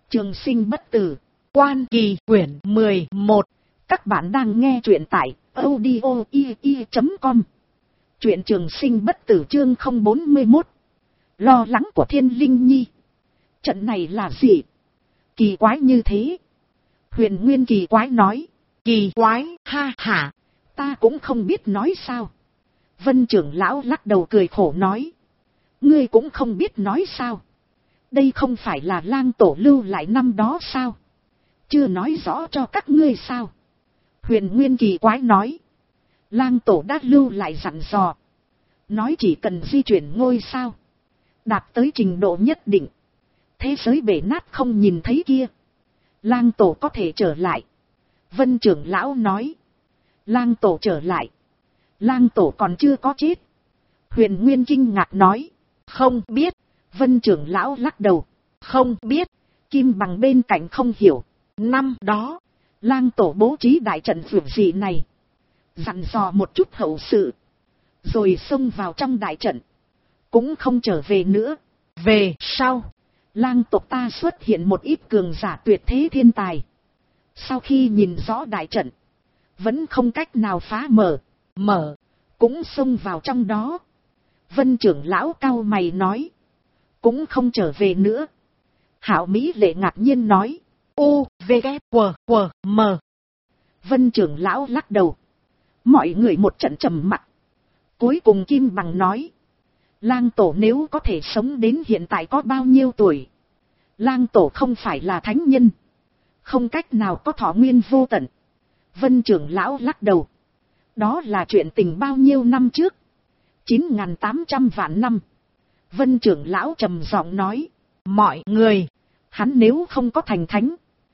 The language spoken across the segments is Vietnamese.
Trường sinh bất tử, Quan Kỳ quyển 11. Các bạn đang nghe truyện tại audio.com. Truyện Trường sinh bất tử chương 041. Lo lắng của Thiên Linh Nhi. Trận này là gì? Kỳ quái như thế. Huyền Nguyên kỳ quái nói. Kỳ quái, ha hả. Ta cũng không biết nói sao. Vân trưởng lão lắc đầu cười khổ nói. Ngươi cũng không biết nói sao. Đây không phải là lang tổ lưu lại năm đó sao? Chưa nói rõ cho các ngươi sao? Huyền Nguyên kỳ quái nói. Lang tổ đã lưu lại dặn dò. Nói chỉ cần di chuyển ngôi sao. Đạt tới trình độ nhất định. Thế giới bể nát không nhìn thấy kia. Lang tổ có thể trở lại. Vân trưởng lão nói. Lang tổ trở lại. Lang tổ còn chưa có chết. Huyền Nguyên kinh ngạc nói. Không biết. Vân trưởng lão lắc đầu. Không biết. Kim Bằng bên cạnh không hiểu. Năm đó, lang tổ bố trí đại trận vượt dị này. Dặn dò một chút hậu sự. Rồi xông vào trong đại trận. Cũng không trở về nữa. Về sau, lang tộc ta xuất hiện một ít cường giả tuyệt thế thiên tài. Sau khi nhìn rõ đại trận, vẫn không cách nào phá mở, cũng xông vào trong đó. Vân trưởng lão cau mày nói. Cũng không trở về nữa. Hảo Mỹ lệ ngạc nhiên nói. U, V, K, W, M. Vân trưởng lão lắc đầu. Mọi người một trận trầm mặc. Cuối cùng Kim Bằng nói. Lang tổ nếu có thể sống đến hiện tại có bao nhiêu tuổi? Lang tổ không phải là thánh nhân. Không cách nào có thọ nguyên vô tận. Vân trưởng lão lắc đầu. Đó là chuyện tình bao nhiêu năm trước? 9.800 vạn năm. Vân trưởng lão trầm giọng nói. Mọi người, hắn nếu không có thành thánh.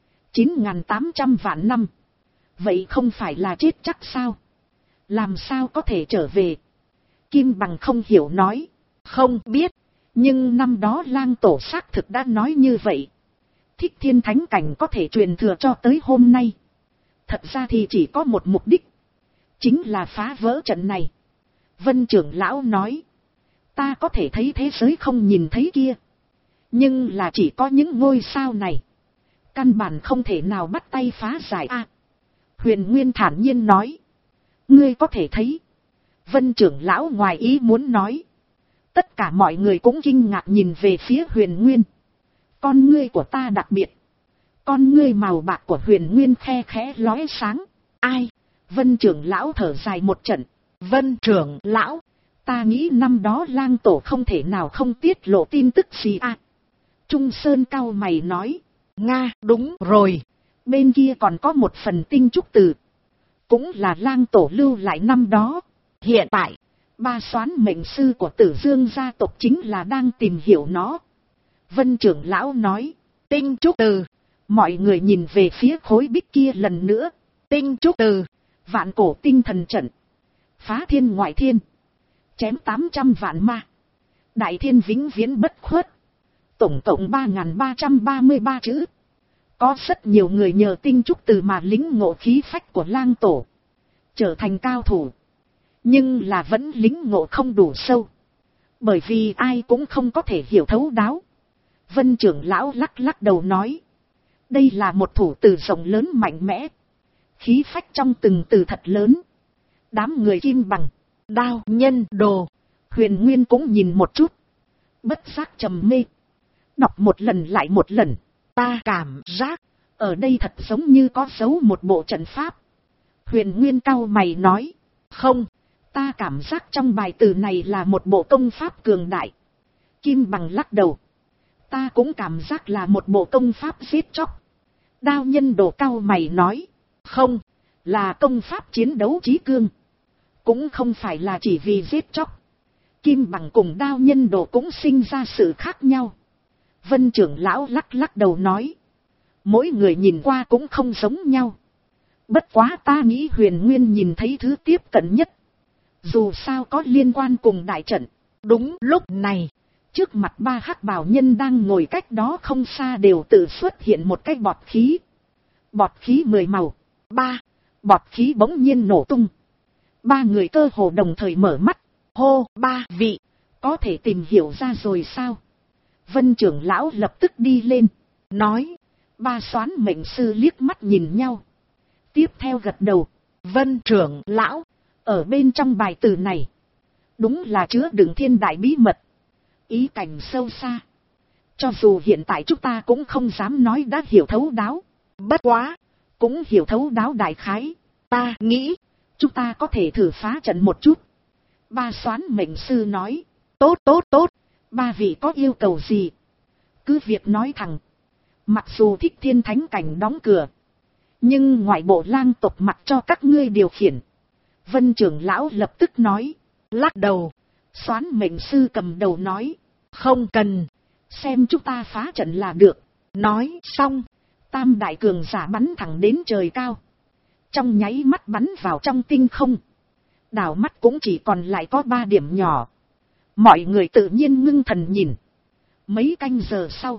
9.800 vạn năm. Vậy không phải là chết chắc sao? Làm sao có thể trở về? Kim Bằng không hiểu nói. Không biết. Nhưng năm đó lang tổ xác thực đã nói như vậy. Thích thiên thánh cảnh có thể truyền thừa cho tới hôm nay. Thật ra thì chỉ có một mục đích. Chính là phá vỡ trận này. Vân trưởng lão nói. Ta có thể thấy thế giới không nhìn thấy kia. Nhưng là chỉ có những ngôi sao này. Căn bản không thể nào bắt tay phá giải a. Huyền Nguyên thản nhiên nói. Ngươi có thể thấy. Vân trưởng lão ngoài ý muốn nói. Tất cả mọi người cũng kinh ngạc nhìn về phía Huyền Nguyên. Con ngươi của ta đặc biệt. Con ngươi màu bạc của Huyền Nguyên khe khẽ lóe sáng. Ai? Vân trưởng lão thở dài một trận. Vân trưởng lão. Ta nghĩ năm đó lang tổ không thể nào không tiết lộ tin tức gì à. Trung Sơn cau mày nói. Nga, đúng rồi. Bên kia còn có một phần tinh trúc từ. Cũng là lang tổ lưu lại năm đó. Hiện tại, ba soán mệnh sư của Tử Dương gia tộc chính là đang tìm hiểu nó. Vân trưởng lão nói. Tinh trúc từ. Mọi người nhìn về phía khối bích kia lần nữa. Tinh trúc từ. Vạn cổ tinh thần trận. Phá thiên ngoại thiên. Chém 800 vạn ma. Đại thiên vĩnh viễn bất khuất. Tổng cộng 3.333 chữ. Có rất nhiều người nhờ tinh trúc từ mà lính ngộ khí phách của lang tổ. Trở thành cao thủ. Nhưng là vẫn lính ngộ không đủ sâu. Bởi vì ai cũng không có thể hiểu thấu đáo. Vân trưởng lão lắc đầu nói. Đây là một thủ từ rộng lớn mạnh mẽ. Khí phách trong từng từ thật lớn. Đám người Kim Bằng, Đao Nhân Đồ, Huyền Nguyên cũng nhìn một chút. Bất giác trầm mê. Đọc một lần lại một lần. Ta cảm giác. Ở đây thật giống như có dấu một bộ trận pháp. Huyền Nguyên cau mày nói. Không. Ta cảm giác trong bài từ này là một bộ công pháp cường đại. Kim Bằng lắc đầu. Ta cũng cảm giác là một bộ công pháp giết chóc. Đao Nhân Đồ cau mày nói. Không. Là công pháp chiến đấu chí cương. Cũng không phải là chỉ vì giết chóc. Kim Bằng cùng Đao Nhân Đồ cũng sinh ra sự khác nhau. Vân trưởng lão lắc đầu nói. Mỗi người nhìn qua cũng không giống nhau. Bất quá ta nghĩ Huyền Nguyên nhìn thấy thứ tiếp cận nhất. Dù sao có liên quan cùng đại trận. Đúng lúc này, trước mặt ba hắc bào nhân đang ngồi cách đó không xa đều tự xuất hiện một cái bọt khí. Bọt khí 10 màu. Bọt khí bỗng nhiên nổ tung. Ba người cơ hồ đồng thời mở mắt. Hô, ba vị, có thể tìm hiểu ra rồi sao? Vân trưởng lão lập tức đi lên. Nói, Ba Soán mệnh sư liếc mắt nhìn nhau. Tiếp theo gật đầu. Vân trưởng lão, ở bên trong bài từ này, đúng là chứa đựng thiên đại bí mật, ý cảnh sâu xa. Cho dù hiện tại chúng ta cũng không dám nói đã hiểu thấu đáo. Bất quá, cũng hiểu thấu đáo đại khái. Ta nghĩ, chúng ta có thể thử phá trận một chút. Ba Soán mệnh sư nói. Tốt tốt tốt, ba vị có yêu cầu gì? Cứ việc nói thẳng. Mặc dù Thích Thiên thánh cảnh đóng cửa, nhưng ngoại bộ lang tộc mặc cho các ngươi điều khiển. Vân trưởng lão lập tức nói. Lắc đầu. Soán mệnh sư cầm đầu nói. Không cần, xem chúng ta phá trận là được. Nói xong, tam đại cường giả bắn thẳng đến trời cao. Trong nháy mắt bắn vào trong tinh không. Đảo mắt cũng chỉ còn lại có 3 điểm nhỏ. Mọi người tự nhiên ngưng thần nhìn. Mấy canh giờ sau,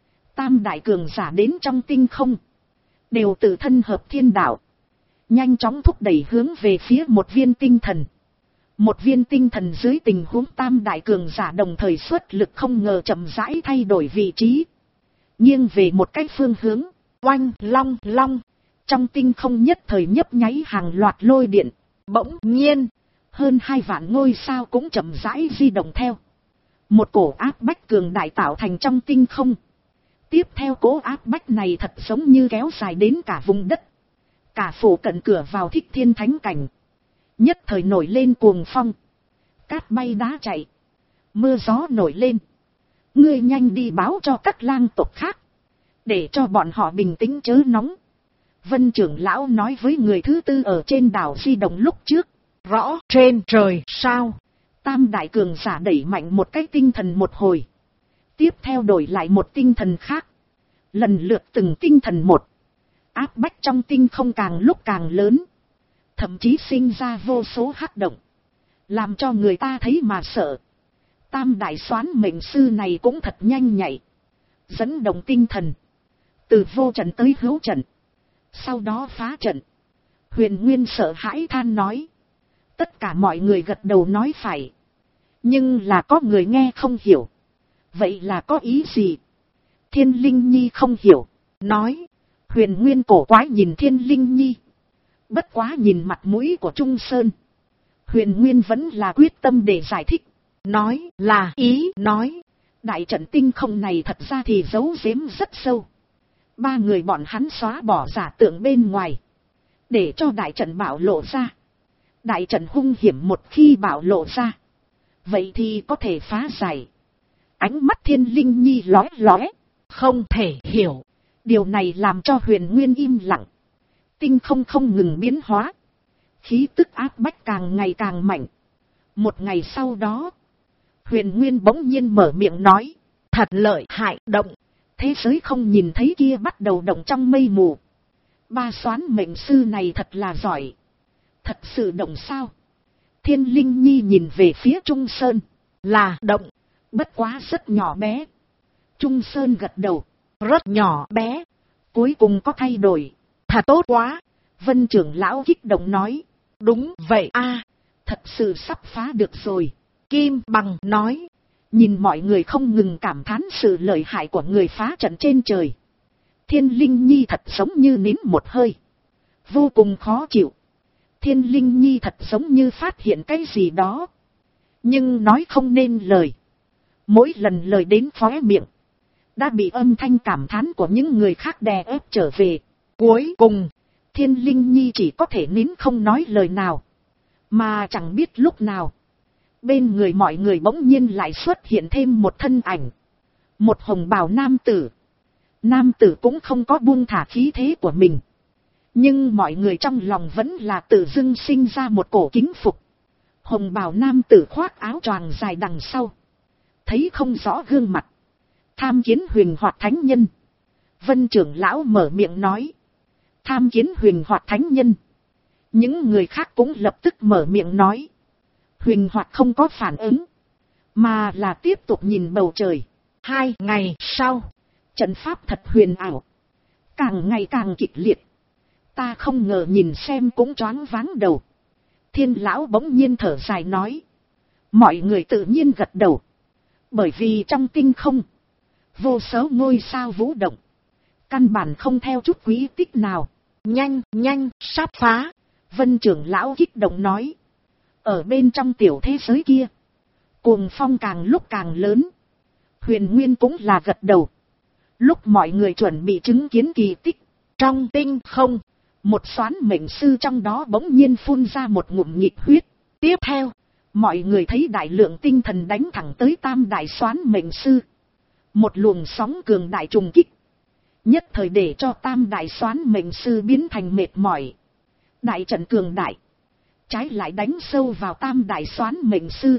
tam đại cường giả đến trong tinh không, đều tự thân hợp thiên đạo, nhanh chóng thúc đẩy hướng về phía một viên tinh thần. Một viên tinh thần dưới tình huống tam đại cường giả đồng thời xuất lực không ngờ chậm rãi thay đổi vị trí, nghiêng về một cái phương hướng. Oanh long long, trong tinh không nhất thời nhấp nháy hàng loạt lôi điện. Bỗng nhiên, hơn 2 vạn ngôi sao cũng chậm rãi di động theo. Một cổ áp bách cường đại tạo thành trong tinh không. Tiếp theo cỗ áp bách này thật giống như kéo dài đến cả vùng đất. Cả phủ cận cửa vào Thích Thiên thánh cảnh. Nhất thời nổi lên cuồng phong. Cát bay đá chạy. Mưa gió nổi lên. Ngươi nhanh đi báo cho các lang tộc khác, để cho bọn họ bình tĩnh chớ nóng. Vân trưởng lão nói với người thứ tư ở trên đảo Di Động lúc trước. Rõ trên trời sao? Tam đại cường giả đẩy mạnh một cái tinh thần một hồi. Tiếp theo đổi lại một tinh thần khác. Lần lượt từng tinh thần một. Áp bách trong tinh không càng lúc càng lớn. Thậm chí sinh ra vô số hắc động. Làm cho người ta thấy mà sợ. Tam đại soán mệnh sư này cũng thật nhanh nhạy. Dẫn động tinh thần. Từ vô trận tới hữu trận. Sau đó phá trận. Huyền Nguyên sợ hãi than nói. Tất cả mọi người gật đầu nói phải. Nhưng là có người nghe không hiểu. Vậy là có ý gì? Thiên Linh Nhi không hiểu. Nói. Huyền Nguyên cổ quái nhìn Thiên Linh Nhi. Bất quá nhìn mặt mũi của Trung Sơn. Huyền Nguyên vẫn là quyết tâm để giải thích. Nói là ý nói. Đại trận tinh không này thật ra thì giấu giếm rất sâu. 3 người bọn hắn xóa bỏ giả tượng bên ngoài. Để cho đại trận bạo lộ ra. Đại trận hung hiểm một khi bạo lộ ra. Vậy thì có thể phá giải. Ánh mắt Thiên Linh Nhi lóe lóe. Không thể hiểu. Điều này làm cho Huyền Nguyên im lặng. Tinh không không ngừng biến hóa. Khí tức áp bách càng ngày càng mạnh. Một ngày sau đó, Huyền Nguyên bỗng nhiên mở miệng nói. Thật lợi hại, động. Thế giới không nhìn thấy kia bắt đầu động trong mây mù. Ba soán mệnh sư này thật là giỏi. Thật sự động sao? Thiên Linh Nhi nhìn về phía Trung Sơn. Là động. Bất quá rất nhỏ bé. Trung Sơn gật đầu. Rất nhỏ bé. Cuối cùng có thay đổi. Thật tốt quá. Vân trưởng lão kích động nói. Đúng vậy a, thật sự sắp phá được rồi. Kim Bằng nói. Nhìn mọi người không ngừng cảm thán sự lợi hại của người phá trận trên trời. Thiên Linh Nhi thật giống như nín một hơi. Vô cùng khó chịu. Thiên Linh Nhi thật giống như phát hiện cái gì đó. Nhưng nói không nên lời. Mỗi lần lời đến khóe miệng. Đã bị âm thanh cảm thán của những người khác đè ép trở về. Cuối cùng, Thiên Linh Nhi chỉ có thể nín không nói lời nào. Mà chẳng biết lúc nào. Bên người mọi người bỗng nhiên lại xuất hiện thêm một thân ảnh. Một hồng bào nam tử. Nam tử cũng không có buông thả khí thế của mình. Nhưng mọi người trong lòng vẫn là tự dưng sinh ra một cổ kính phục. Hồng bào nam tử khoác áo choàng dài đằng sau. Thấy không rõ gương mặt. Tham kiến Huyền Hoạt Thánh Nhân. Vân trưởng lão mở miệng nói. Tham kiến Huyền Hoạt Thánh Nhân. Những người khác cũng lập tức mở miệng nói. Huyền Hoạt không có phản ứng. Mà là tiếp tục nhìn bầu trời. 2 ngày sau. Trận pháp thật huyền ảo. Càng ngày càng kịch liệt. Ta không ngờ nhìn xem cũng choáng váng đầu. Thiên lão bỗng nhiên thở dài nói. Mọi người tự nhiên gật đầu. Bởi vì trong tinh không. Vô số ngôi sao vũ động. Căn bản không theo chút quý tích nào. Nhanh, nhanh, sắp phá. Vân trưởng lão kích động nói. Ở bên trong tiểu thế giới kia, cuồng phong càng lúc càng lớn. Huyền Nguyên cũng là gật đầu. Lúc mọi người chuẩn bị chứng kiến kỳ tích, trong tinh không, một xoán mệnh sư trong đó bỗng nhiên phun ra một ngụm nhiệt huyết. Tiếp theo, mọi người thấy đại lượng tinh thần đánh thẳng tới tam đại xoán mệnh sư. Một luồng sóng cường đại trùng kích, nhất thời để cho tam đại xoán mệnh sư biến thành mệt mỏi. Đại trận cường đại, trái lại đánh sâu vào tam đại xoán mệnh sư,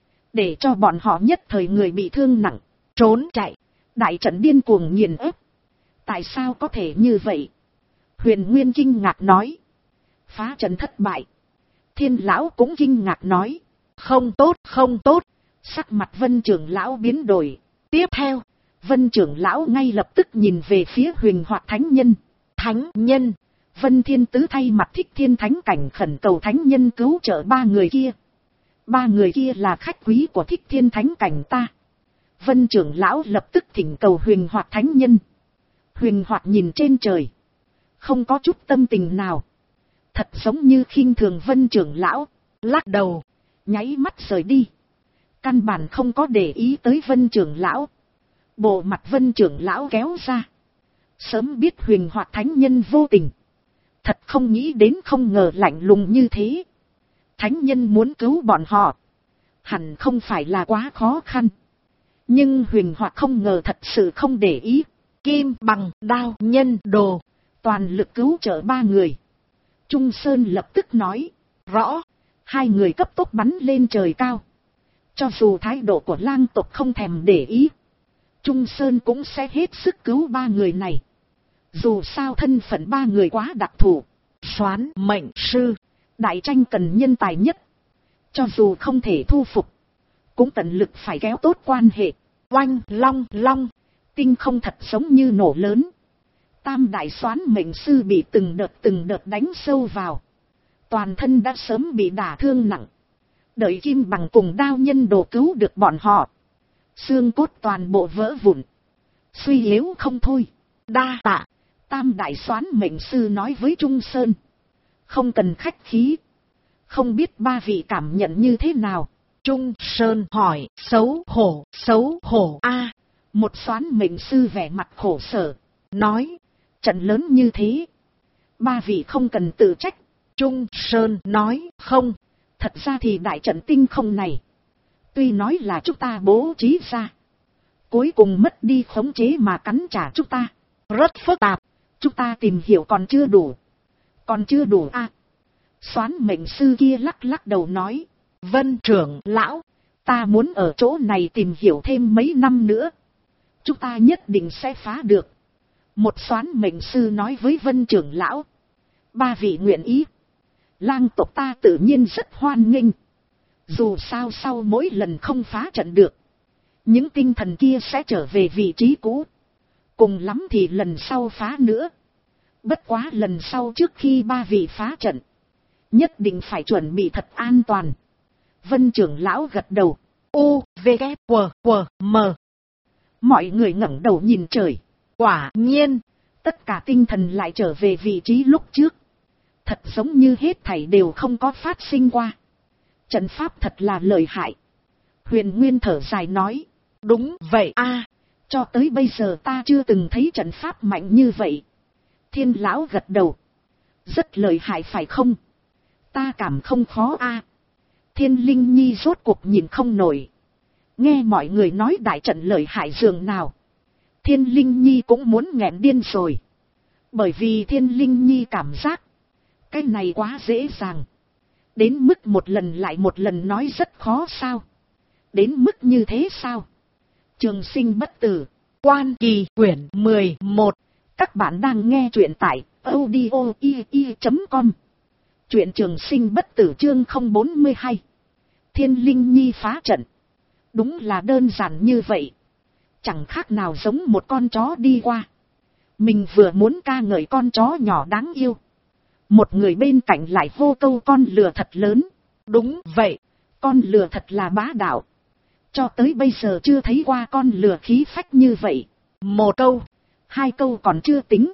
để cho bọn họ nhất thời người bị thương nặng, trốn chạy. Đại trận điên cuồng nghiền ép. Tại sao có thể như vậy? Huyền Nguyên kinh ngạc nói. Phá trận thất bại. Thiên lão cũng kinh ngạc nói. Không tốt, không tốt. Sắc mặt Vân trưởng lão biến đổi. Tiếp theo, Vân trưởng lão ngay lập tức nhìn về phía Huyền Hoạt Thánh Nhân. Thánh Nhân. Vân Thiên Tứ thay mặt Thích Thiên Thánh Cảnh khẩn cầu Thánh Nhân cứu trợ ba người kia. Ba người kia là khách quý của Thích Thiên Thánh Cảnh ta. Vân trưởng lão lập tức thỉnh cầu Huyền Hoạt Thánh Nhân. Huyền Hoạt nhìn trên trời, không có chút tâm tình nào, thật giống như khinh thường Vân trưởng lão, lắc đầu, nháy mắt rời đi. Căn bản không có để ý tới Vân trưởng lão. Bộ mặt Vân trưởng lão kéo ra. Sớm biết Huyền Hoạt Thánh Nhân vô tình, thật không nghĩ đến không ngờ lạnh lùng như thế. Thánh Nhân muốn cứu bọn họ, hẳn không phải là quá khó khăn. Nhưng Huyền Hoạt không ngờ thật sự không để ý. Kim bằng đao nhân đồ, toàn lực cứu trợ ba người. Trung Sơn lập tức nói. Rõ. Hai người cấp tốc bắn lên trời cao. Cho dù thái độ của lang tộc không thèm để ý, Trung Sơn cũng sẽ hết sức cứu ba người này. Dù sao thân phận ba người quá đặc thù. Xoán mệnh sư, đại tranh cần nhân tài nhất. Cho dù không thể thu phục, cũng tận lực phải kéo tốt quan hệ. Oanh long long, tinh không thật giống như nổ lớn. Tam đại xoán mệnh sư bị từng đợt đánh sâu vào. Toàn thân đã sớm bị đả thương nặng. Đợi kim bằng cùng đao nhân đồ cứu được bọn họ, xương cốt toàn bộ vỡ vụn, suy yếu không thôi. Đa tạ. Tam đại xoán mệnh sư nói với Trung Sơn. Không cần khách khí. Không biết ba vị cảm nhận như thế nào? Trung Sơn hỏi. Xấu hổ a. Một xoán mệnh sư vẻ mặt khổ sở, nói. Trận lớn như thế, ba vị không cần tự trách. Trung Sơn nói. Không, thật ra thì đại trận tinh không này, tuy nói là chúng ta bố trí ra, cuối cùng mất đi khống chế mà cắn trả chúng ta. Rất phức tạp, chúng ta tìm hiểu còn chưa đủ. Còn chưa đủ a. Xoán mệnh sư kia lắc đầu nói. Vân trưởng lão, ta muốn ở chỗ này tìm hiểu thêm mấy năm nữa, chúng ta nhất định sẽ phá được. Một xoán mệnh sư nói với Vân trưởng lão. Ba vị nguyện ý, lang tộc ta tự nhiên rất hoan nghênh. Dù sao sau mỗi lần không phá trận được, những tinh thần kia sẽ trở về vị trí cũ. Cùng lắm thì lần sau phá nữa. Bất quá lần sau trước khi ba vị phá trận, nhất định phải chuẩn bị thật an toàn. Vân trưởng lão gật đầu. U, V, K, W, M. Mọi người ngẩng đầu nhìn trời. Quả nhiên, tất cả tinh thần lại trở về vị trí lúc trước. Thật giống như hết thảy đều không có phát sinh qua. Trận pháp thật là lợi hại. Huyền Nguyên thở dài nói. Đúng vậy a, cho tới bây giờ ta chưa từng thấy trận pháp mạnh như vậy. Thiên lão gật đầu. Rất lợi hại phải không? Ta cảm không khó a. Thiên Linh Nhi rốt cuộc nhìn không nổi. Nghe mọi người nói đại trận lợi hại dường nào, Thiên Linh Nhi cũng muốn nghẹn điên rồi. Bởi vì Thiên Linh Nhi cảm giác cái này quá dễ dàng, đến mức một lần lại một lần nói rất khó sao. Đến mức như thế sao? Trường Sinh Bất Tử, Quan Kỳ quyển 11. Các bạn đang nghe truyện tại audio.com. Truyện Trường Sinh Bất Tử chương 042. Thiên Linh Nhi phá trận. Đúng là đơn giản như vậy. Chẳng khác nào giống một con chó đi qua. Mình vừa muốn ca ngợi con chó nhỏ đáng yêu, một người bên cạnh lại hô câu con lừa thật lớn. Đúng vậy, con lừa thật là bá đạo. Cho tới bây giờ chưa thấy qua con lừa khí phách như vậy. Một câu, 2 câu còn chưa tính.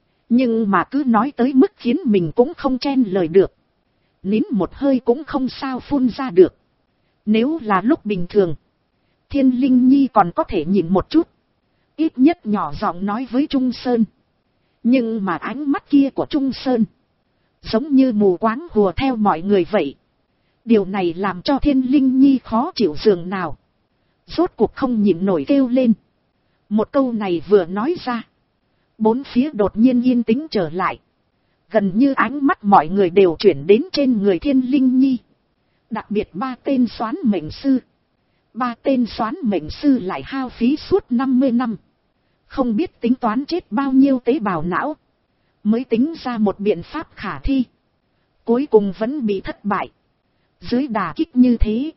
Nhưng mà cứ nói tới mức khiến mình cũng không chen lời được. Nín một hơi cũng không sao phun ra được. Nếu là lúc bình thường, Thiên Linh Nhi còn có thể nhịn một chút. Ít nhất nhỏ giọng nói với Trung Sơn. Nhưng mà ánh mắt kia của Trung Sơn, giống như mù quáng hùa theo mọi người vậy. Điều này làm cho Thiên Linh Nhi khó chịu dường nào. Rốt cuộc không nhịn nổi kêu lên. Một câu này vừa nói ra, bốn phía đột nhiên yên tĩnh trở lại. Gần như ánh mắt mọi người đều chuyển đến trên người Thiên Linh Nhi. Đặc biệt 3 tên soán mệnh sư. 3 tên soán mệnh sư lại hao phí suốt 50 năm. Không biết tính toán chết bao nhiêu tế bào não, mới tính ra một biện pháp khả thi. Cuối cùng vẫn bị thất bại. Dưới đà kích như thế,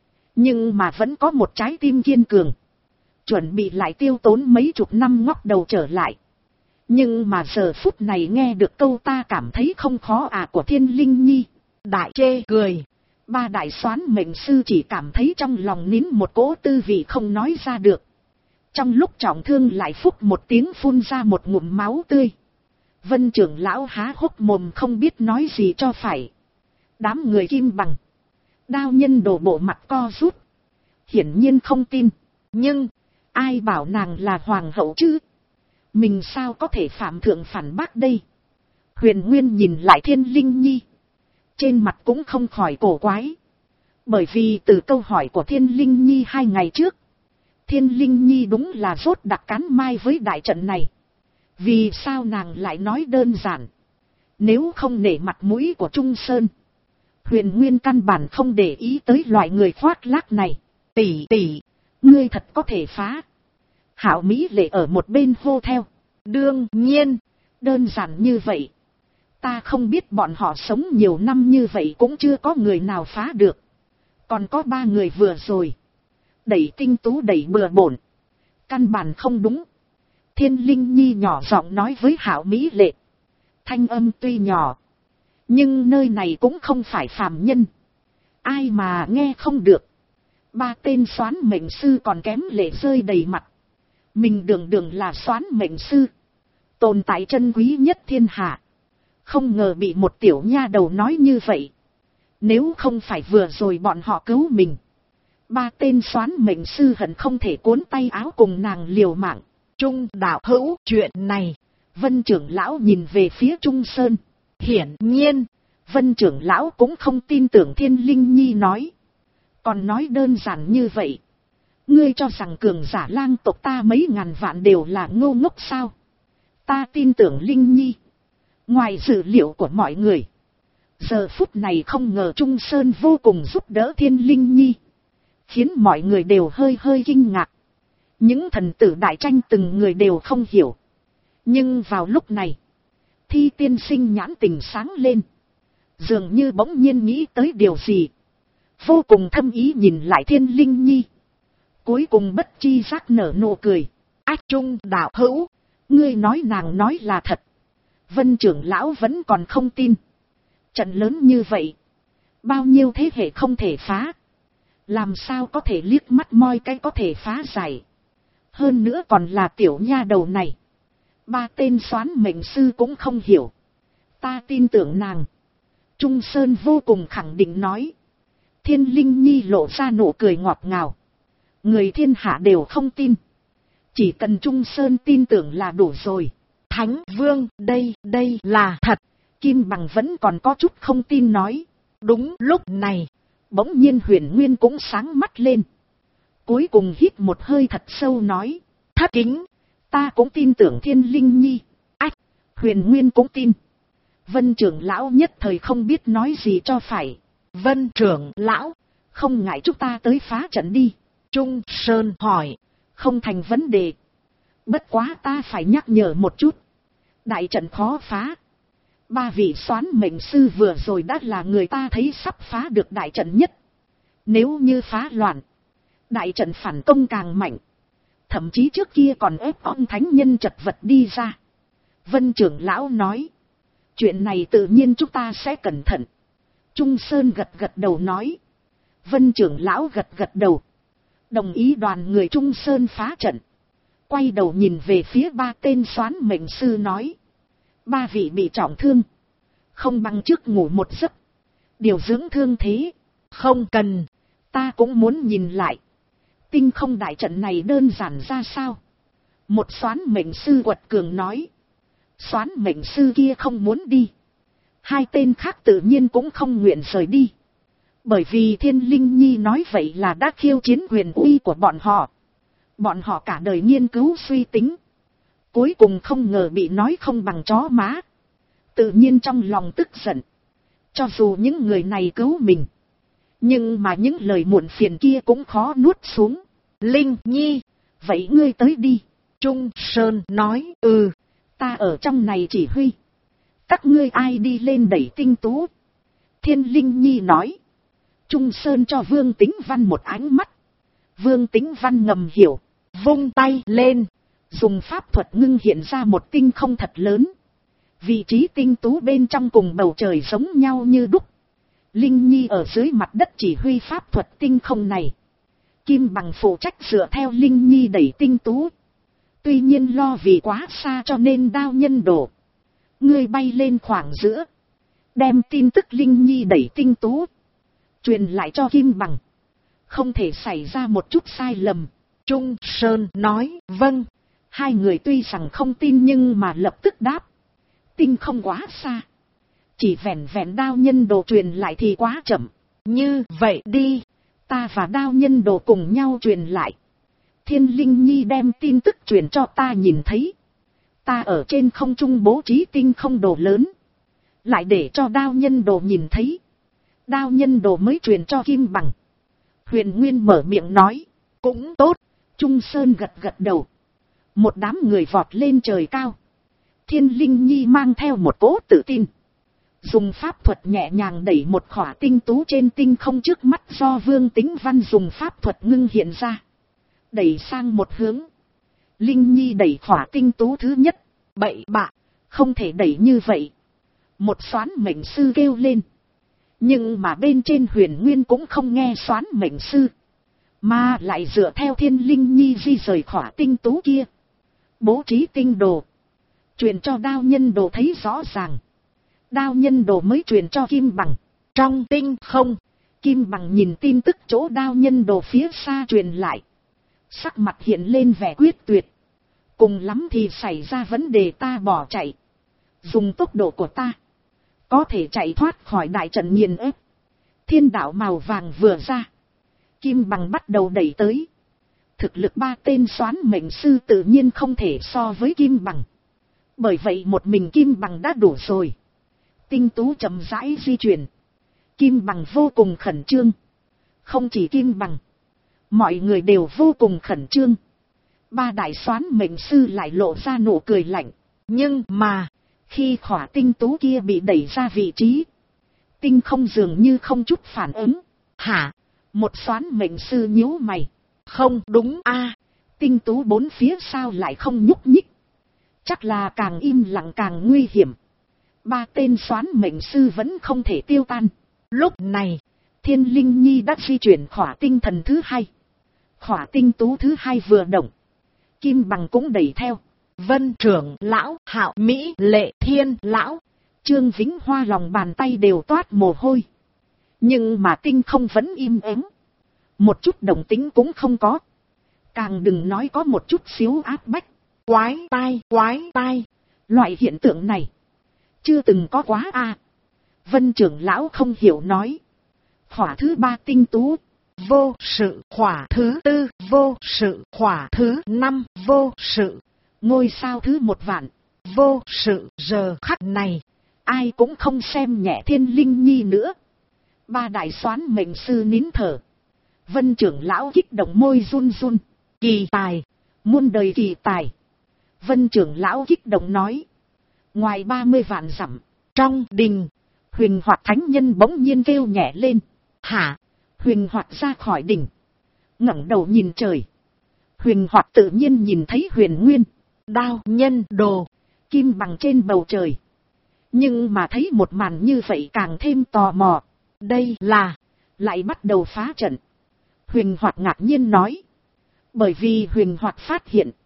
nhưng mà vẫn có một trái tim kiên cường, chuẩn bị lại tiêu tốn mấy chục năm ngóc đầu trở lại. Nhưng mà giờ phút này nghe được câu ta cảm thấy không khó của Thiên Linh Nhi, đại chê cười. 3 đại soán mệnh sư chỉ cảm thấy trong lòng nín một cỗ tư vị không nói ra được. Trong lúc trọng thương lại phúc một tiếng phun ra một ngụm máu tươi. Vân trưởng lão há hốc mồm không biết nói gì cho phải. Đám người Kim Bằng, Đao Nhân đổ bộ mặt co rút, hiển nhiên không tin. Nhưng ai bảo nàng là hoàng hậu chứ? Mình sao có thể phạm thượng phản bác đây? Huyền Nguyên nhìn lại Thiên Linh Nhi, trên mặt cũng không khỏi cổ quái. Bởi vì từ câu hỏi của Thiên Linh Nhi 2 ngày trước, Thiên Linh Nhi đúng là rốt đặc cán mai với đại trận này. Vì sao nàng lại nói đơn giản? Nếu không nể mặt mũi của Trung Sơn, Huyền Nguyên căn bản không để ý tới loại người khoác lác này. Tỷ tỷ, ngươi thật có thể phá. Hảo Mỹ Lệ ở một bên hô theo. Đương nhiên, đơn giản như vậy. Ta không biết bọn họ sống nhiều năm như vậy cũng chưa có người nào phá được. Còn có 3 người vừa rồi, đẩy tinh tú đẩy bừa bổn, căn bản không đúng. Thiên Linh Nhi nhỏ giọng nói với Hảo Mỹ Lệ. Thanh âm tuy nhỏ, nhưng nơi này cũng không phải phàm nhân. Ai mà nghe không được. 3 tên soán mệnh sư còn kém lệ rơi đầy mặt. Mình đường là soán mệnh sư, tồn tại chân quý nhất thiên hạ. Không ngờ bị một tiểu nha đầu nói như vậy. Nếu không phải vừa rồi bọn họ cứu mình, 3 tên soán mệnh sư hận không thể cuốn tay áo cùng nàng liều mạng. Trung đạo hữu, chuyện này. Vân trưởng lão nhìn về phía Trung Sơn. Hiển nhiên, Vân trưởng lão cũng không tin tưởng Thiên Linh Nhi nói. Còn nói đơn giản như vậy. Ngươi cho rằng cường giả lang tộc ta mấy ngàn vạn đều là ngô ngốc sao? Ta tin tưởng Linh Nhi. Ngoài dữ liệu của mọi người, giờ phút này không ngờ Trung Sơn vô cùng giúp đỡ Thiên Linh Nhi, khiến mọi người đều hơi kinh ngạc. Những thần tử đại tranh từng người đều không hiểu. Nhưng vào lúc này, Thi tiên sinh nhãn tình sáng lên, dường như bỗng nhiên nghĩ tới điều gì, vô cùng thâm ý nhìn lại Thiên Linh Nhi. Cuối cùng bất chi giác nở nụ cười. Ách, Trung đạo hữu, ngươi nói nàng nói là thật. Vân trưởng lão vẫn còn không tin. Trận lớn như vậy, bao nhiêu thế hệ không thể phá, làm sao có thể liếc mắt moi cái có thể phá giải. Hơn nữa còn là tiểu nha đầu này. 3 tên soán mệnh sư cũng không hiểu. Ta tin tưởng nàng. Trung Sơn vô cùng khẳng định nói. Thiên Linh Nhi lộ ra nụ cười ngọt ngào. Người thiên hạ đều không tin. Chỉ cần Trung Sơn tin tưởng là đủ rồi. Thánh Vương, đây là thật. Kim Bằng vẫn còn có chút không tin nói. Đúng lúc này, bỗng nhiên Huyền Nguyên cũng sáng mắt lên. Cuối cùng hít một hơi thật sâu nói. Thất kính, ta cũng tin tưởng Thiên Linh Nhi. Ách, Huyền Nguyên cũng tin. Vân trưởng lão nhất thời không biết nói gì cho phải. Vân trưởng lão, không ngại chúng ta tới phá trận đi. Trung Sơn hỏi. Không thành vấn đề. Bất quá ta phải nhắc nhở một chút. Đại trận khó phá. 3 vị soán mệnh sư vừa rồi đã là người ta thấy sắp phá được đại trận nhất. Nếu như phá loạn, đại trận phản công càng mạnh. Thậm chí trước kia còn ép ông thánh nhân chật vật đi ra. Vân trưởng lão nói. Chuyện này tự nhiên chúng ta sẽ cẩn thận. Trung Sơn gật đầu nói. Vân trưởng lão gật đầu. Đồng ý đoàn người Trung Sơn phá trận. Quay đầu nhìn về phía ba tên soán mệnh sư nói. Ba vị bị trọng thương. Không bằng trước ngủ một giấc. Điều dưỡng thương thế. Không cần. Ta cũng muốn nhìn lại. Tinh không đại trận này đơn giản ra sao? Một soán mệnh sư quật cường nói. Soán mệnh sư kia không muốn đi. Hai tên khác tự nhiên cũng không nguyện rời đi. Bởi vì Thiên Linh Nhi nói vậy là đã khiêu chiến quyền uy của bọn họ. Bọn họ cả đời nghiên cứu suy tính. Cuối cùng không ngờ bị nói không bằng chó má. Tự nhiên trong lòng tức giận. Cho dù những người này cứu mình. Nhưng mà những lời muộn phiền kia cũng khó nuốt xuống. Linh Nhi. Vậy ngươi tới đi. Trung Sơn nói. Ta ở trong này chỉ huy. Các ngươi ai đi lên đẩy tinh tú. Thiên Linh Nhi nói. Trung Sơn cho Vương Tĩnh Văn một ánh mắt. Vương Tĩnh Văn ngầm hiểu. Vung tay lên. Dùng pháp thuật ngưng hiện ra một tinh không thật lớn. Vị trí tinh tú bên trong cùng bầu trời giống nhau như đúc. Linh Nhi ở dưới mặt đất chỉ huy pháp thuật tinh không này. Kim Bằng phụ trách dựa theo Linh Nhi đẩy tinh tú. Tuy nhiên lo vì quá xa cho nên đao nhân đổ. Ngươi bay lên khoảng giữa. Đem tin tức Linh Nhi đẩy tinh tú. Truyền lại cho Kim Bằng. Không thể xảy ra một chút sai lầm. Trung Sơn nói. Vâng. Hai người tuy rằng không tin nhưng mà lập tức đáp. Tinh không quá xa. Chỉ vẹn vẹn đao nhân đồ truyền lại thì quá chậm. Như vậy đi. Ta và đao nhân đồ cùng nhau truyền lại. Thiên Linh Nhi đem tin tức truyền cho ta nhìn thấy. Ta ở trên không trung bố trí tinh không đồ lớn. Lại để cho đao nhân đồ nhìn thấy. Đao nhân đồ mới truyền cho Kim Bằng. Huyền Nguyên mở miệng nói. Cũng tốt. Trung Sơn gật gật đầu. Một đám người vọt lên trời cao. Thiên Linh Nhi mang theo một cỗ tự tin. Dùng pháp thuật nhẹ nhàng đẩy một khỏa tinh tú trên tinh không trước mắt do Vương Tĩnh Văn dùng pháp thuật ngưng hiện ra. Đẩy sang một hướng. Linh Nhi đẩy khỏa tinh tú thứ nhất. Bậy bạ, không thể đẩy như vậy. Một soán mệnh sư kêu lên. Nhưng mà bên trên Huyền Nguyên cũng không nghe soán mệnh sư. Mà lại dựa theo Thiên Linh Nhi di rời khỏa tinh tú kia. Bố trí tinh đồ. Truyền cho đao nhân đồ thấy rõ ràng. Đao nhân đồ mới truyền cho Kim Bằng. Trong tinh không. Kim Bằng nhìn tin tức chỗ đao nhân đồ phía xa truyền lại. Sắc mặt hiện lên vẻ quyết tuyệt. Cùng lắm thì xảy ra vấn đề ta bỏ chạy. Dùng tốc độ của ta. Có thể chạy thoát khỏi đại trận nghiền ép. Thiên đạo màu vàng vừa ra. Kim Bằng bắt đầu đẩy tới. Thực lực ba tên soán mệnh sư tự nhiên không thể so với Kim Bằng. Bởi vậy một mình Kim Bằng đã đủ rồi. Tinh tú chậm rãi di chuyển. Kim Bằng vô cùng khẩn trương. Không chỉ Kim Bằng. Mọi người đều vô cùng khẩn trương. Ba đại soán mệnh sư lại lộ ra nụ cười lạnh. Nhưng mà, khi khỏa tinh tú kia bị đẩy ra vị trí. Tinh không dường như không chút phản ứng. Hả? Một soán mệnh sư nhíu mày. Không đúng a, tinh tú bốn phía sao lại không nhúc nhích. Chắc là càng im lặng càng nguy hiểm. Ba tên soán mệnh sư vẫn không thể tiêu tan. Lúc này, Thiên Linh Nhi đã di chuyển khỏa tinh thần thứ hai. Khỏa tinh tú thứ hai vừa động. Kim Bằng cũng đẩy theo. Vân Trưởng lão, Hạo Mỹ, Lệ Thiên lão. Trương Vĩnh Hoa lòng bàn tay đều toát mồ hôi. Nhưng mà tinh không vẫn im ắng. Một chút động tĩnh cũng không có. Càng đừng nói có một chút xíu áp bách. Quái tai. Loại hiện tượng này chưa từng có quá a. Vân Trưởng lão không hiểu nói. Khỏa thứ ba tinh tú. Vô sự. Khỏa thứ tư. Vô sự. Khỏa thứ năm. Vô sự. Ngôi sao thứ 1.000.000. Vô sự. Giờ khắc này, ai cũng không xem nhẹ Thiên Linh Nhi nữa. Ba đại soán mệnh sư nín thở. Vân Trưởng lão kích động môi run run. Kỳ tài. Muôn đời kỳ tài. Vân Trưởng lão kích động nói. Ngoài 30 vạn dặm. Trong đình. Huyền Hoạt thánh nhân bỗng nhiên kêu nhẹ lên. Hả? Huyền Hoạt ra khỏi đỉnh. Ngẩng đầu nhìn trời. Huyền Hoạt tự nhiên nhìn thấy Huyền Nguyên. Đao nhân đồ. Kim Bằng trên bầu trời. Nhưng mà thấy một màn như vậy càng thêm tò mò. Đây là. Lại bắt đầu phá trận. Huyền Hoạt ngạc nhiên nói. Bởi vì Huyền Hoạt phát hiện.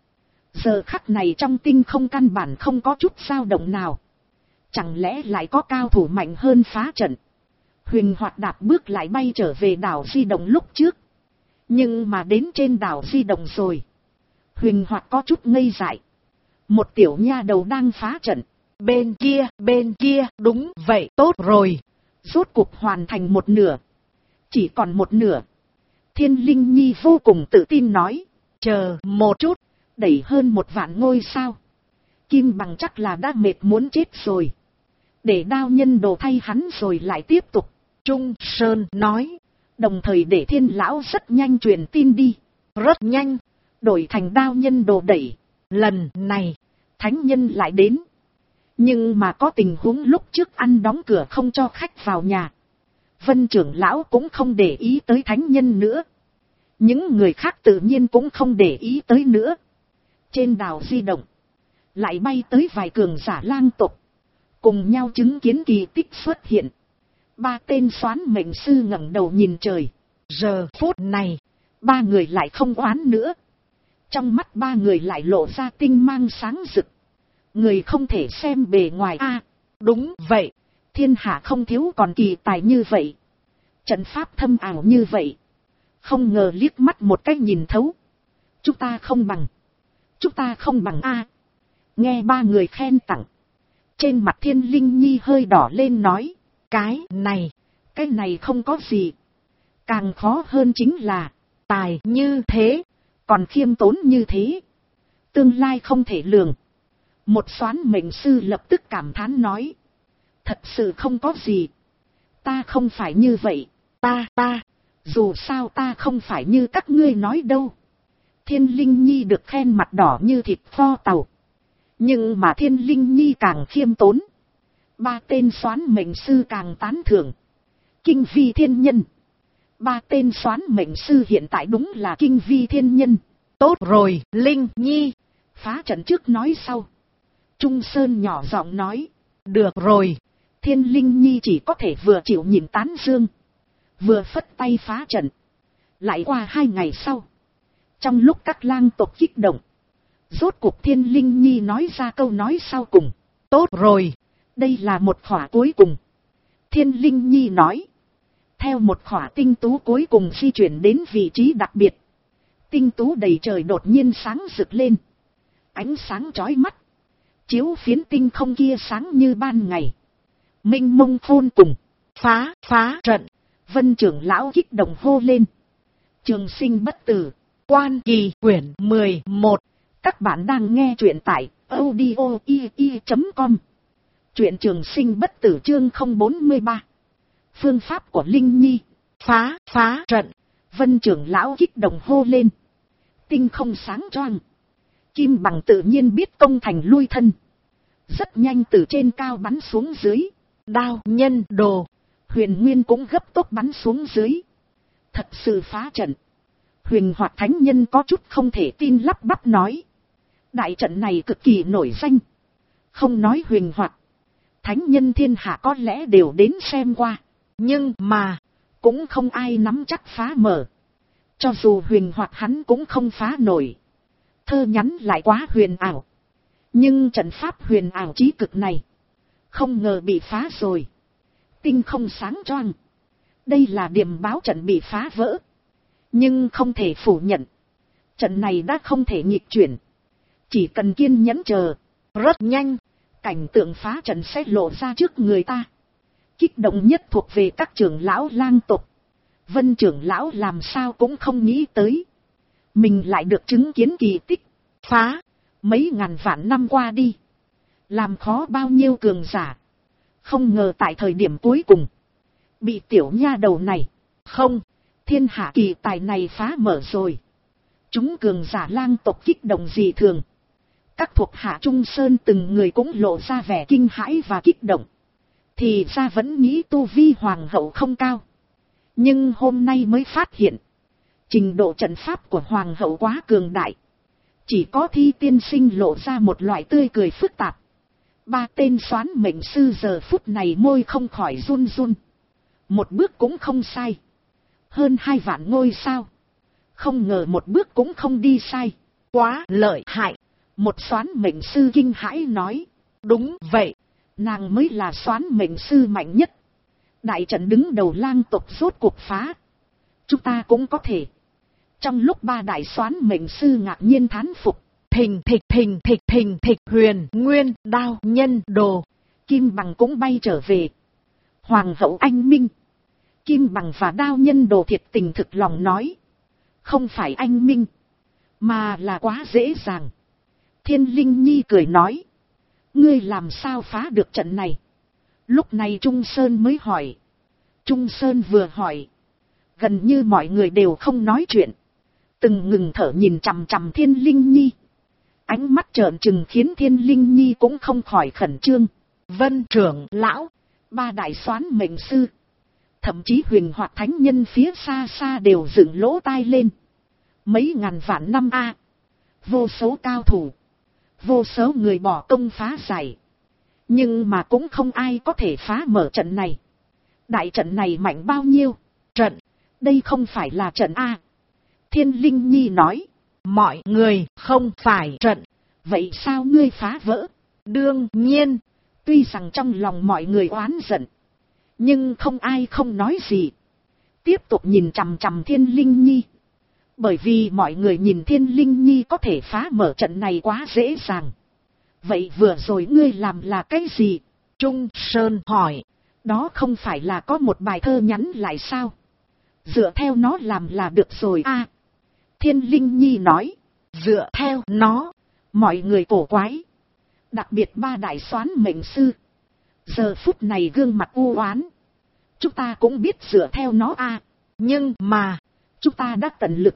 Giờ khắc này trong tinh không căn bản không có chút dao động nào. Chẳng lẽ lại có cao thủ mạnh hơn phá trận? Huyền Hoạt đạp bước lại bay trở về đảo di động lúc trước. Nhưng mà đến trên đảo di động rồi. Huyền Hoạt có chút ngây dại. Một tiểu nha đầu đang phá trận. Bên kia, đúng vậy, tốt rồi. Rốt cuộc hoàn thành một nửa. Chỉ còn một nửa. Thiên Linh Nhi vô cùng tự tin nói. Chờ một chút. Đẩy hơn 1 vạn ngôi sao. Kim Bằng chắc là đã mệt muốn chết rồi. Để đao nhân đồ thay hắn rồi lại tiếp tục. Trung Sơn nói. Đồng thời để Thiên Lão rất nhanh truyền tin đi. Rất nhanh. Đổi thành đao nhân đồ đẩy. Lần này, thánh nhân lại đến. Nhưng mà có tình huống lúc trước ăn đóng cửa không cho khách vào nhà. Vân trưởng lão cũng không để ý tới thánh nhân nữa. Những người khác tự nhiên cũng không để ý tới nữa. Trên đảo di động, lại bay tới vài cường giả lang tộc. Cùng nhau chứng kiến kỳ tích xuất hiện. 3 tên soán mệnh sư ngẩng đầu nhìn trời. Giờ phút này, 3 người lại không oán nữa. Trong mắt 3 người lại lộ ra tinh mang sáng rực. Người không thể xem bề ngoài a. Đúng vậy, thiên hạ không thiếu còn kỳ tài như vậy. Trận pháp thâm ảo như vậy. Không ngờ liếc mắt một cái nhìn thấu. Chúng ta không bằng. Chúng ta không bằng a. Nghe 3 người khen tặng. Trên mặt Thiên Linh Nhi hơi đỏ lên nói. Cái này không có gì. Càng khó hơn chính là. Tài như thế. Còn khiêm tốn như thế. Tương lai không thể lường. Một soán mệnh sư lập tức cảm thán nói. Thật sự không có gì. Ta không phải như vậy. Ta. Dù sao ta không phải như các ngươi nói đâu. Thiên Linh Nhi được khen mặt đỏ như thịt kho tàu. Nhưng mà Thiên Linh Nhi càng khiêm tốn. 3 tên soán mệnh sư càng tán thưởng. Kinh vi thiên nhân. 3 tên soán mệnh sư hiện tại đúng là kinh vi thiên nhân. Tốt rồi, Linh Nhi. Phá trận trước nói sau. Trung Sơn nhỏ giọng nói. Được rồi. Thiên Linh Nhi chỉ có thể vừa chịu nhìn tán dương. Vừa phất tay phá trận. Lại qua 2 ngày sau. Trong lúc các lang tộc kích động. Rốt cuộc Thiên Linh Nhi nói ra câu nói sau cùng. Tốt rồi. Đây là một khỏa cuối cùng. Thiên Linh Nhi nói. Theo một khỏa tinh tú cuối cùng di chuyển đến vị trí đặc biệt. Tinh tú đầy trời đột nhiên sáng rực lên. Ánh sáng chói mắt. Chiếu phiến tinh không kia sáng như ban ngày. Minh mông phôn cùng. Phá trận. Vân trưởng lão kích động hô lên. Trường sinh bất tử. Quan Kỳ quyển 11. Các bạn đang nghe truyện tại audio.com. Truyện Trường Sinh Bất Tử chương 043. Phương pháp của Linh Nhi. Phá trận. Vân trưởng lão kích động hô lên. Tinh không sáng choang. Kim Bằng tự nhiên biết công thành lui thân. Rất nhanh từ trên cao bắn xuống dưới. Đao nhân đồ. Huyền Nguyên cũng gấp tốc bắn xuống dưới. Thật sự phá trận. Huyền Hoạt thánh nhân có chút không thể tin lắp bắp nói. Đại trận này cực kỳ nổi danh. Không nói Huyền Hoạt. Thánh nhân thiên hạ có lẽ đều đến xem qua. Nhưng mà, cũng không ai nắm chắc phá mở. Cho dù Huyền Hoạt hắn cũng không phá nổi. Thơ nhắn lại quá huyền ảo. Nhưng trận pháp huyền ảo chí cực này. Không ngờ bị phá rồi. Tinh không sáng choang. Đây là điểm báo trận bị phá vỡ. Nhưng không thể phủ nhận. Trận này đã không thể nghịch chuyển. Chỉ cần kiên nhẫn chờ. Rất nhanh. Cảnh tượng phá trận sẽ lộ ra trước người ta. Kích động nhất thuộc về các trưởng lão lang tộc. Vân trưởng lão làm sao cũng không nghĩ tới. Mình lại được chứng kiến kỳ tích. Phá. Mấy ngàn vạn năm qua đi. Làm khó bao nhiêu cường giả. Không ngờ tại thời điểm cuối cùng. Bị tiểu nha đầu này. Không. Thiên hạ kỳ tài này phá mở rồi. Chúng cường giả lang tộc kích động dị thường. Các thuộc hạ Trung Sơn từng người cũng lộ ra vẻ kinh hãi và kích động. Thì ra vẫn nghĩ tu vi hoàng hậu không cao. Nhưng hôm nay mới phát hiện. Trình độ trận pháp của hoàng hậu quá cường đại. Chỉ có Thi tiên sinh lộ ra một loại tươi cười phức tạp. 3 tên soán mệnh sư giờ phút này môi không khỏi run run. Một bước cũng không sai. Hơn 2 vạn ngôi sao. Không ngờ một bước cũng không đi sai. Quá lợi hại. Một soán mệnh sư kinh hãi nói. Đúng vậy, nàng mới là soán mệnh sư mạnh nhất. Đại trận đứng đầu lang tộc rốt cuộc phá. Chúng ta cũng có thể. Trong lúc ba đại soán mệnh sư ngạc nhiên thán phục. thình thịch Huyền Nguyên đao nhân đồ. Kim bằng cũng bay trở về. Hoàng hậu anh minh. Kim bằng và đao nhân đồ thiệt tình thực lòng nói. Không phải anh minh, mà là quá dễ dàng. Thiên Linh Nhi cười nói. Ngươi làm sao phá được trận này? Lúc này Trung Sơn mới hỏi. Trung Sơn vừa hỏi, gần như mọi người đều không nói chuyện. Từng ngừng thở nhìn chằm chằm Thiên Linh Nhi. Ánh mắt trợn trừng khiến Thiên Linh Nhi cũng không khỏi khẩn trương. Vân trưởng lão, ba đại soán mệnh sư, thậm chí huyền hoạt thánh nhân phía xa xa đều dựng lỗ tai lên. Mấy ngàn vạn năm a, vô số cao thủ, vô số người bỏ công phá giải, nhưng mà cũng không ai có thể phá mở trận này. Đại trận này mạnh bao nhiêu? Trận, đây không phải là trận a. Thiên Linh Nhi nói. Mọi người không phải trận. Vậy sao ngươi phá vỡ? Đương nhiên. Tuy rằng trong lòng mọi người oán giận, nhưng không ai không nói gì. Tiếp tục nhìn chằm chằm Thiên Linh Nhi. Bởi vì mọi người nhìn Thiên Linh Nhi có thể phá mở trận này quá dễ dàng. Vậy vừa rồi ngươi làm là cái gì? Trung Sơn hỏi. Đó không phải là có một bài thơ nhắn lại sao? Dựa theo nó làm là được rồi a. Thiên Linh Nhi nói. Dựa theo nó. Mọi người cổ quái. Đặc biệt ba đại soán mệnh sư. Giờ phút này gương mặt u oán. Chúng ta cũng biết dựa theo nó a. Nhưng mà, chúng ta đã tận lực.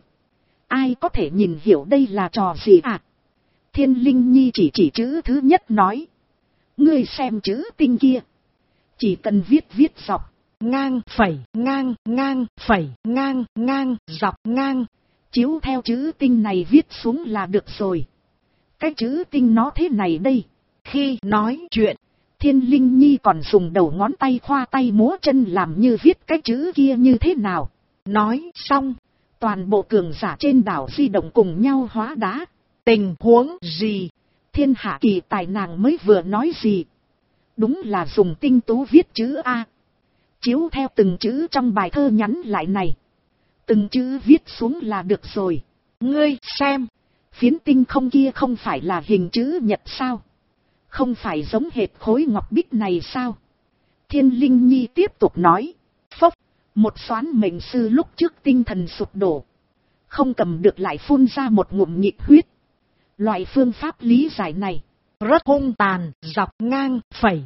Ai có thể nhìn hiểu đây là trò gì à? Thiên Linh Nhi chỉ chữ thứ nhất nói. Ngươi xem chữ tinh kia. Chỉ cần viết dọc. Ngang, phẩy, ngang, dọc, ngang. Chiếu theo chữ tinh này viết xuống là được rồi. Cái chữ tinh nó thế này đây. Khi nói chuyện, Thiên Linh Nhi còn dùng đầu ngón tay khoa tay múa chân làm như viết cái chữ kia như thế nào. Nói xong, toàn bộ cường giả trên đảo di động cùng nhau hóa đá. Tình huống gì? Thiên hạ kỳ tài nàng mới vừa nói gì? Đúng là dùng tinh tú viết chữ A. Chiếu theo từng chữ trong bài thơ nhắn lại này. Từng chữ viết xuống là được rồi. Ngươi xem, phiến tinh không kia không phải là hình chữ nhật sao? Không phải giống hệt khối ngọc bích này sao? Thiên Linh Nhi tiếp tục nói. Phốc, một soán mệnh sư lúc trước tinh thần sụp đổ. Không cầm được lại phun ra một ngụm nhịp huyết. Loại phương pháp lý giải này rất hung tàn, dọc ngang,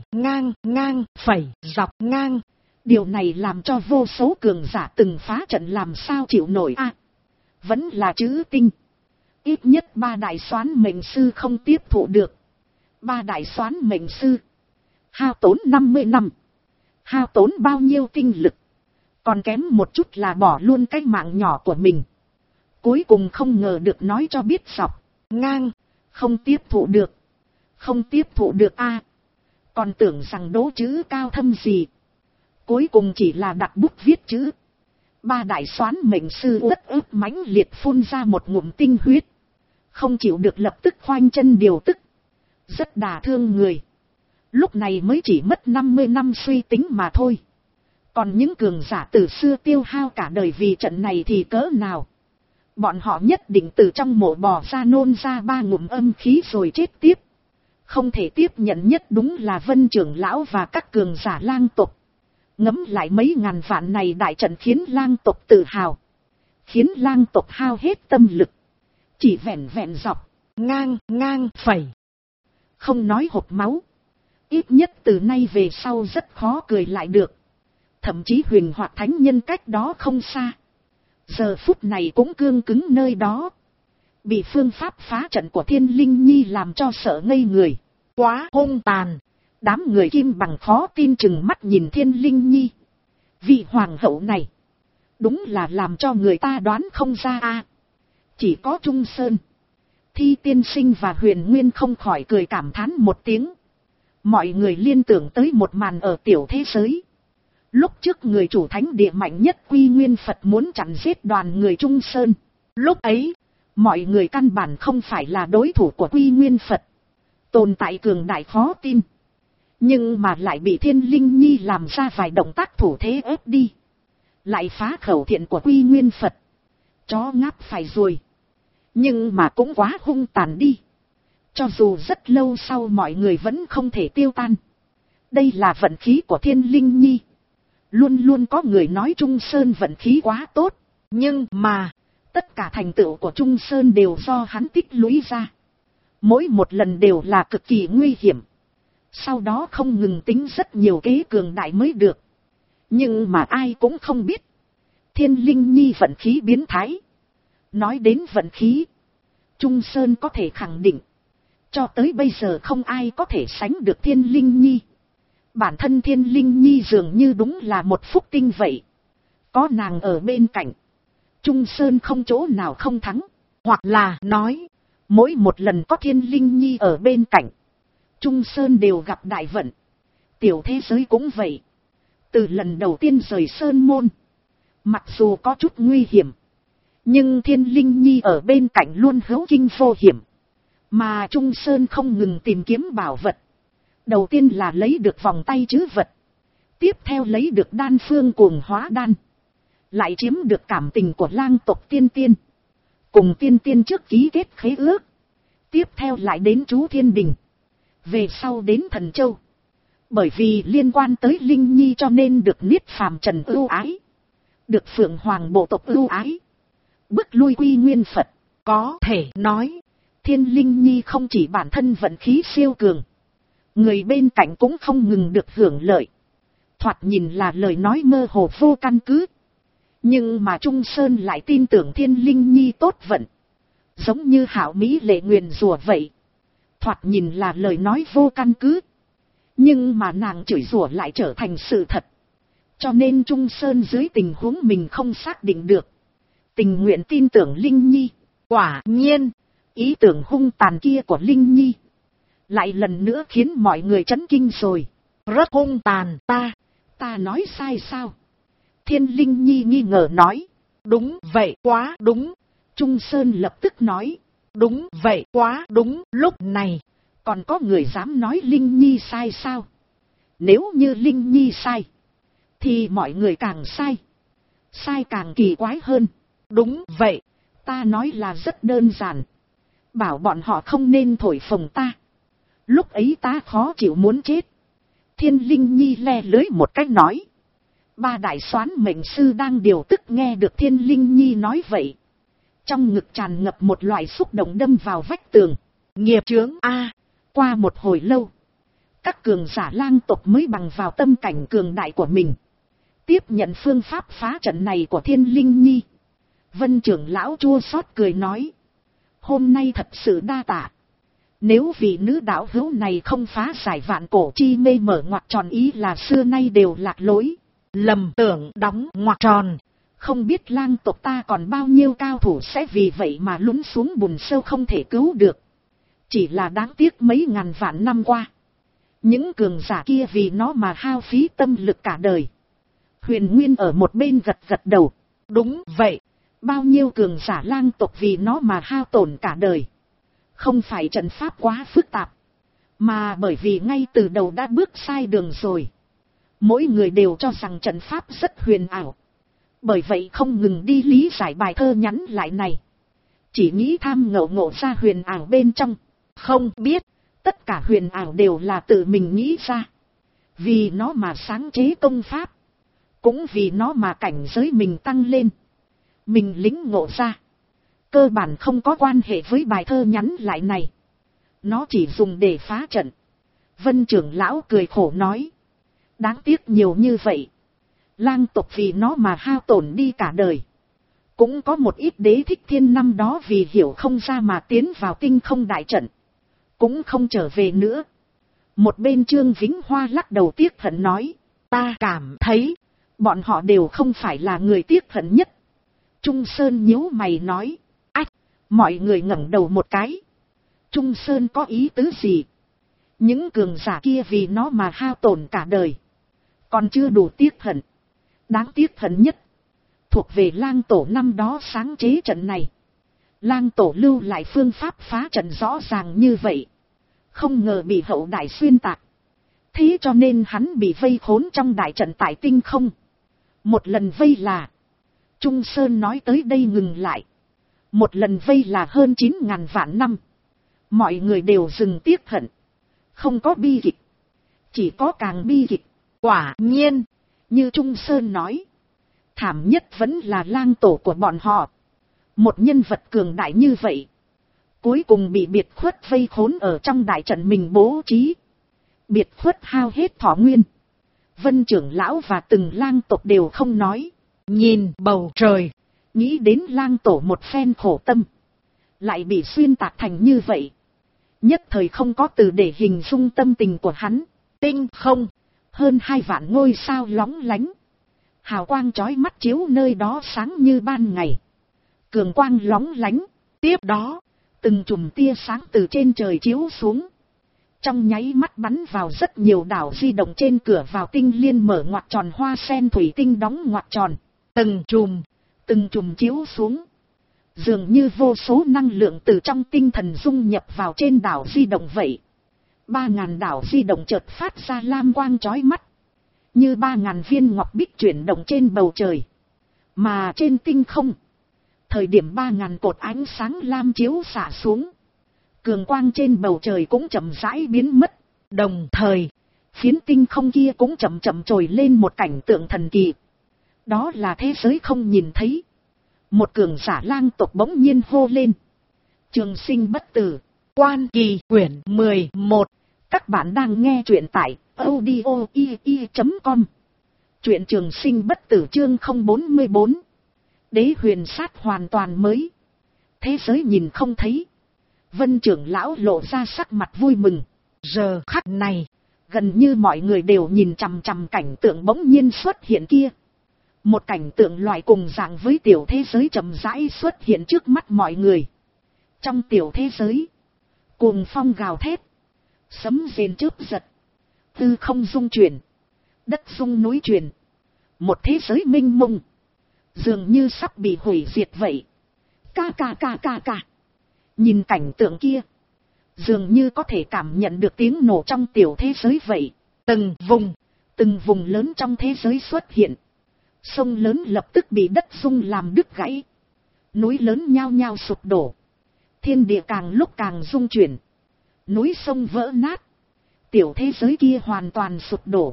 phẩy, dọc ngang. Điều này làm cho vô số cường giả từng phá trận làm sao chịu nổi a. Vẫn là chữ tinh. Ít nhất ba đại soán mệnh sư không tiếp thụ được. Ba đại soán mệnh sư hao tốn 50 năm. Hao tốn bao nhiêu tinh lực. Còn kém một chút là bỏ luôn cái mạng nhỏ của mình. Cuối cùng không ngờ được nói cho biết dọc ngang. Không tiếp thụ được. Không tiếp thụ được a. Còn tưởng rằng đố chữ cao thâm gì. Cuối cùng chỉ là đặt bút viết chữ. Ba đại soán mệnh sư uất ức mãnh liệt phun ra một ngụm tinh huyết. Không chịu được lập tức khoanh chân điều tức. Rất đả thương người. Lúc này mới chỉ mất 50 năm suy tính mà thôi. Còn những cường giả từ xưa tiêu hao cả đời vì trận này thì cỡ nào. Bọn họ nhất định từ trong mộ bò ra nôn ra 3 ngụm âm khí rồi chết tiếp. Không thể tiếp nhận nhất đúng là Vân trưởng lão và các cường giả lang tộc. Ngẫm lại mấy ngàn vạn này đại trận khiến lang tộc tự hào. Khiến lang tộc hao hết tâm lực. Chỉ vẹn vẹn dọc ngang, phẩy. Không nói hộc máu. Ít nhất từ nay về sau rất khó cười lại được. Thậm chí huyền hoạt thánh nhân cách đó không xa. Giờ phút này cũng cương cứng nơi đó. Bị phương pháp phá trận của Thiên Linh Nhi làm cho sợ ngây người. Quá hung tàn. Đám người Kim Bằng khó tin chừng mắt nhìn Thiên Linh Nhi. Vị hoàng hậu này. Đúng là làm cho người ta đoán không ra a. Chỉ có Trung Sơn, Thi Tiên Sinh và Huyền Nguyên không khỏi cười cảm thán một tiếng. Mọi người liên tưởng tới một màn ở tiểu thế giới. Lúc trước người chủ thánh địa mạnh nhất Quy Nguyên Phật muốn chặn giết đoàn người Trung Sơn. Lúc ấy, Mọi người căn bản không phải là đối thủ của Quy Nguyên Phật. Tồn tại cường đại khó tin. Nhưng mà lại bị Thiên Linh Nhi làm ra vài động tác thủ thế ép đi. Lại phá khẩu thiện của Quy Nguyên Phật. Chó ngáp phải ruồi. Nhưng mà cũng quá hung tàn đi. Cho dù rất lâu sau mọi người vẫn không thể tiêu tan. Đây là vận khí của Thiên Linh Nhi. Luôn luôn có người nói Trung Sơn vận khí quá tốt. Nhưng mà tất cả thành tựu của Trung Sơn đều do hắn tích lũy ra. Mỗi một lần đều là cực kỳ nguy hiểm. Sau đó không ngừng tính rất nhiều kế cường đại mới được. Nhưng mà ai cũng không biết. Thiên Linh Nhi vận khí biến thái. Nói đến vận khí, Trung Sơn có thể khẳng định. Cho tới bây giờ không ai có thể sánh được Thiên Linh Nhi. Bản thân Thiên Linh Nhi dường như đúng là một phúc tinh vậy. Có nàng ở bên cạnh, Trung Sơn không chỗ nào không thắng. Hoặc là nói, mỗi một lần có Thiên Linh Nhi ở bên cạnh, Trung Sơn đều gặp đại vận. Tiểu thế giới cũng vậy. Từ lần đầu tiên rời Sơn Môn, mặc dù có chút nguy hiểm, nhưng Thiên Linh Nhi ở bên cạnh luôn hữu kinh vô hiểm. Mà Trung Sơn không ngừng tìm kiếm bảo vật. Đầu tiên là lấy được vòng tay trữ vật. Tiếp theo lấy được đan phương cuồng hóa đan. Lại chiếm được cảm tình của lang tộc tiên tiên. Cùng tiên tiên trước ký kết khế ước. Tiếp theo lại đến chú Thiên Đình. Về sau đến Thần Châu. Bởi vì liên quan tới Linh Nhi cho nên được Niết Phàm Trần ưu ái. Được Phượng Hoàng bộ tộc ưu ái. Bức lui Quy Nguyên Phật. Có thể nói, Thiên Linh Nhi không chỉ bản thân vận khí siêu cường. Người bên cạnh cũng không ngừng được hưởng lợi. Thoạt nhìn là lời nói mơ hồ vô căn cứ. Nhưng mà Trung Sơn lại tin tưởng Thiên Linh Nhi tốt vận. Giống như hảo mỹ lệ nguyền rủa vậy. Thoạt nhìn là lời nói vô căn cứ. Nhưng mà nàng chửi rủa lại trở thành sự thật. Cho nên Trung Sơn dưới tình huống mình không xác định được, tình nguyện tin tưởng Linh Nhi. Quả nhiên, ý tưởng hung tàn kia của Linh Nhi lại lần nữa khiến mọi người chấn kinh rồi. Rất hung tàn. Ta nói sai sao? Thiên Linh Nhi nghi ngờ nói. Đúng vậy, quá đúng. Trung Sơn lập tức nói. Đúng vậy, quá đúng. Lúc này, còn có người dám nói Linh Nhi sai sao? Nếu như Linh Nhi sai, thì mọi người càng sai. Sai càng kỳ quái hơn. Đúng vậy, ta nói là rất đơn giản. Bảo bọn họ không nên thổi phồng ta. Lúc ấy ta khó chịu muốn chết. Thiên Linh Nhi le lưới một cách nói. Ba đại soán mệnh sư đang điều tức nghe được Thiên Linh Nhi nói vậy. Trong ngực tràn ngập một loại xúc động đâm vào vách tường. Nghiệp chướng a. Qua một hồi lâu, các cường giả lang tộc mới bằng vào tâm cảnh cường đại của mình. Tiếp nhận phương pháp phá trận này của Thiên Linh Nhi. Vân trưởng lão chua xót cười nói. Hôm nay thật sự đa tạ. Nếu vị nữ đạo hữu này không phá giải vạn cổ chi mê mở ngoặc tròn, ý là xưa nay đều lạc lối, lầm tưởng đóng ngoặc tròn. Không biết lang tộc ta còn bao nhiêu cao thủ sẽ vì vậy mà lún xuống bùn sâu không thể cứu được. Chỉ là đáng tiếc mấy ngàn vạn năm qua, những cường giả kia vì nó mà hao phí tâm lực cả đời. Huyền Nguyên ở một bên gật gật đầu. Đúng vậy, bao nhiêu cường giả lang tộc vì nó mà hao tổn cả đời. Không phải trận pháp quá phức tạp, mà bởi vì ngay từ đầu đã bước sai đường rồi. Mỗi người đều cho rằng trận pháp rất huyền ảo. Bởi vậy không ngừng đi lý giải bài thơ nhắn lại này. Chỉ nghĩ tham ngộ ra huyền ảo bên trong. Không biết, tất cả huyền ảo đều là tự mình nghĩ ra. Vì nó mà sáng chế công pháp. Cũng vì nó mà cảnh giới mình tăng lên. Mình lĩnh ngộ ra. Cơ bản không có quan hệ với bài thơ nhắn lại này. Nó chỉ dùng để phá trận. Vân trưởng lão cười khổ nói. Đáng tiếc nhiều như vậy. Lang tộc vì nó mà hao tổn đi cả đời. Cũng có một ít đế thích thiên năm đó vì hiểu không ra mà tiến vào tinh không đại trận. Cũng không trở về nữa. Một bên Trương Vĩnh Hoa lắc đầu tiếc hận nói. Ta cảm thấy bọn họ đều không phải là người tiếc hận nhất. Trung Sơn nhíu mày nói. Ách, mọi người ngẩng đầu một cái. Trung Sơn có ý tứ gì? Những cường giả kia vì nó mà hao tổn cả đời. Còn chưa đủ tiếc hận. Đáng tiếc hận nhất thuộc về lang tổ năm đó sáng chế trận này. Lang tổ lưu lại phương pháp phá trận rõ ràng như vậy. Không ngờ bị hậu đại xuyên tạc. Thế cho nên hắn bị vây khốn trong đại trận tại tinh không. Một lần vây là. Trung Sơn nói tới đây ngừng lại. Một lần vây là hơn 9.000 vạn năm. Mọi người đều dừng tiếc hận. Không có bi kịch. Chỉ có càng bi kịch. Quả nhiên. Như Trung Sơn nói. Thảm nhất vẫn là lang tổ của bọn họ. Một nhân vật cường đại như vậy. Cuối cùng bị biệt khuất vây khốn ở trong đại trận mình bố trí. Biệt khuất hao hết thọ nguyên. Vân trưởng lão và từng lang tộc đều không nói. Nhìn bầu trời. Nghĩ đến lang tổ một phen khổ tâm. Lại bị xuyên tạc thành như vậy. Nhất thời không có từ để hình dung tâm tình của hắn. Tinh không. Hơn 2 vạn ngôi sao lóng lánh. Hào quang chói mắt chiếu nơi đó sáng như ban ngày. Cường quang lóng lánh. Tiếp đó. Từng chùm tia sáng từ trên trời chiếu xuống. Trong nháy mắt bắn vào rất nhiều đảo di động trên cửa vào tinh liên mở ngoặc tròn hoa sen thủy tinh đóng ngoặc tròn. Từng chùm chiếu xuống. Dường như vô số năng lượng từ trong tinh thần dung nhập vào trên đảo di động vậy. 3.000 đảo di động chợt phát ra lam quang chói mắt. Như 3.000 viên ngọc bích chuyển động trên bầu trời. Mà trên tinh không. Thời điểm 3.000 cột ánh sáng lam chiếu xả xuống. Cường quang trên bầu trời cũng chậm rãi biến mất. Đồng thời, phiến tinh không kia cũng chậm chậm trồi lên một cảnh tượng thần kỳ. Đó là thế giới không nhìn thấy. Một cường giả lang tộc bỗng nhiên hô lên. Trường sinh bất tử. Quan Kỳ quyển 11. Các bạn đang nghe truyện tại audio.com. Truyện trường sinh bất tử chương 044. Đế huyền sát hoàn toàn mới. Thế giới nhìn không thấy. Vân trưởng lão lộ ra sắc mặt vui mừng. Giờ khắc này, gần như mọi người đều nhìn chằm chằm cảnh tượng bỗng nhiên xuất hiện kia. Một cảnh tượng loại cùng dạng với tiểu thế giới chậm rãi xuất hiện trước mắt mọi người. Trong tiểu thế giới, cuồng phong gào thét, sấm rền chớp giật, tư không rung chuyển, đất rung núi chuyển. Một thế giới mênh mông, dường như sắp bị hủy diệt vậy. Ca. Nhìn cảnh tượng kia, dường như có thể cảm nhận được tiếng nổ trong tiểu thế giới vậy. Từng vùng lớn trong thế giới xuất hiện. Sông lớn lập tức bị đất rung làm đứt gãy. Núi lớn nhao nhao sụp đổ. Thiên địa càng lúc càng rung chuyển. Núi sông vỡ nát. Tiểu thế giới kia hoàn toàn sụp đổ.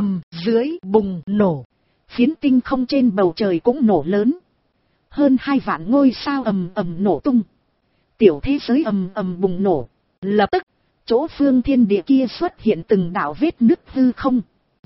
Dưới bùng nổ. Phiến tinh không trên bầu trời cũng nổ lớn. Hơn 2 vạn ngôi sao nổ tung. Tiểu thế giới bùng nổ. Lập tức, chỗ phương thiên địa kia xuất hiện từng đạo vết nứt hư không.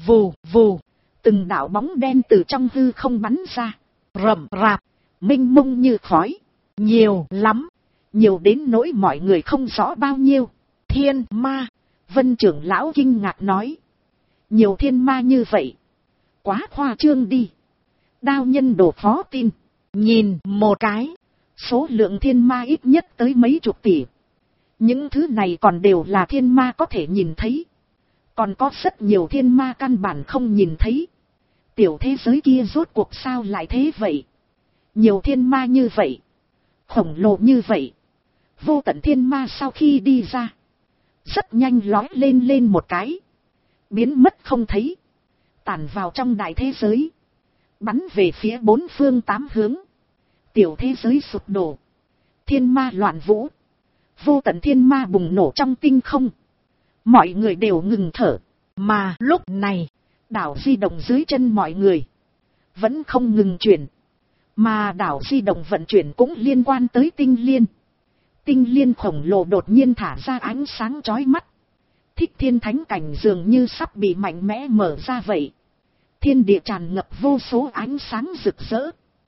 Vù. Từng đạo bóng đen từ trong hư không bắn ra. Rầm rạp, mênh mông như khói. Nhiều lắm. Nhiều đến nỗi mọi người không rõ bao nhiêu. Thiên ma. Vân trưởng lão kinh ngạc nói. Nhiều thiên ma như vậy. Quá khoa trương đi. Đao nhân đồ khó tin. Nhìn một cái. Số lượng thiên ma ít nhất tới mấy chục tỷ. Những thứ này còn đều là thiên ma có thể nhìn thấy. Còn có rất nhiều thiên ma căn bản không nhìn thấy. Tiểu thế giới kia rốt cuộc sao lại thế vậy? Nhiều thiên ma như vậy. Khổng lồ như vậy. Vô tận thiên ma sau khi đi ra. Rất nhanh lói lên một cái. Biến mất không thấy. Tản vào trong đại thế giới. Bắn về phía 4 phương 8 hướng. Tiểu thế giới sụp đổ. Thiên ma loạn vũ. Vô tận thiên ma bùng nổ trong tinh không. Mọi người đều ngừng thở. Mà lúc này, đảo di động dưới chân mọi người vẫn không ngừng chuyển. Mà đảo di động vận chuyển cũng liên quan tới tinh liên. Tinh liên khổng lồ đột nhiên thả ra ánh sáng chói mắt. Thích thiên thánh cảnh dường như sắp bị mạnh mẽ mở ra vậy. Thiên địa tràn ngập vô số ánh sáng rực rỡ.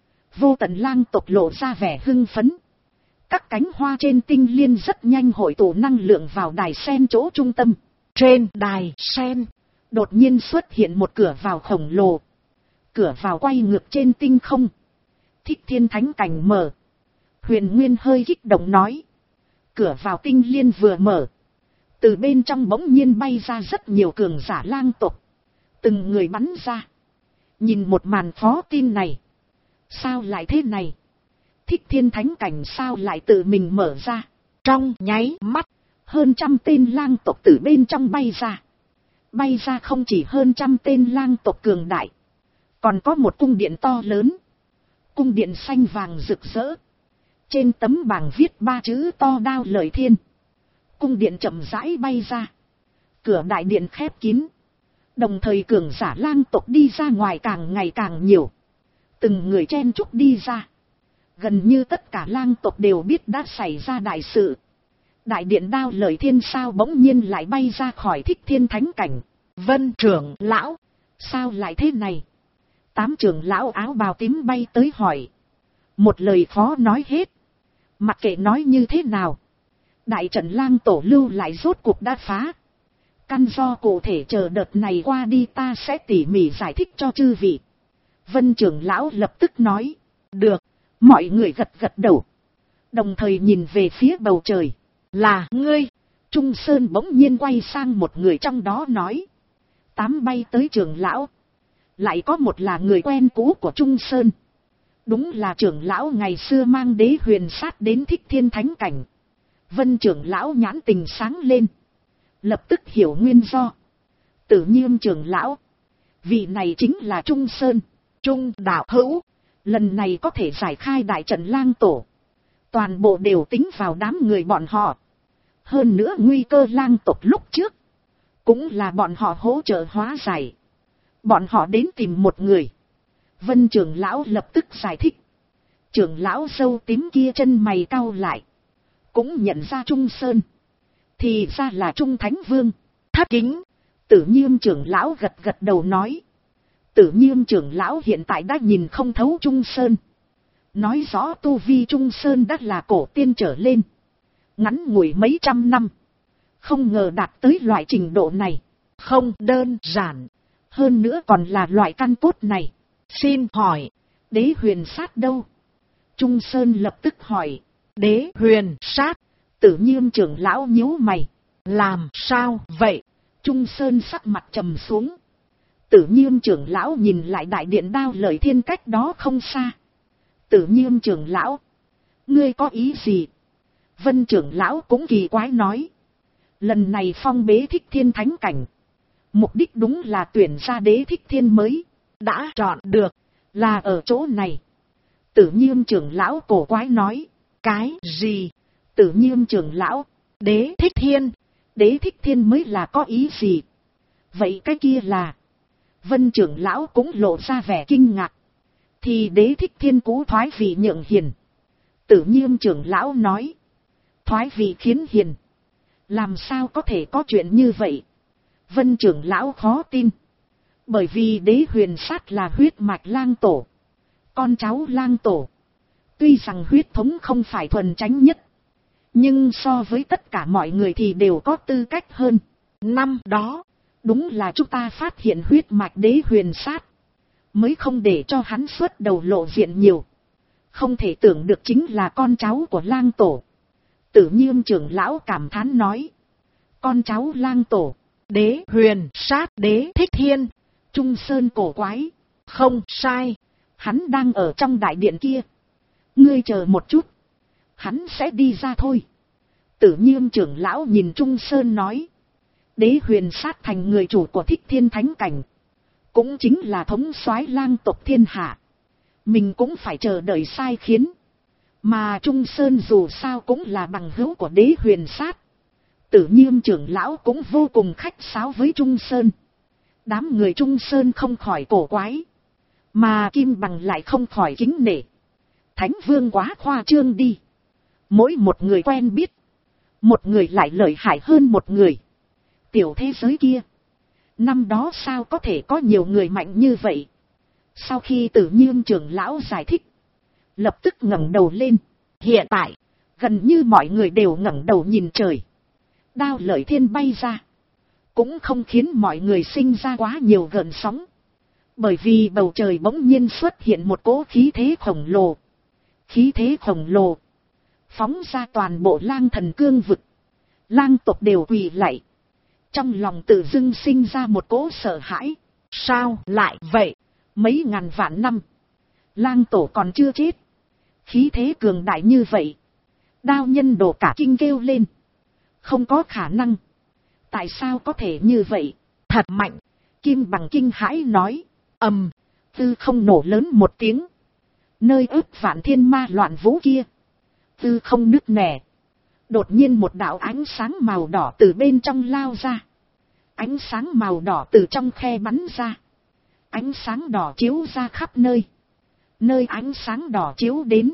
Vô tận lang tộc lộ ra vẻ hưng phấn. Các cánh hoa trên tinh liên rất nhanh hội tụ năng lượng vào đài sen chỗ trung tâm. Trên đài sen, đột nhiên xuất hiện một cửa vào khổng lồ. Cửa vào quay ngược trên tinh không. Thích thiên thánh cảnh mở. Huyền Nguyên hơi kích động nói. Cửa vào tinh liên vừa mở. Từ bên trong bỗng nhiên bay ra rất nhiều cường giả lang tộc. Từng người bắn ra. Nhìn một màn khó tin này. Sao lại thế này? Thích Thiên thánh cảnh sao lại tự mình mở ra. Trong nháy mắt, hơn trăm tên lang tộc từ bên trong bay ra. Bay ra không chỉ hơn trăm tên lang tộc cường đại, còn có một cung điện to lớn. Cung điện xanh vàng rực rỡ. Trên tấm bảng viết 3 chữ to Đao Lợi Thiên. Cung điện chậm rãi bay ra. Cửa đại điện khép kín. Đồng thời cường giả lang tộc đi ra ngoài càng ngày càng nhiều. Từng người chen chúc đi ra. Gần như tất cả lang tộc đều biết đã xảy ra đại sự. Đại điện Đao Lợi Thiên sao bỗng nhiên lại bay ra khỏi Thích Thiên thánh cảnh. Vân trưởng lão, sao lại thế này? 8 trưởng lão áo bào tím bay tới hỏi. Một lời khó nói hết. Mặc kệ nói như thế nào, đại trận lang tổ lưu lại rốt cuộc đã phá. Căn do cụ thể chờ đợt này qua đi ta sẽ tỉ mỉ giải thích cho chư vị. Vân trưởng lão lập tức nói. Được. Mọi người gật gật đầu. Đồng thời nhìn về phía bầu trời. Là ngươi. Trung Sơn bỗng nhiên quay sang một người trong đó nói. 8 bay tới trưởng lão. Lại có một là người quen cũ của Trung Sơn. Đúng là trưởng lão ngày xưa mang Đế Huyền Sát đến Thích Thiên thánh cảnh. Vân trưởng lão nhãn tình sáng lên. Lập tức hiểu nguyên do. Tử Nhiêm trưởng lão. Vị này chính là Trung Sơn. Trung đạo hữu. Lần này có thể giải khai đại trận lang tổ. Toàn bộ đều tính vào đám người bọn họ. Hơn nữa nguy cơ lang tộc lúc trước. Cũng là bọn họ hỗ trợ hóa giải. Bọn họ đến tìm một người. Vân trưởng lão lập tức giải thích. Trưởng lão râu tím kia chân mày cau lại. Cũng nhận ra Trung Sơn. Thì ra là Trung Thánh Vương. Thất kính. Tử Nhiêm trưởng lão gật gật đầu nói. Tử Nhiêm trưởng lão hiện tại đã nhìn không thấu Trung Sơn. Nói rõ tu vi Trung Sơn đã là cổ tiên trở lên. Ngắn ngủi mấy trăm năm. Không ngờ đạt tới loại trình độ này. Không đơn giản. Hơn nữa còn là loại căn cốt này. Xin hỏi. Đế Huyền Sát đâu? Trung Sơn lập tức hỏi. Đế Huyền Sát. Tử Nhiêm trưởng lão nhíu mày. Làm sao vậy? Trung Sơn sắc mặt trầm xuống. Tử Nhiêm trưởng lão nhìn lại đại điện Đao Lợi Thiên cách đó không xa. Tử Nhiêm trưởng lão. Ngươi có ý gì? Vân trưởng lão cũng kỳ quái nói. Lần này phong bế Thích Thiên thánh cảnh. Mục đích đúng là tuyển ra đế Thích Thiên mới. Đã chọn được. Là ở chỗ này. Tử Nhiêm trưởng lão cổ quái nói. Cái gì? Tử Nhiêm trưởng lão. Đế Thích Thiên. Đế Thích Thiên mới là có ý gì? Vậy cái kia là. Vân trưởng lão cũng lộ ra vẻ kinh ngạc. Thì đế Thích Thiên cú thoái vị nhượng hiền. Tử Nhiêm trưởng lão nói. Thoái vị khiến hiền. Làm sao có thể có chuyện như vậy? Vân trưởng lão khó tin. Bởi vì Đế Huyền Sát là huyết mạch lang tổ. Con cháu lang tổ. Tuy rằng huyết thống không phải thuần chánh nhất. Nhưng so với tất cả mọi người thì đều có tư cách hơn. Năm đó. Đúng là chúng ta phát hiện huyết mạch Đế Huyền Sát. Mới không để cho hắn xuất đầu lộ diện nhiều. Không thể tưởng được chính là con cháu của lang tổ. Tử Nhiêm trưởng lão cảm thán nói. Con cháu lang tổ. Đế Huyền Sát Đế Thích Thiên. Trung Sơn cổ quái. Không sai. Hắn đang ở trong đại điện kia. Ngươi chờ một chút. Hắn sẽ đi ra thôi. Tử Nhiêm trưởng lão nhìn Trung Sơn nói. Đế Huyền Sát thành người chủ của Thích Thiên thánh cảnh. Cũng chính là thống soái lang tộc thiên hạ. Mình cũng phải chờ đợi sai khiến. Mà Trung Sơn dù sao cũng là bằng hữu của Đế Huyền Sát. Tử Nhiêm trưởng lão cũng vô cùng khách sáo với Trung Sơn. Đám người Trung Sơn không khỏi cổ quái. Mà Kim Bằng lại không khỏi kính nể. Thánh Vương quá khoa trương đi. Mỗi một người quen biết. Một người lại lợi hại hơn một người. Tiểu thế giới kia. Năm đó sao có thể có nhiều người mạnh như vậy? Sau khi Tử Nhiêm trưởng lão giải thích. Lập tức ngẩng đầu lên. Hiện tại. Gần như mọi người đều ngẩng đầu nhìn trời. Đao Lợi Thiên bay ra. Cũng không khiến mọi người sinh ra quá nhiều gợn sóng. Bởi vì bầu trời bỗng nhiên xuất hiện một cỗ khí thế khổng lồ. Khí thế khổng lồ. Phóng ra toàn bộ lang thần cương vực. Lang tộc đều quỳ lạy. Trong lòng tự dưng sinh ra một cỗ sợ hãi. Sao lại vậy? Mấy ngàn vạn năm. Lang tổ còn chưa chết. Khí thế cường đại như vậy. Đao nhân đồ cả kinh kêu lên. Không có khả năng. Tại sao có thể như vậy? Thật mạnh. Kim Bằng kinh hãi nói. Ầm. Tư không nổ lớn một tiếng. Nơi ức vạn thiên ma loạn vũ kia. Tư không nứt nẻ. Đột nhiên một đạo ánh sáng màu đỏ từ bên trong lao ra. Ánh sáng màu đỏ từ trong khe bắn ra. Ánh sáng đỏ chiếu ra khắp nơi. Nơi ánh sáng đỏ chiếu đến.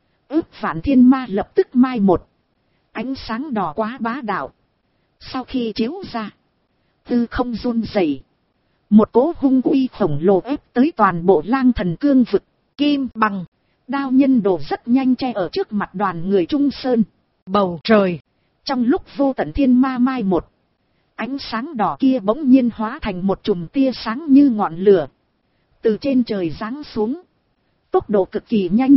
Ức vạn thiên ma lập tức mai một. Ánh sáng đỏ quá bá đạo. Sau khi chiếu ra. Tư không run rẩy. Một cỗ hung uy khổng lồ ép tới toàn bộ Lang Thần cương vực. Kim Bằng. Đao nhân đồ rất nhanh che ở trước mặt đoàn người Trung Sơn. Bầu trời. Trong lúc vô tận thiên ma mai một. Ánh sáng đỏ kia bỗng nhiên hóa thành một chùm tia sáng như ngọn lửa. Từ trên trời giáng xuống. Tốc độ cực kỳ nhanh.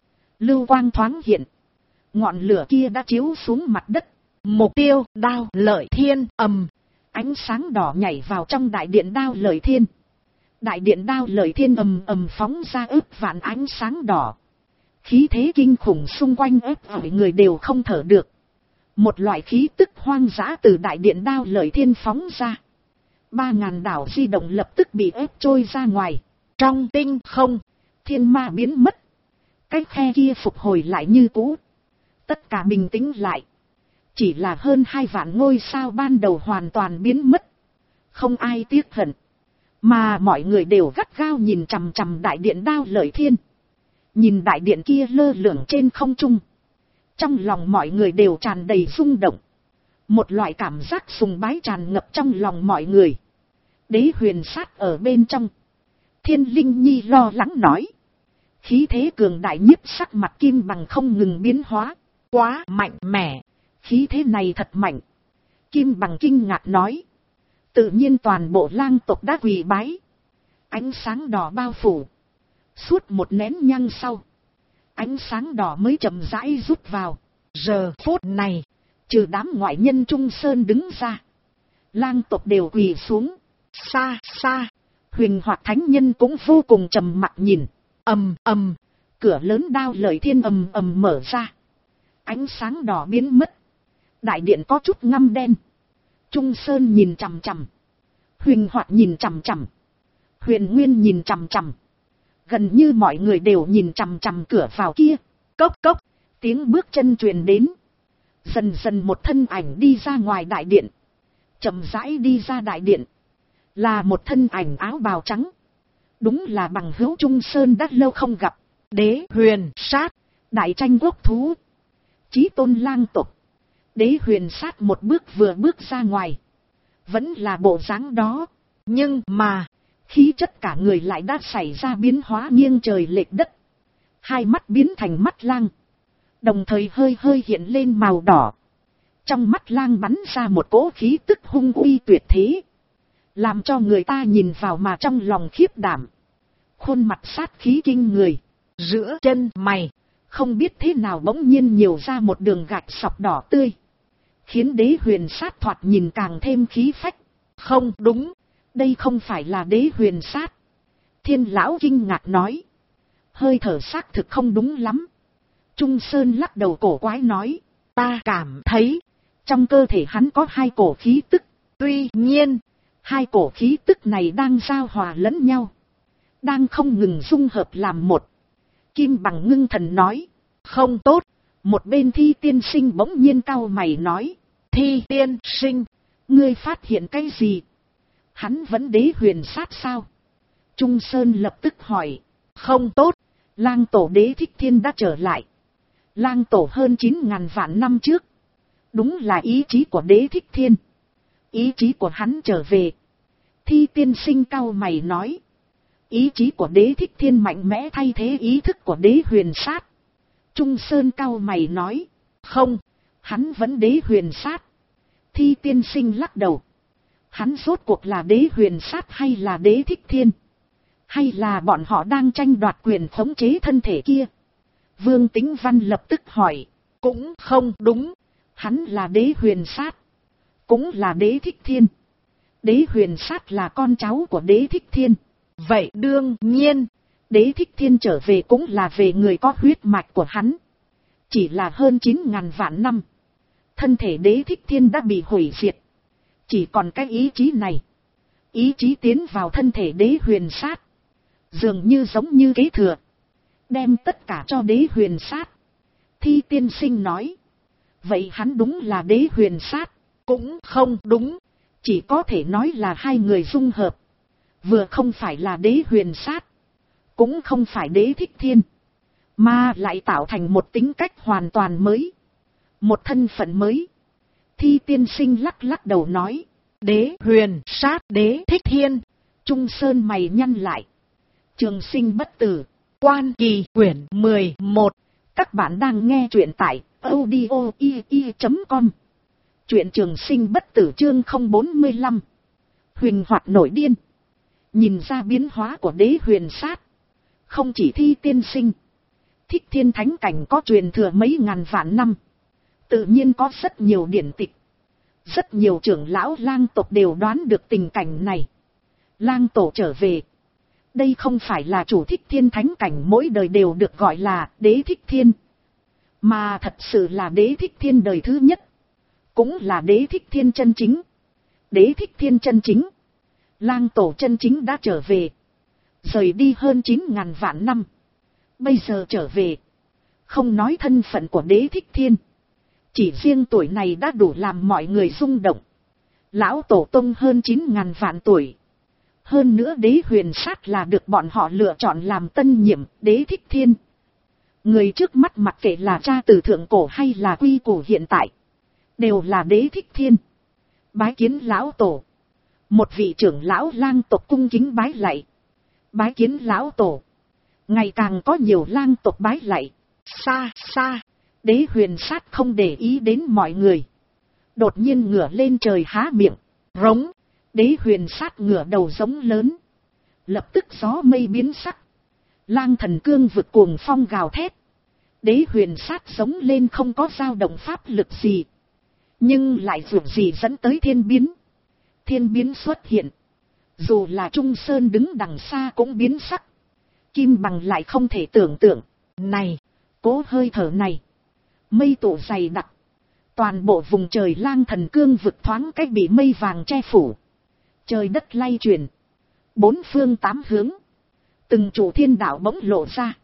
Lưu quang thoáng hiện. Ngọn lửa kia đã chiếu xuống mặt đất. Mục tiêu Đao Lợi Thiên. Ầm. Ánh sáng đỏ nhảy vào trong đại điện Đao Lợi Thiên. Đại điện Đao Lợi Thiên ầm ầm phóng ra ức vạn ánh sáng đỏ. Khí thế kinh khủng xung quanh ép ỏi người đều không thở được. Một loại khí tức hoang dã từ đại điện Đao Lợi Thiên phóng ra. 3000 đảo di động lập tức bị ép trôi ra ngoài. Trong tinh không. Thiên ma biến mất. Cái khe kia phục hồi lại như cũ. Tất cả bình tĩnh lại. Chỉ là hơn 2 vạn ngôi sao ban đầu hoàn toàn biến mất. Không ai tiếc hận. Mà mọi người đều gắt gao nhìn chằm chằm đại điện Đao Lợi Thiên. Nhìn đại điện kia lơ lửng trên không trung. Trong lòng mọi người đều tràn đầy rung động. Một loại cảm giác sùng bái tràn ngập trong lòng mọi người. Đế huyền sát ở bên trong. Thiên Linh Nhi lo lắng nói. Khí thế cường đại nhiếp sắc mặt Kim Bằng không ngừng biến hóa. Quá mạnh mẽ. Khí thế này thật mạnh. Kim Bằng kinh ngạc nói. Tự nhiên toàn bộ lang tộc đã quỳ bái. Ánh sáng đỏ bao phủ. Suốt một nén nhang sau. Ánh sáng đỏ mới chậm rãi rút vào. Giờ phút này. Trừ đám ngoại nhân Trung Sơn đứng ra. Lang tộc đều quỳ xuống. Xa xa. Huyền Hoạt Thánh Nhân cũng vô cùng trầm mặc nhìn. Ầm ầm. Cửa lớn Đao Lợi Thiên ầm ầm mở ra. Ánh sáng đỏ biến mất. Đại điện có chút ngăm đen. Trung Sơn nhìn chằm chằm. Huyền Hoạt nhìn chằm chằm. Huyền Nguyên nhìn chằm chằm. Gần như mọi người đều nhìn chằm chằm cửa vào kia. Cốc cốc. Tiếng bước chân truyền đến. Dần dần một thân ảnh đi ra ngoài đại điện. Chậm rãi đi ra đại điện. Là một thân ảnh áo bào trắng. Đúng là bằng hữu Trung Sơn đã lâu không gặp. Đế huyền sát. Đại tranh quốc thú. Chí tôn lang tộc. Đế huyền sát một bước vừa bước ra ngoài. Vẫn là bộ dáng đó. Nhưng mà. Khí chất cả người lại đã xảy ra biến hóa nghiêng trời lệch đất. Hai mắt biến thành mắt lang. Đồng thời hơi hơi hiện lên màu đỏ. Trong mắt lang bắn ra một cỗ khí tức hung uy tuyệt thế. Làm cho người ta nhìn vào mà trong lòng khiếp đảm. Khuôn mặt sát khí kinh người. Giữa chân mày. Không biết thế nào bỗng nhiên nhiều ra một đường gạch sọc đỏ tươi. Khiến đế huyền sát thoạt nhìn càng thêm khí phách. Không đúng. Đây không phải là đế huyền sát. Thiên lão kinh ngạc nói. Hơi thở xác thực không đúng lắm. Trung Sơn lắc đầu cổ quái nói. Ta cảm thấy. Trong cơ thể hắn có 2 cổ khí tức. Tuy nhiên. 2 cổ khí tức này đang giao hòa lẫn nhau. Đang không ngừng dung hợp làm một. Kim Bằng ngưng thần nói. Không tốt. Một bên Thi Tiên Sinh bỗng nhiên cau mày nói. Thi Tiên Sinh. Ngươi phát hiện cái gì? Hắn vẫn đế huyền sát sao? Trung Sơn lập tức hỏi. Không tốt. Lang tổ đế thích thiên đã trở lại. Lang tổ hơn 9.000 vạn năm trước. Đúng là ý chí của đế thích thiên. Ý chí của hắn trở về. Thi Tiên Sinh cau mày nói. Ý chí của đế thích thiên mạnh mẽ thay thế ý thức của đế huyền sát. Trung Sơn cau mày nói. Không, hắn vẫn đế huyền sát. Thi Tiên Sinh lắc đầu. Hắn rốt cuộc là đế huyền sát hay là đế thích thiên? Hay là bọn họ đang tranh đoạt quyền khống chế thân thể kia? Vương Tính Văn lập tức hỏi. Cũng không đúng. Hắn là đế huyền sát. Cũng là đế thích thiên. Đế huyền sát là con cháu của đế thích thiên. Vậy đương nhiên. Đế Thích Thiên trở về cũng là về người có huyết mạch của hắn. Chỉ là hơn 9.000 vạn năm. Thân thể Đế Thích Thiên đã bị hủy diệt. Chỉ còn cái ý chí này. Ý chí tiến vào thân thể Đế Huyền Sát. Dường như giống như kế thừa. Đem tất cả cho Đế Huyền Sát. Thi tiên sinh nói. Vậy hắn đúng là Đế Huyền Sát. Cũng không đúng. Chỉ có thể nói là hai người dung hợp. Vừa không phải là Đế Huyền Sát. Cũng không phải Đế Thích Thiên. Mà lại tạo thành một tính cách hoàn toàn mới. Một thân phận mới. Thi tiên sinh lắc lắc đầu nói. Đế Huyền Sát, Đế Thích Thiên. Trung Sơn mày nhăn lại. Trường sinh bất tử. Quan Kỳ quyển 11. Các bạn đang nghe truyện tại audio.com. Truyện Trường Sinh bất tử chương 045. Huỳnh Hoạt nổi điên. Nhìn ra biến hóa của Đế Huyền Sát. Không chỉ Thi tiên sinh. Thích Thiên thánh cảnh có truyền thừa mấy ngàn vạn năm. Tự nhiên có rất nhiều điển tịch. Rất nhiều trưởng lão lang tộc đều đoán được tình cảnh này. Lang tổ trở về. Đây không phải là chủ Thích Thiên thánh cảnh mỗi đời đều được gọi là Đế Thích Thiên. Mà thật sự là Đế Thích Thiên đời thứ nhất. Cũng là Đế Thích Thiên chân chính. Đế Thích Thiên chân chính. Lang tổ chân chính đã trở về. Rời đi hơn 9.000 vạn năm. Bây giờ trở về. Không nói thân phận của Đế Thích Thiên. Chỉ riêng tuổi này đã đủ làm mọi người rung động. Lão tổ tông hơn 9.000 vạn tuổi. Hơn nữa Đế Huyền Sát là được bọn họ lựa chọn làm tân nhiệm Đế Thích Thiên. Người trước mắt mặc kệ là cha từ thượng cổ hay là quy củ hiện tại. Đều là Đế Thích Thiên. Bái kiến lão tổ. Một vị trưởng lão lang tộc cung kính bái lạy. Bái kiến lão tổ. Ngày càng có nhiều lang tộc bái lạy. Xa xa. Đế Huyền Sát không để ý đến mọi người. Đột nhiên ngửa lên trời há miệng. Rống. Đế Huyền Sát ngửa đầu giống lớn. Lập tức gió mây biến sắc. Lang thần cương vực cuồng phong gào thét. Đế Huyền Sát giống lên không có dao động pháp lực gì. Nhưng lại dù gì dẫn tới thiên biến. Thiên biến xuất hiện. Dù là Trung Sơn đứng đằng xa cũng biến sắc. Kim Bằng lại không thể tưởng tượng. Này, cố hơi thở này. Mây tụ dày đặc. Toàn bộ vùng trời lang thần cương vực thoáng cách bị mây vàng che phủ. Trời đất lay chuyển. Bốn phương tám hướng. Từng chủ thiên đạo bỗng lộ ra.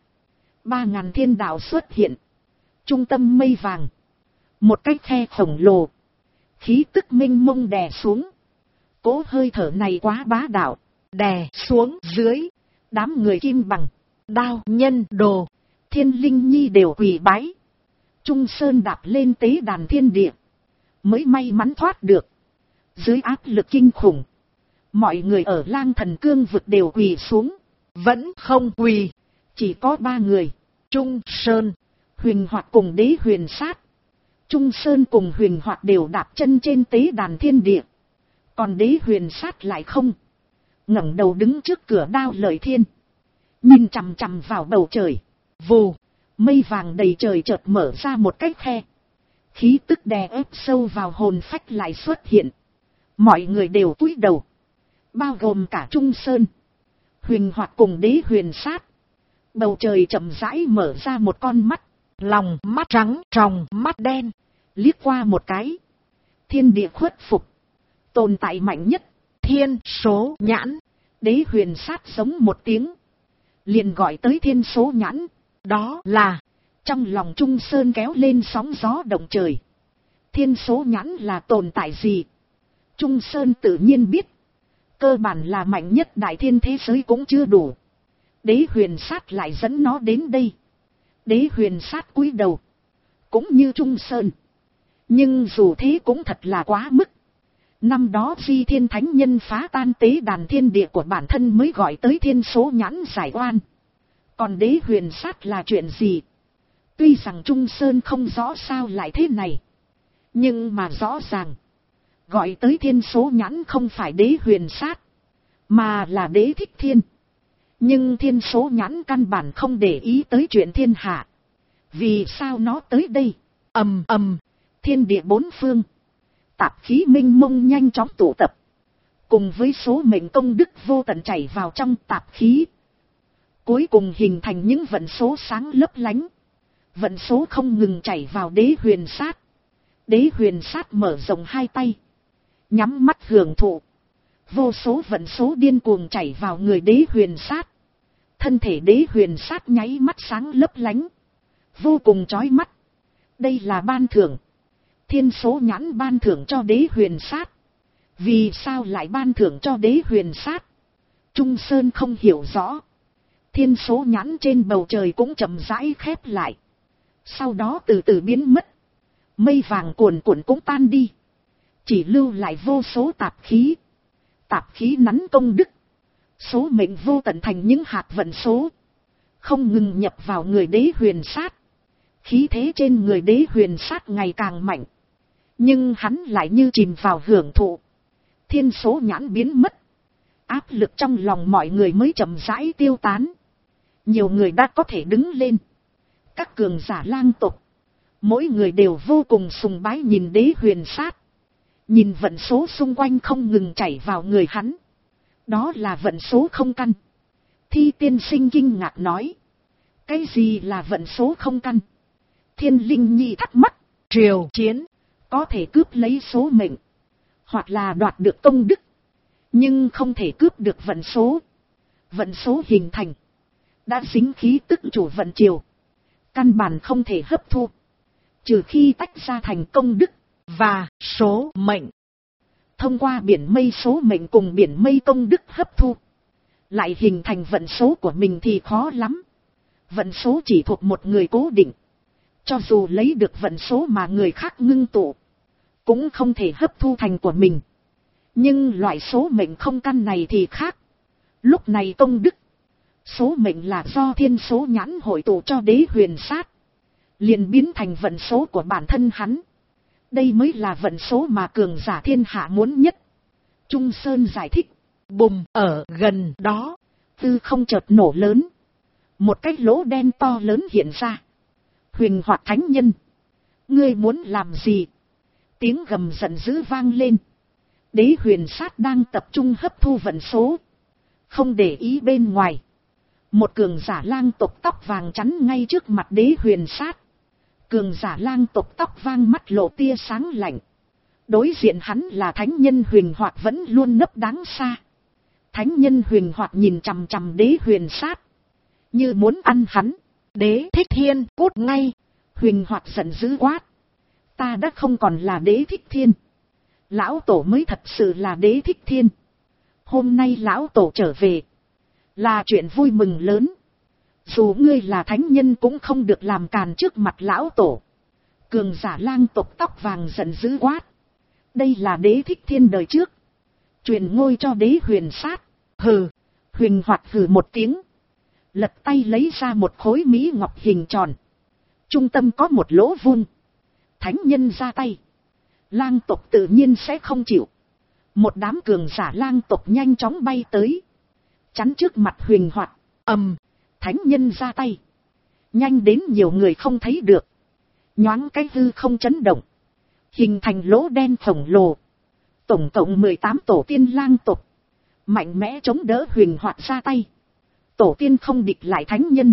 3.000 thiên đạo xuất hiện. Trung tâm mây vàng. Một cái khe khổng lồ. Khí tức minh mông đè xuống. Cố hơi thở này quá bá đạo. Đè xuống dưới. Đám người Kim Bằng, Đao Nhân Đồ, Thiên Linh Nhi đều quỳ bái. Trung Sơn đạp lên tế đàn thiên địa. Mới may mắn thoát được. Dưới áp lực kinh khủng. Mọi người ở lang thần cương vực đều quỳ xuống. Vẫn không quỳ. Chỉ có 3 người. Trung Sơn, Huỳnh Hoạt cùng Đế Huyền Sát. Trung Sơn cùng Huỳnh Hoạt đều đạp chân trên tế đàn thiên địa. Còn Đế Huyền Sát lại không. Ngẩng đầu đứng trước cửa Đao Lợi Thiên. Nhìn chằm chằm vào bầu trời. Vù, mây vàng đầy trời chợt mở ra một cái khe. Khí tức đè ép sâu vào hồn phách lại xuất hiện. Mọi người đều cúi đầu. Bao gồm cả Trung Sơn, Huỳnh Hoạt cùng Đế Huyền Sát. Bầu trời chậm rãi mở ra một con mắt. Lòng mắt trắng tròng mắt đen. Liếc qua một cái. Thiên địa khuất phục. Tồn tại mạnh nhất. Thiên số nhãn. Đế Huyền Sát giống một tiếng. Liền gọi tới thiên số nhãn. Đó là. Trong lòng Trung Sơn kéo lên sóng gió động trời. Thiên số nhãn là tồn tại gì? Trung Sơn tự nhiên biết. Cơ bản là mạnh nhất đại thiên thế giới cũng chưa đủ. Đế Huyền Sát lại dẫn nó đến đây. Đế Huyền Sát cúi đầu. Cũng như Trung Sơn. Nhưng dù thế cũng thật là quá mức. Năm đó Di Thiên Thánh Nhân phá tan tế đàn thiên địa của bản thân mới gọi tới thiên số nhãn giải oan. Còn Đế Huyền Sát là chuyện gì? Tuy rằng Trung Sơn không rõ sao lại thế này. Nhưng mà rõ ràng. Gọi tới thiên số nhãn không phải Đế Huyền Sát. Mà là Đế Thích Thiên. Nhưng thiên số nhãn căn bản không để ý tới chuyện thiên hạ. Vì sao nó tới đây? Ầm ầm. Thiên địa bốn phương. Tạp khí minh mông nhanh chóng tụ tập. Cùng với số mệnh công đức vô tận chảy vào trong tạp khí. Cuối cùng hình thành những vận số sáng lấp lánh. Vận số không ngừng chảy vào đế huyền sát. Đế huyền sát mở rộng hai tay, nhắm mắt hưởng thụ. Vô số vận số điên cuồng chảy vào người đế huyền sát. Thân thể đế huyền sát nháy mắt sáng lấp lánh, vô cùng chói mắt. Đây là ban thưởng. Thiên số nhãn ban thưởng cho đế huyền sát. Vì sao lại ban thưởng cho đế huyền sát? Trung Sơn không hiểu rõ. Thiên số nhãn trên bầu trời cũng chậm rãi khép lại, sau đó từ từ biến mất. Mây vàng cuồn cuộn cũng tan đi, chỉ lưu lại vô số tạp khí. Tạp khí nắn công đức, số mệnh vô tận thành những hạt vận số, không ngừng nhập vào người đế huyền sát. Khí thế trên người đế huyền sát ngày càng mạnh, nhưng hắn lại như chìm vào hưởng thụ. Thiên số nhãn biến mất, áp lực trong lòng mọi người mới chậm rãi tiêu tán. Nhiều người đã có thể đứng lên. Các cường giả lang tộc, mỗi người đều vô cùng sùng bái nhìn đế huyền sát. Nhìn vận số xung quanh không ngừng chảy vào người hắn. Đó là vận số không căn. Thi tiên sinh kinh ngạc nói. Cái gì là vận số không căn? Thiên Linh Nhi thắc mắc. Triều chiến có thể cướp lấy số mệnh, hoặc là đoạt được công đức, nhưng không thể cướp được vận số. Vận số hình thành, đã dính khí tức chủ vận triều, căn bản không thể hấp thu, trừ khi tách ra thành công đức và số mệnh. Thông qua biển mây số mệnh cùng biển mây công đức hấp thu, lại hình thành vận số của mình thì khó lắm. Vận số chỉ thuộc một người cố định, cho dù lấy được vận số mà người khác ngưng tụ, cũng không thể hấp thu thành của mình. Nhưng loại số mệnh không căn này thì khác. Lúc này công đức, số mệnh là do thiên số nhãn hội tụ cho đế huyền sát, liền biến thành vận số của bản thân hắn. Đây mới là vận số mà cường giả thiên hạ muốn nhất. Trung Sơn giải thích. Bùm, ở gần đó, tư không chợt nổ lớn. Một cái lỗ đen to lớn hiện ra. Huyền Hoạt thánh nhân, ngươi muốn làm gì? Tiếng gầm giận dữ vang lên. Đế huyền sát đang tập trung hấp thu vận số, không để ý bên ngoài. Một cường giả lang tộc tóc vàng chắn ngay trước mặt đế huyền sát. Cường giả lang tộc tóc vàng mắt lộ tia sáng lạnh. Đối diện hắn là thánh nhân Huyền Hoạt vẫn luôn nấp đáng xa. Thánh nhân Huyền Hoạt nhìn chằm chằm đế huyền sát, như muốn ăn hắn. Đế Thích Thiên, cút ngay! Huyền Hoạt giận dữ quát. Ta đã không còn là đế thích thiên. Lão tổ mới thật sự là đế thích thiên. Hôm nay lão tổ trở về, là chuyện vui mừng lớn. Dù ngươi là thánh nhân cũng không được làm càn trước mặt lão tổ. Cường giả lang tộc tóc vàng giận dữ quát. Đây là đế thích thiên đời trước, truyền ngôi cho đế huyền sát. Hừ! Huyền Hoạt hừ một tiếng, lật tay lấy ra một khối mỹ ngọc hình tròn. Trung tâm có một lỗ vuông. Thánh nhân ra tay, lang tộc tự nhiên sẽ không chịu. Một đám cường giả lang tộc nhanh chóng bay tới, chắn trước mặt Huyền Hoạt. Thánh nhân ra tay, nhanh đến nhiều người không thấy được. Nhoáng cái hư không chấn động, hình thành lỗ đen khổng lồ. Tổng cộng 18 tổ tiên lang tộc mạnh mẽ chống đỡ Huyền Hoạt ra tay. Tổ tiên không địch lại thánh nhân,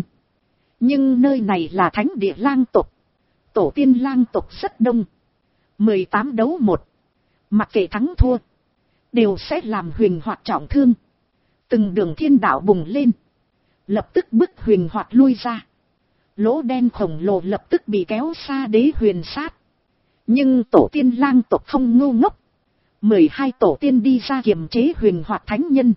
nhưng nơi này là thánh địa lang tộc, tổ tiên lang tộc rất đông. 18 đấu 1, mặc kệ thắng thua, đều sẽ làm Huyền Hoạt trọng thương. Từng đường thiên đạo bùng lên, lập tức bức Huyền Hoạt lui ra. Lỗ đen khổng lồ lập tức bị kéo xa đế huyền sát. Nhưng tổ tiên lang tộc không ngu ngốc. 12 tổ tiên đi ra kiềm chế Huyền Hoạt thánh nhân.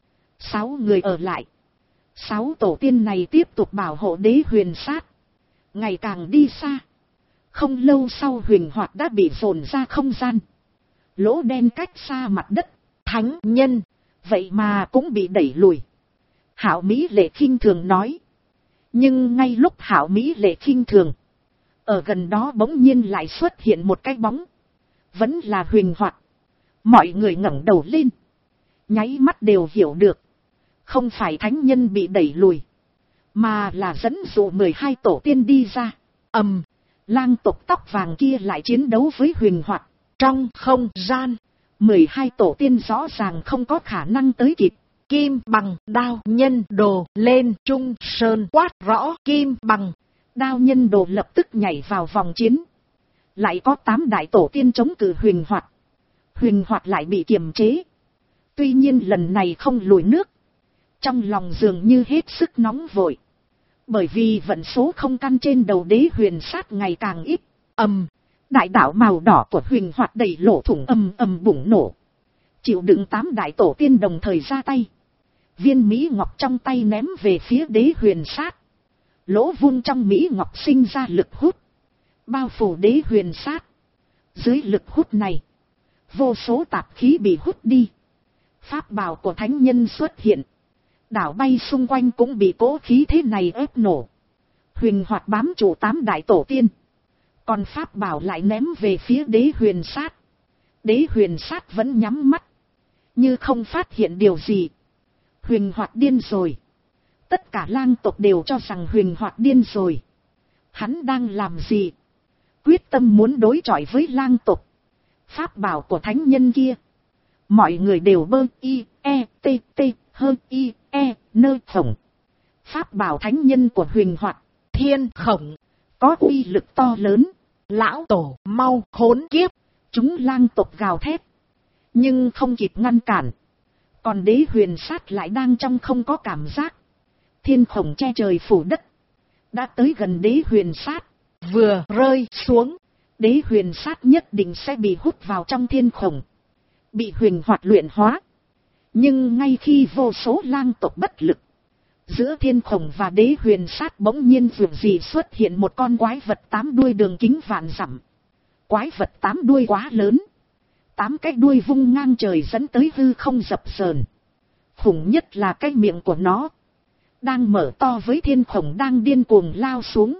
6 người ở lại. 6 tổ tiên này tiếp tục bảo hộ đế huyền sát, ngày càng đi xa. Không lâu sau Huyền Hoạt đã bị dồn ra không gian. Lỗ đen cách xa mặt đất. Thánh nhân, vậy mà cũng bị đẩy lùi. Hạo Mỹ Lệ khinh thường nói. Nhưng ngay lúc Hạo Mỹ Lệ khinh thường, ở gần đó bỗng nhiên lại xuất hiện một cái bóng. Vẫn là Huyền Hoạt. Mọi người ngẩng đầu lên, nháy mắt đều hiểu được. Không phải thánh nhân bị đẩy lùi, mà là dẫn dụ 12 tổ tiên đi ra. Lang tộc tóc vàng kia lại chiến đấu với Huyền Hoạt. Trong không gian, 12 tổ tiên rõ ràng không có khả năng tới kịp. Kim Bằng đao nhân đồ lên Trung Sơn quát rõ Kim Bằng. Đao nhân đồ lập tức nhảy vào vòng chiến. Lại có 8 đại tổ tiên chống cự Huỳnh Hoạt. Huỳnh Hoạt lại bị kiềm chế. Tuy nhiên lần này không lùi nước. Trong lòng dường như hết sức nóng vội. Bởi vì vận số không căn trên đầu Đế Huyền Sát ngày càng ít. Đại đạo màu đỏ của Huỳnh Hoạt đầy lỗ thủng bùng nổ. Chịu đựng 8 đại tổ tiên đồng thời ra tay. Viên Mỹ Ngọc trong tay ném về phía Đế Huyền Sát. Lỗ vuông trong Mỹ Ngọc sinh ra lực hút. Bao phủ Đế Huyền Sát. Dưới lực hút này, vô số tạp khí bị hút đi. Pháp bảo của thánh nhân xuất hiện. Đảo bay xung quanh cũng bị cỗ khí thế này ép nổ. Huỳnh Hoạt bám trụ 8 đại tổ tiên. Còn pháp bảo lại ném về phía Đế Huyền Sát. Đế Huyền Sát vẫn nhắm mắt. Như không phát hiện điều gì. Huỳnh Hoạt điên rồi. Tất cả lang tộc đều cho rằng Huỳnh Hoạt điên rồi. Hắn đang làm gì? Quyết tâm muốn đối chọi với lang tộc. Pháp bảo của thánh nhân kia. Mọi người đều bơ y, e, t, t, hơn y, e, nơ khổng. Pháp bảo thánh nhân của Huỳnh Hoạt, Thiên Khổng, có uy lực to lớn. Lão tổ mau khốn kiếp. Chúng lang tộc gào thét. Nhưng không kịp ngăn cản. Còn Đế Huyền Sát lại đang trong không có cảm giác. Thiên Khổng che trời phủ đất. Đã tới gần Đế Huyền Sát. Vừa rơi xuống, Đế Huyền Sát nhất định sẽ bị hút vào trong Thiên Khổng. Bị Huỳnh Hoạt luyện hóa. Nhưng ngay khi vô số lang tộc bất lực. Giữa Thiên Khổng và Đế Huyền Sát bỗng nhiên vượt gì xuất hiện một con quái vật 8 đuôi đường kính vạn dặm. Quái vật 8 đuôi quá lớn. 8 cái đuôi vung ngang trời dẫn tới hư không dập sờn. Khủng nhất là cái miệng của nó. Đang mở to với Thiên Khổng đang điên cuồng lao xuống.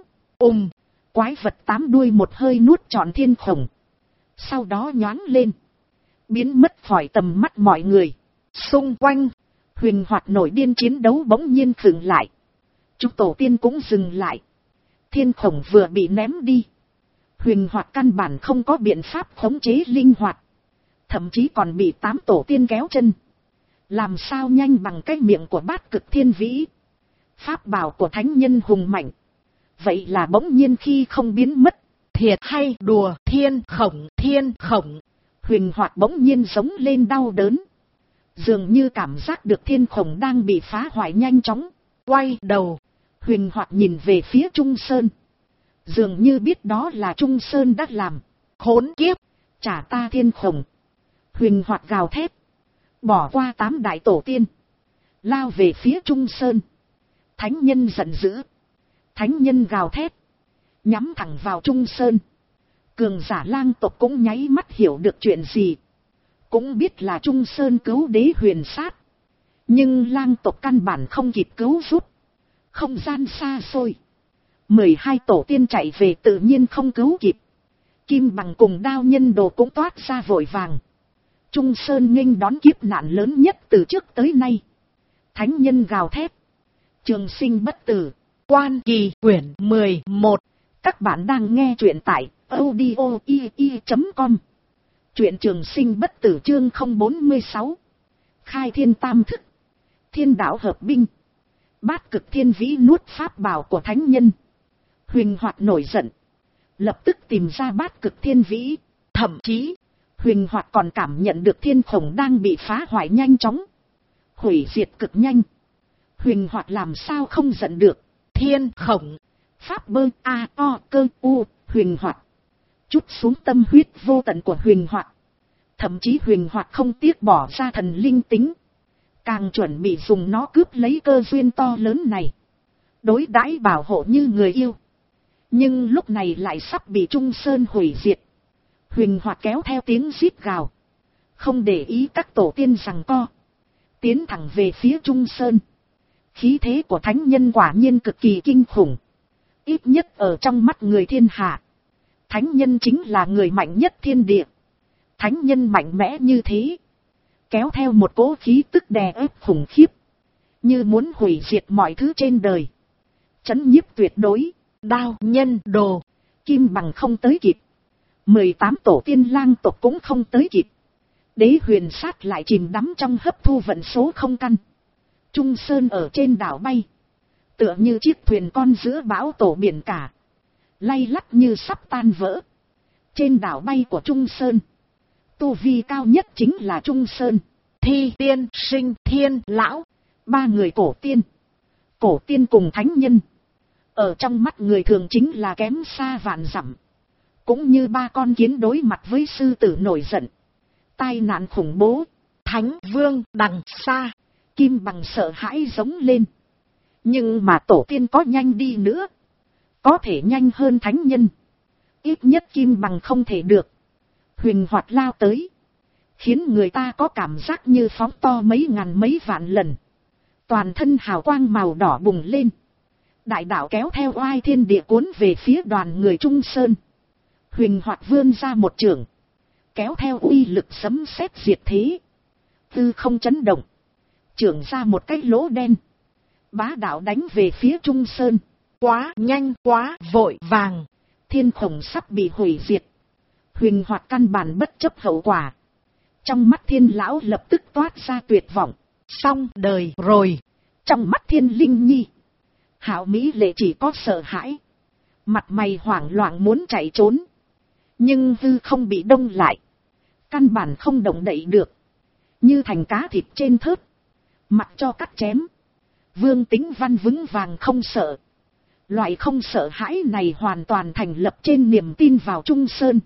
Quái vật 8 đuôi một hơi nuốt trọn Thiên Khổng. Sau đó nhoáng lên. Biến mất khỏi tầm mắt mọi người. Xung quanh, Huỳnh Hoạt nổi điên chiến đấu bỗng nhiên khựng lại. Chúng tổ tiên cũng dừng lại. Thiên Khổng vừa bị ném đi. Huỳnh Hoạt căn bản không có biện pháp khống chế linh hoạt. Thậm chí còn bị 8 tổ tiên kéo chân. Làm sao nhanh bằng cái miệng của Bát Cực Thiên Vĩ. Pháp bảo của thánh nhân hùng mạnh. Vậy là bỗng nhiên khi không biến mất. Thiệt hay đùa? Thiên Khổng. Huỳnh Hoạt bỗng nhiên giống lên đau đớn. Dường như cảm giác được Thiên Khổng đang bị phá hoại nhanh chóng. Quay đầu, Huỳnh Hoạt nhìn về phía Trung Sơn. Dường như biết đó là Trung Sơn đã làm. Khốn kiếp, trả ta Thiên Khổng. Huỳnh Hoạt gào thét. Bỏ qua 8 đại tổ tiên. Lao về phía Trung Sơn. Thánh nhân giận dữ. Thánh nhân gào thét. Nhắm thẳng vào Trung Sơn. Cường giả lang tộc cũng nháy mắt hiểu được chuyện gì. Cũng biết là Trung Sơn cứu Đế Huyền Sát. Nhưng lang tộc căn bản không kịp cứu giúp. Không gian xa xôi. 12 tổ tiên chạy về tự nhiên không cứu kịp. Kim Bằng cùng đao nhân đồ cũng toát ra vội vàng. Trung Sơn nghênh đón kiếp nạn lớn nhất từ trước tới nay. Thánh nhân gào thét. Trường sinh bất tử. Quan Kỳ quyển 11. Các bạn đang nghe truyện tại audio.com. Truyện Trường Sinh Bất Tử chương 046. Khai thiên tam thức. Thiên đạo hợp binh. Bát Cực Thiên Vĩ nuốt pháp bảo của thánh nhân. Huỳnh Hoạt nổi giận. Lập tức tìm ra Bát Cực Thiên Vĩ. Thậm chí, Huỳnh Hoạt còn cảm nhận được Thiên Khổng đang bị phá hoại nhanh chóng. Hủy diệt cực nhanh. Huỳnh Hoạt làm sao không giận được. Thiên Khổng. Pháp bơ a o cơ u. Huỳnh Hoạt. Chút xuống tâm huyết vô tận của Huỳnh Hoạt. Thậm chí Huỳnh Hoạt không tiếc bỏ ra thần linh tính. Càng chuẩn bị dùng nó cướp lấy cơ duyên to lớn này. Đối đãi bảo hộ như người yêu. Nhưng lúc này lại sắp bị Trung Sơn hủy diệt. Huỳnh Hoạt kéo theo tiếng rít gào. Không để ý các tổ tiên giằng co. Tiến thẳng về phía Trung Sơn. Khí thế của thánh nhân quả nhiên cực kỳ kinh khủng. Ít nhất ở trong mắt người thiên hạ. Thánh nhân chính là người mạnh nhất thiên địa. Thánh nhân mạnh mẽ như thế. Kéo theo một cỗ khí tức đè ép khủng khiếp. Như muốn hủy diệt mọi thứ trên đời. Chấn nhiếp tuyệt đối. Đao nhân đồ. Kim Bằng không tới kịp. 18 tổ tiên lang tộc cũng không tới kịp. Đế Huyền Sát lại chìm đắm trong hấp thu vận số không căn. Trung Sơn ở trên đảo bay, tựa như chiếc thuyền con giữa bão tổ biển cả, lay lắt như sắp tan vỡ. Trên đảo bay của Trung Sơn, tu vi cao nhất chính là Trung Sơn, Thi Tiên, Sinh, Thiên, Lão. ba người cổ tiên cùng thánh nhân. Ở trong mắt người thường chính là kém xa vạn dặm. Cũng như ba con kiến đối mặt với sư tử nổi giận. Tai nạn khủng bố. Thánh Vương đằng xa. Kim Bằng sợ hãi giống lên. Nhưng mà tổ tiên có nhanh đi nữa, có thể nhanh hơn thánh nhân, ít nhất Kim Bằng không thể được. Huỳnh Hoạt lao tới, khiến người ta có cảm giác như phóng to mấy ngàn mấy vạn lần. Toàn thân hào quang màu đỏ bùng lên. Đại đạo kéo theo oai thiên địa cuốn về phía đoàn người Trung Sơn. Huỳnh Hoạt vươn ra một chưởng, kéo theo uy lực sấm sét diệt thế. Tư không chấn động, chưởng ra một cái lỗ đen, bá đạo đánh về phía Trung Sơn. Quá nhanh, quá vội vàng. Thiên khổng sắp bị hủy diệt. Huỳnh Hoạt căn bản bất chấp hậu quả. Trong mắt Thiên lão lập tức toát ra tuyệt vọng. Xong đời rồi. Trong mắt Thiên Linh Nhi, Hạo Mỹ Lệ chỉ có sợ hãi, mặt mày hoảng loạn muốn chạy trốn. Nhưng hư không bị đông lại, căn bản không động đậy được, như thành cá thịt trên thớt, mặc cho cắt chém. Vương Tính Văn vững vàng không sợ. Loại không sợ hãi này hoàn toàn thành lập trên niềm tin vào Trung Sơn.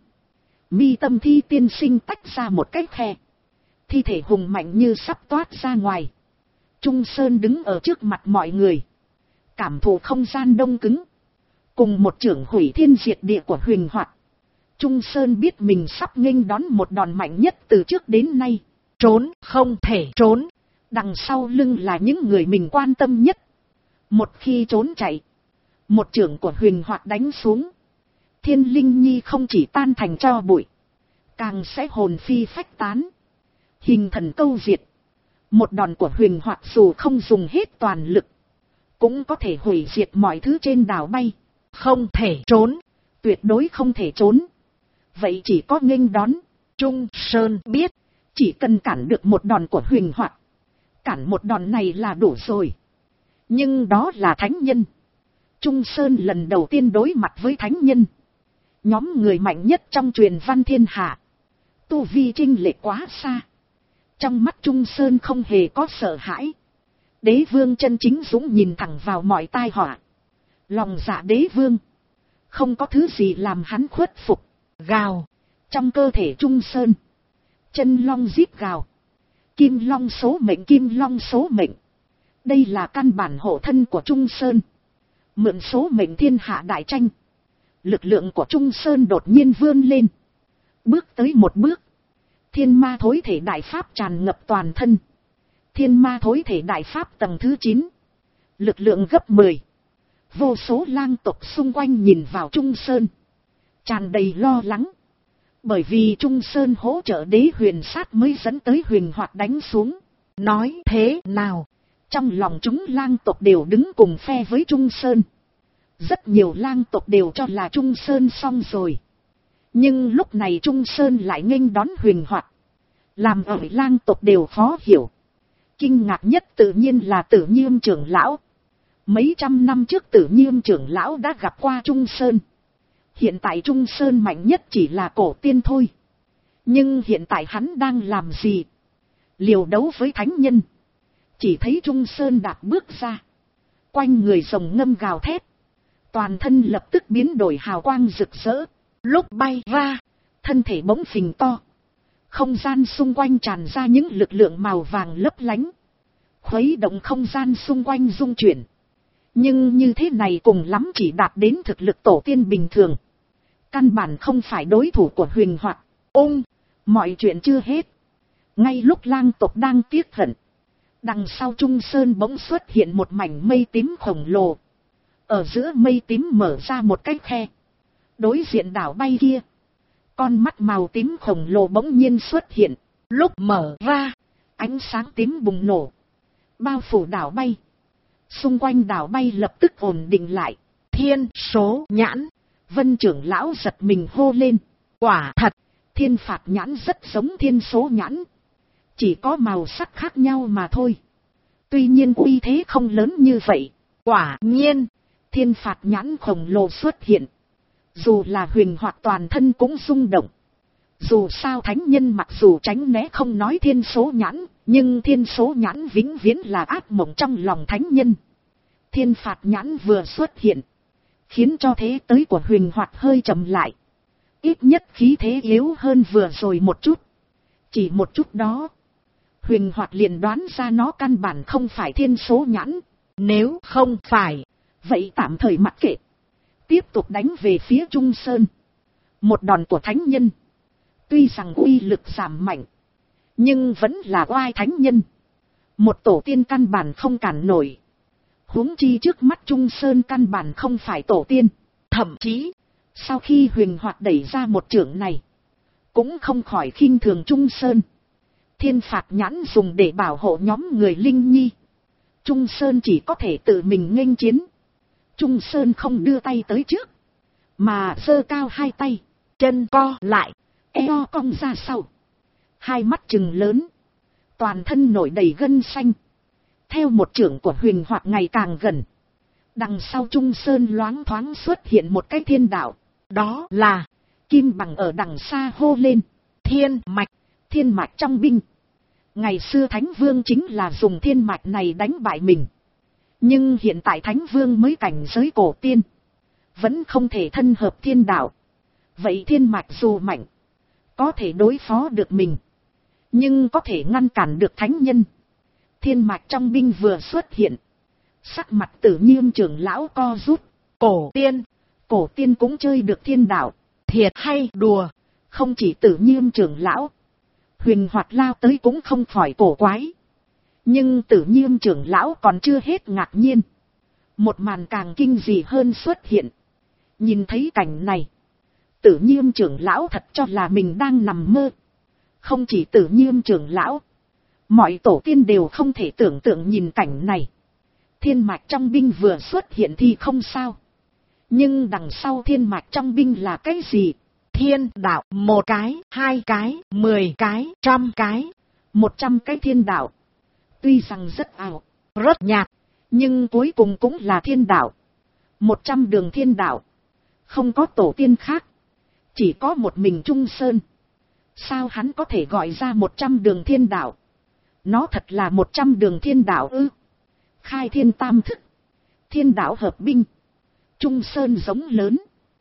Mi tâm Thi tiên sinh tách ra một cái khe, thi thể hùng mạnh như sắp toát ra ngoài. Trung Sơn đứng ở trước mặt mọi người, cảm thụ không gian đông cứng, cùng một chưởng hủy thiên diệt địa của Huỳnh Hoạt. Trung Sơn biết mình sắp nghênh đón một đòn mạnh nhất từ trước đến nay. Trốn không thể trốn. Đằng sau lưng là những người mình quan tâm nhất. Một khi trốn chạy, một chưởng của Huỳnh Hoạt đánh xuống, Thiên Linh Nhi không chỉ tan thành tro bụi, càng sẽ hồn phi phách tán, hình thần câu diệt. Một đòn của Huỳnh Hoạt dù không dùng hết toàn lực, cũng có thể hủy diệt mọi thứ trên đảo bay. Không thể trốn, tuyệt đối không thể trốn. Vậy chỉ có nghênh đón. Trung Sơn biết, chỉ cần cản được một đòn của Huỳnh Hoạt, cản một đòn này là đủ rồi. Nhưng đó là thánh nhân. Trung Sơn lần đầu tiên đối mặt với thánh nhân, nhóm người mạnh nhất trong truyền văn thiên hạ. Tu vi chênh lệch quá xa. Trong mắt Trung Sơn không hề có sợ hãi. Đế vương chân chính dũng nhìn thẳng vào mọi tai họa. Lòng dạ đế vương, không có thứ gì làm hắn khuất phục. Gào trong cơ thể Trung Sơn, chân long rít gào. Kim long số mệnh, kim long số mệnh. Đây là căn bản hộ thân của Trung Sơn. Mượn số mệnh thiên hạ đại tranh, lực lượng của Trung Sơn đột nhiên vươn lên. Bước tới một bước, thiên ma thối thể đại pháp tràn ngập toàn thân. Thiên ma thối thể đại pháp tầng thứ 9, lực lượng gấp 10. Vô số lang tộc xung quanh nhìn vào Trung Sơn, tràn đầy lo lắng. Bởi vì Trung Sơn hỗ trợ đế huyền sát mới dẫn tới Huỳnh Hoạt đánh xuống. Nói thế nào, trong lòng chúng lang tộc đều đứng cùng phe với Trung Sơn. Rất nhiều lang tộc đều cho là Trung Sơn xong rồi. Nhưng lúc này Trung Sơn lại nghênh đón Huỳnh Hoạt, làm ở lang tộc đều khó hiểu. Kinh ngạc nhất tự nhiên là Tử Nhiêm trưởng lão. Mấy trăm năm trước Tử Nhiêm trưởng lão đã gặp qua Trung Sơn. Hiện tại Trung Sơn mạnh nhất chỉ là cổ tiên thôi. Nhưng hiện tại hắn đang làm gì? Liều đấu với thánh nhân. Chỉ thấy Trung Sơn đạp bước ra, quanh người rồng ngâm gào thét, toàn thân lập tức biến đổi hào quang rực rỡ. Lúc bay ra, thân thể bỗng phình to, không gian xung quanh tràn ra những lực lượng màu vàng lấp lánh, khuấy động không gian xung quanh rung chuyển. Nhưng như thế này cùng lắm chỉ đạt đến thực lực tổ tiên bình thường, căn bản không phải đối thủ của Huỳnh Hoạt. Mọi chuyện chưa hết. Ngay lúc lang tộc đang tiếc hận, đằng sau Trung Sơn bỗng xuất hiện một mảnh mây tím khổng lồ. Ở giữa mây tím mở ra một cái khe. Đối diện đảo bay kia, con mắt màu tím khổng lồ bỗng nhiên xuất hiện. Lúc mở ra, ánh sáng tím bùng nổ, bao phủ đảo bay. Xung quanh đảo bay lập tức ổn định lại. Thiên số nhãn. Vân trưởng lão giật mình hô lên. Quả thật, thiên phạt nhãn rất giống thiên số nhãn, chỉ có màu sắc khác nhau mà thôi. Tuy nhiên uy thế không lớn như vậy. Quả nhiên, thiên phạt nhãn khổng lồ xuất hiện. Dù là Huyền Hoạt toàn thân cũng rung động. Dù sao thánh nhân mặc dù tránh né không nói thiên số nhãn, nhưng thiên số nhãn vĩnh viễn là ác mộng trong lòng thánh nhân. Thiên phạt nhãn vừa xuất hiện, khiến cho thế tới của Huyền Hoạt hơi chậm lại. Ít nhất khí thế yếu hơn vừa rồi một chút. Chỉ một chút đó, Huyền Hoạt liền đoán ra nó căn bản không phải thiên số nhãn. Nếu không phải, vậy tạm thời mặc kệ. Tiếp tục đánh về phía Trung Sơn. Một đòn của thánh nhân. Tuy rằng uy lực giảm mạnh, nhưng vẫn là oai thánh nhân. Một tổ tiên căn bản không cản nổi. Huống chi trước mắt Trung Sơn căn bản không phải tổ tiên. Thậm chí, sau khi Huyền Hoạt đẩy ra một chưởng này, cũng không khỏi khinh thường Trung Sơn. Thiên phạt nhãn dùng để bảo hộ nhóm người Linh Nhi. Trung Sơn chỉ có thể tự mình nghênh chiến. Trung Sơn không đưa tay tới trước, mà giơ cao hai tay, chân co lại, eo cong ra sau, hai mắt trừng lớn, toàn thân nổi đầy gân xanh. Theo một chưởng của Huyền Hoạt ngày càng gần, đằng sau Trung Sơn loáng thoáng xuất hiện một cái thiên đạo. Đó là Kim Bằng ở đằng xa hô lên, thiên mạch. Thiên mạch trong binh. Ngày xưa Thánh Vương chính là dùng thiên mạch này đánh bại mình. Nhưng hiện tại Thánh Vương mới cảnh giới cổ tiên, vẫn không thể thân hợp thiên đạo. Vậy thiên mạch dù mạnh, có thể đối phó được mình, nhưng có thể ngăn cản được thánh nhân. Thiên mạch trong binh vừa xuất hiện, sắc mặt Tử Nghiêm trưởng lão co rút. Cổ tiên cũng chơi được thiên đạo, thiệt hay đùa? Không chỉ Tử Nghiêm trưởng lão, Huyền Hoạt lao tới cũng không khỏi cổ quái. Nhưng Tử Nghiêm trưởng lão còn chưa hết ngạc nhiên. Một màn càng kinh dị hơn xuất hiện. Nhìn thấy cảnh này, Tử Nghiêm trưởng lão thật cho là mình đang nằm mơ. Không chỉ Tử Nghiêm trưởng lão, mọi tổ tiên đều không thể tưởng tượng nhìn cảnh này. Thiên mạch trong binh vừa xuất hiện thì không sao. Nhưng đằng sau thiên mạch trong binh là cái gì? Thiên đạo, 1 cái, 2 cái, 10 cái, 100 cái. 100 cái thiên đạo. Tuy rằng rất ảo, rất nhạt, nhưng cuối cùng cũng là thiên đạo. 100 đường thiên đạo. Không có tổ tiên khác, chỉ có một mình Trung Sơn. Sao hắn có thể gọi ra 100 đường thiên đạo? Nó thật là 100 đường thiên đạo ư? Khai thiên tam thức, thiên đạo hợp binh. Trung Sơn giống lớn.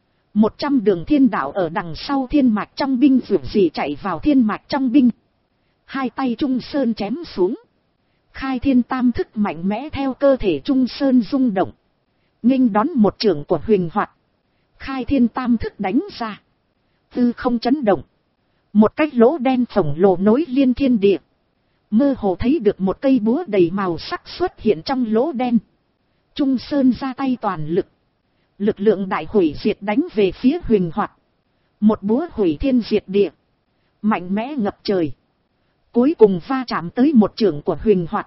100 đường thiên đạo ở đằng sau thiên mạch trong binh vượt gì chạy vào thiên mạch trong binh. Hai tay Trung Sơn chém xuống. Khai thiên tam thức mạnh mẽ theo cơ thể Trung Sơn rung động, nghênh đón một chưởng của Huyền Hoạt. Khai thiên tam thức đánh ra, hư không chấn động. Một cái lỗ đen khổng lồ nối liên thiên địa. Mơ hồ thấy được một cây búa đầy màu sắc xuất hiện trong lỗ đen. Trung Sơn ra tay toàn lực. Lực lượng đại hủy diệt đánh về phía Huyền Hoạt. Một búa hủy thiên diệt địa, mạnh mẽ ngập trời. Cuối cùng va chạm tới một chưởng của Huyền Hoạt.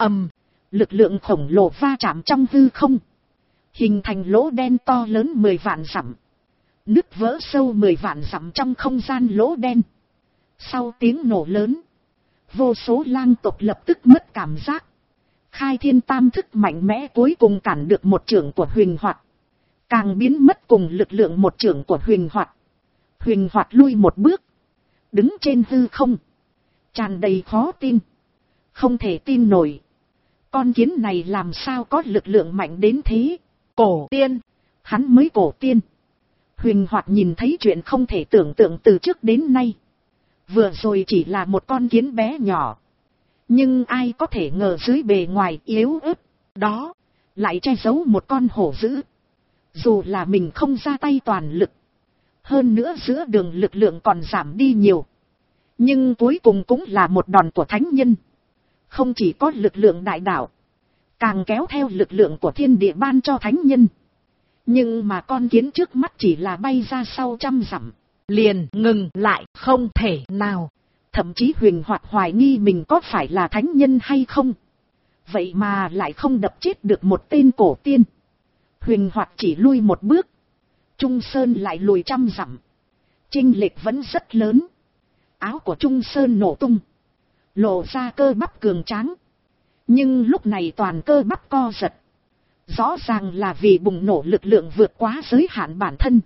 Lực lượng khổng lồ va chạm trong hư không, hình thành lỗ đen to lớn 10 vạn dặm. Nứt vỡ sâu 10 vạn dặm trong không gian lỗ đen. Sau tiếng nổ lớn, vô số lang tộc lập tức mất cảm giác. Khai thiên tam thức mạnh mẽ cuối cùng cản được một chưởng của Huyền Hoạt, càng biến mất cùng lực lượng một chưởng của Huyền Hoạt. Huyền Hoạt lui một bước, đứng trên hư không, tràn đầy khó tin. Không thể tin nổi, con kiến này làm sao có lực lượng mạnh đến thế? Cổ tiên, hắn mới cổ tiên. Huyền Hoạt nhìn thấy chuyện không thể tưởng tượng từ trước đến nay. Vừa rồi chỉ là một con kiến bé nhỏ, nhưng ai có thể ngờ dưới bề ngoài yếu ớt đó lại che giấu một con hổ dữ. Dù là mình không ra tay toàn lực, hơn nữa giữa đường lực lượng còn giảm đi nhiều, nhưng cuối cùng cũng là một đòn của thánh nhân. Không chỉ có lực lượng đại đạo, càng kéo theo lực lượng của thiên địa ban cho thánh nhân. Nhưng mà con kiến trước mắt chỉ là bay ra sau 100 dặm, liền ngừng lại, không thể nào. Thậm chí Huyền Hoạt hoài nghi mình có phải là thánh nhân hay không. Vậy mà lại không đập chết được một tên cổ tiên. Huyền Hoạt chỉ lui một bước, Trung Sơn lại lùi 100 dặm. Chênh lệch vẫn rất lớn. Áo của Trung Sơn nổ tung, lộ ra cơ bắp cường tráng. Nhưng lúc này toàn cơ bắp co giật. Rõ ràng là vì bùng nổ lực lượng vượt quá giới hạn bản thân.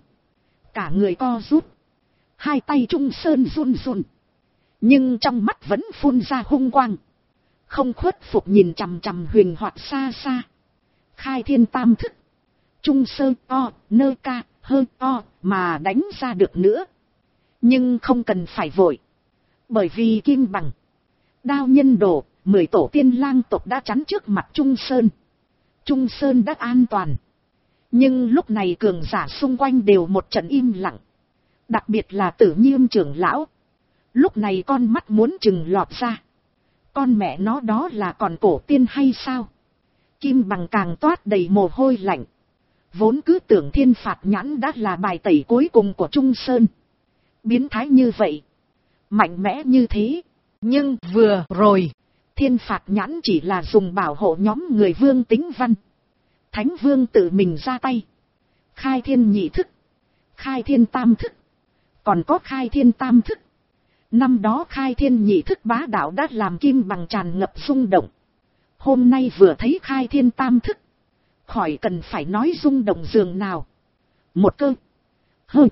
Cả người co rút. Hai tay Trung Sơn run run. Nhưng trong mắt vẫn phun ra hung quang. Không khuất phục nhìn chằm chằm Huyền Hoạt xa xa. Khai thiên tam thức. Trung Sơn o, nơ ca, hơn o, mà đánh ra được nữa. Nhưng không cần phải vội. Bởi vì kim bằng, đao nhân đồ, 10 tổ tiên lang tộc đã chắn trước mặt Trung Sơn. Trung Sơn đã an toàn. Nhưng lúc này cường giả xung quanh đều một trận im lặng. Đặc biệt là Tử Nhiêm trưởng lão. Lúc này con mắt muốn chừng lọt ra. Con mẹ nó đó là còn cổ tiên hay sao? Kim bằng càng toát đầy mồ hôi lạnh. Vốn cứ tưởng thiên phạt nhãn đã là bài tẩy cuối cùng của Trung Sơn. Biến thái như vậy. Mạnh mẽ như thế. Nhưng vừa rồi, thiên phạt nhãn chỉ là dùng bảo hộ nhóm người Vương Tính Văn. Thánh Vương tự mình ra tay. Khai thiên nhị thức. Khai thiên tam thức. Còn có khai thiên tam thức. Năm đó khai thiên nhị thức bá đạo đã làm kim bằng tràn ngập rung động. Hôm nay vừa thấy khai thiên tam thức. Khỏi cần phải nói rung động giường nào. Một cơ. Hơ.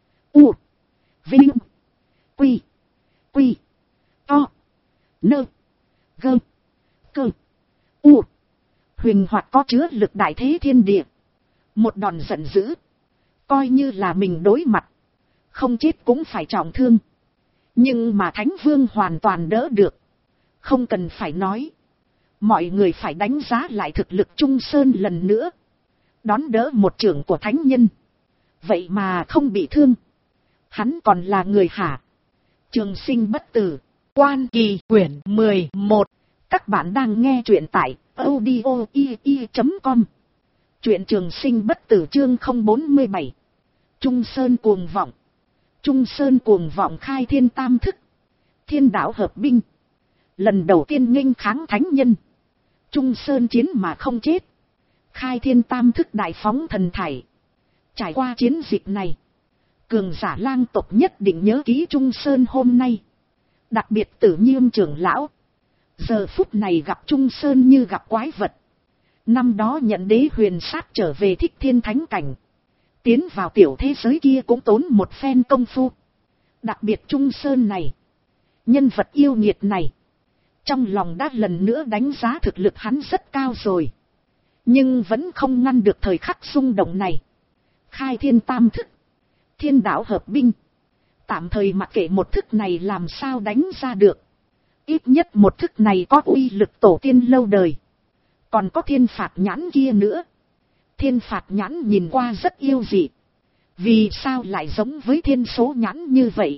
U. Vinh. Quy. Quy. To. Nơ. Gơ. Cơ. U. Huyền Hoạt có chứa lực đại thế thiên địa. Một đòn giận dữ. Coi như là mình đối mặt. Không chết cũng phải trọng thương. Nhưng mà Thánh Vương hoàn toàn đỡ được. Không cần phải nói. Mọi người phải đánh giá lại thực lực Trung Sơn lần nữa. Đón đỡ một trưởng của thánh nhân. Vậy mà không bị thương. Hắn còn là người hả? Trường Sinh bất tử. Quan Kỳ quyển 11. Các bạn đang nghe truyện tại audio.com. Truyện Trường Sinh bất tử chương 047. Trung Sơn cuồng vọng. Trung Sơn cuồng vọng khai thiên tam thức. Thiên đạo hợp binh. Lần đầu tiên nghênh kháng thánh nhân. Trung Sơn chiến mà không chết. Khai thiên tam thức đại phóng thần thải. Trải qua chiến dịch này, cường giả lang tộc nhất định nhớ ký Trung Sơn hôm nay. Đặc biệt Tử Nhiêm trưởng lão. Giờ phút này gặp Trung Sơn như gặp quái vật. Năm đó nhận đế huyền sát trở về Thích Thiên Thánh Cảnh. Tiến vào tiểu thế giới kia cũng tốn một phen công phu. Đặc biệt Trung Sơn này. Nhân vật yêu nghiệt này. Trong lòng đã lần nữa đánh giá thực lực hắn rất cao rồi. Nhưng vẫn không ngăn được thời khắc xung động này. Khai thiên tam thức. Thiên đạo hợp binh. Tạm thời mặc kệ một thức này làm sao đánh ra được. Ít nhất một thức này có uy lực tổ tiên lâu đời. Còn có thiên phạt nhãn kia nữa. Thiên phạt nhãn nhìn qua rất yêu dị. Vì sao lại giống với thiên số nhãn như vậy?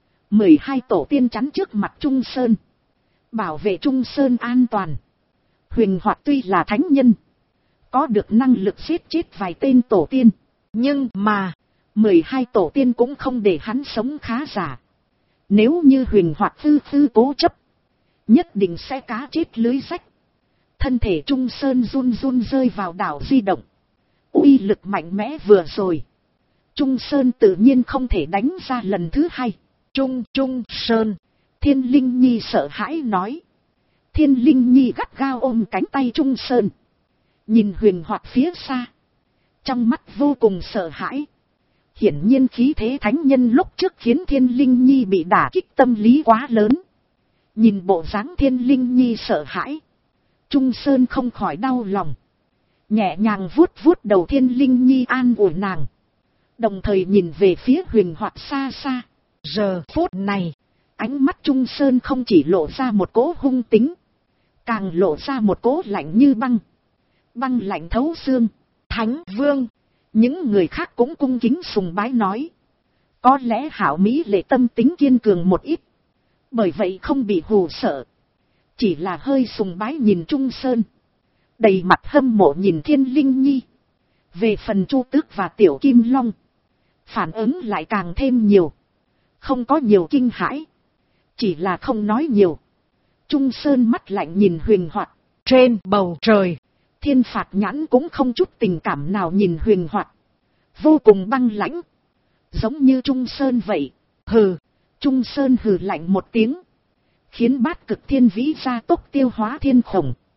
12 tổ tiên chắn trước mặt Trung Sơn. Bảo vệ Trung Sơn an toàn. Huyền Hoạt tuy là thánh nhân. Có được năng lực giết chết vài tên tổ tiên. Nhưng mà 12 tổ tiên cũng không để hắn sống khá giả. Nếu như Huyền Hoạt tư cố chấp. Nhất định sẽ cá chết lưới rách. Thân thể Trung Sơn run run rơi vào đảo di động. Uy lực mạnh mẽ vừa rồi. Trung Sơn tự nhiên không thể đánh ra lần thứ hai. Trung Sơn. Thiên Linh Nhi sợ hãi nói. Thiên Linh Nhi gắt gao ôm cánh tay Trung Sơn. Nhìn Huyền Hoạt phía xa. Trong mắt vô cùng sợ hãi. Hiển nhiên khí thế thánh nhân lúc trước khiến Thiên Linh Nhi bị đả kích tâm lý quá lớn. Nhìn bộ dáng Thiên Linh Nhi sợ hãi. Trung Sơn không khỏi đau lòng. Nhẹ nhàng vuốt vuốt đầu Thiên Linh Nhi an ủi nàng. Đồng thời nhìn về phía Huyền Hoạt xa xa. Giờ phút này. Ánh mắt Trung Sơn không chỉ lộ ra một cỗ hung tính. Càng lộ ra một cỗ lạnh như băng. Băng lạnh thấu xương. Thánh Vương. Những người khác cũng cung kính sùng bái nói. Có lẽ hảo mỹ lệ tâm tính kiên cường một ít. Bởi vậy không bị hù sợ. Chỉ là hơi sùng bái nhìn Trung Sơn. Đầy mặt hâm mộ nhìn Thiên Linh Nhi. Về phần Chu Tước và Tiểu Kim Long. Phản ứng lại càng thêm nhiều. Không có nhiều kinh hãi. Chỉ là không nói nhiều. Trung Sơn mắt lạnh nhìn Huyền Hoạt. Trên bầu trời. Thiên phạt nhãn cũng không chút tình cảm nào nhìn Huyền Hoạt. Vô cùng băng lãnh. Giống như Trung Sơn vậy. Hừ. Trung Sơn hừ lạnh một tiếng. Khiến bát cực thiên vĩ ra tốc tiêu hóa thiên khổng.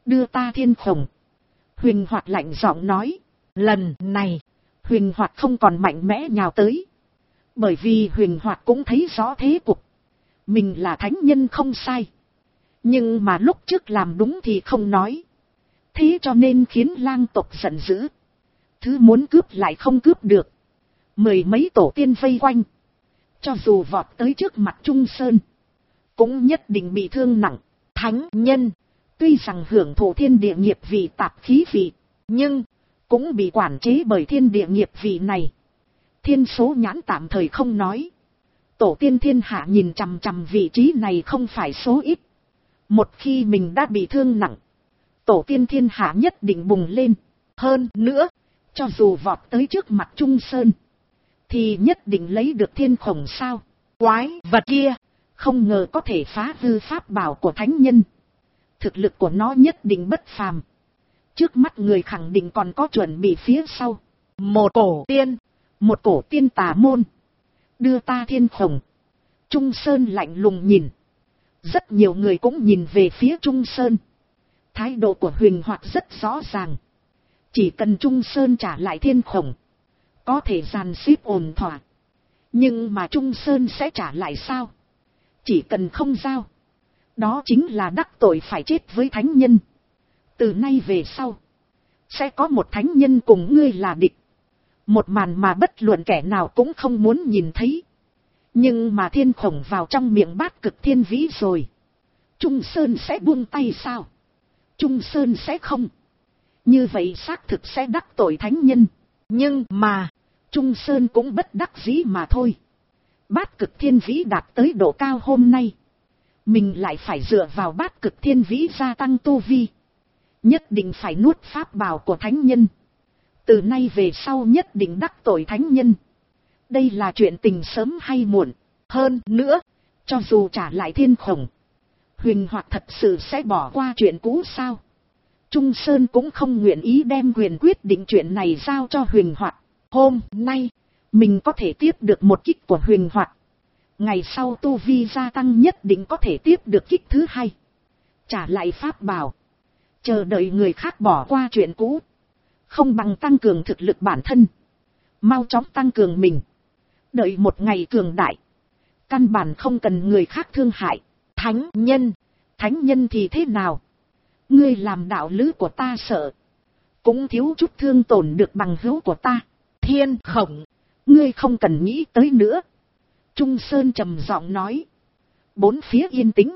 Đưa ta thiên khổng. Huỳnh Hoạt lạnh giọng nói. Lần này, Huỳnh Hoạt không còn mạnh mẽ nhào tới. Bởi vì Huỳnh Hoạt cũng thấy rõ thế cục. Mình là thánh nhân không sai. Nhưng mà lúc trước làm đúng thì không nói. Thế cho nên khiến lang tộc giận dữ. Thứ muốn cướp lại không cướp được. Mười mấy tổ tiên vây quanh. Cho dù vọt tới trước mặt Trung Sơn, cũng nhất định bị thương nặng. thánh nhân, Tuy rằng hưởng thụ thiên địa nghiệp vị tạp khí vị, nhưng cũng bị quản chế bởi thiên địa nghiệp vị này. Thiên số nhãn tạm thời không nói. Tổ tiên thiên hạ nhìn chằm chằm vị trí này không phải số ít. Một khi mình đã bị thương nặng, tổ tiên thiên hạ nhất định bùng lên. hơn nữa, Cho dù vọt tới trước mặt Trung Sơn, thì nhất định lấy được thiên khổng sao. quái vật kia, Không ngờ có thể phá hư pháp bảo của thánh nhân. Thực lực của nó nhất định bất phàm. Trước mắt người khẳng định còn có chuẩn bị phía sau. một cổ tiên, Một cổ tiên tà môn. Đưa ta thiên khổng. Trung Sơn lạnh lùng nhìn. Rất nhiều người cũng nhìn về phía Trung Sơn. Thái độ của Huỳnh Hoạt rất rõ ràng. Chỉ cần Trung Sơn trả lại thiên khổng, có thể dàn xếp ổn thỏa. Nhưng mà Trung Sơn sẽ trả lại sao? Chỉ cần không giao, đó chính là đắc tội phải chết với thánh nhân. Từ nay về sau, sẽ có một thánh nhân cùng ngươi là địch. Một màn mà bất luận kẻ nào cũng không muốn nhìn thấy. Nhưng mà thiên khổng vào trong miệng Bát Cực Thiên Vĩ rồi. Trung Sơn sẽ buông tay sao? Trung Sơn sẽ không. Như vậy xác thực sẽ đắc tội thánh nhân. nhưng mà, Trung Sơn cũng bất đắc dĩ mà thôi. Bát Cực Thiên Vĩ đạt tới độ cao hôm nay, mình lại phải dựa vào Bát Cực Thiên Vĩ gia tăng tu vi. Nhất định phải nuốt pháp bảo của thánh nhân. Từ nay về sau nhất định đắc tội thánh nhân. Đây là chuyện tình sớm hay muộn. hơn nữa, Cho dù trả lại thiên khổng, Huỳnh Hoạt thật sự sẽ bỏ qua chuyện cũ sao? Trung Sơn cũng không nguyện ý đem quyền quyết định chuyện này giao cho Huỳnh Hoạt. Hôm nay, mình có thể tiếp được một kích của Huỳnh Hoạt. Ngày sau tu vi gia tăng nhất định có thể tiếp được kích thứ hai. Trả lại pháp bảo. Chờ đợi người khác bỏ qua chuyện cũ. Không bằng tăng cường thực lực bản thân. Mau chóng tăng cường mình. Đợi một ngày cường đại. Căn bản không cần người khác thương hại. thánh nhân thì thế nào? Ngươi làm đạo lữ của ta sợ. Cũng thiếu chút thương tổn được bằng hữu của ta. thiên khổng, Ngươi không cần nghĩ tới nữa. Trung Sơn trầm giọng nói. Bốn phía yên tĩnh.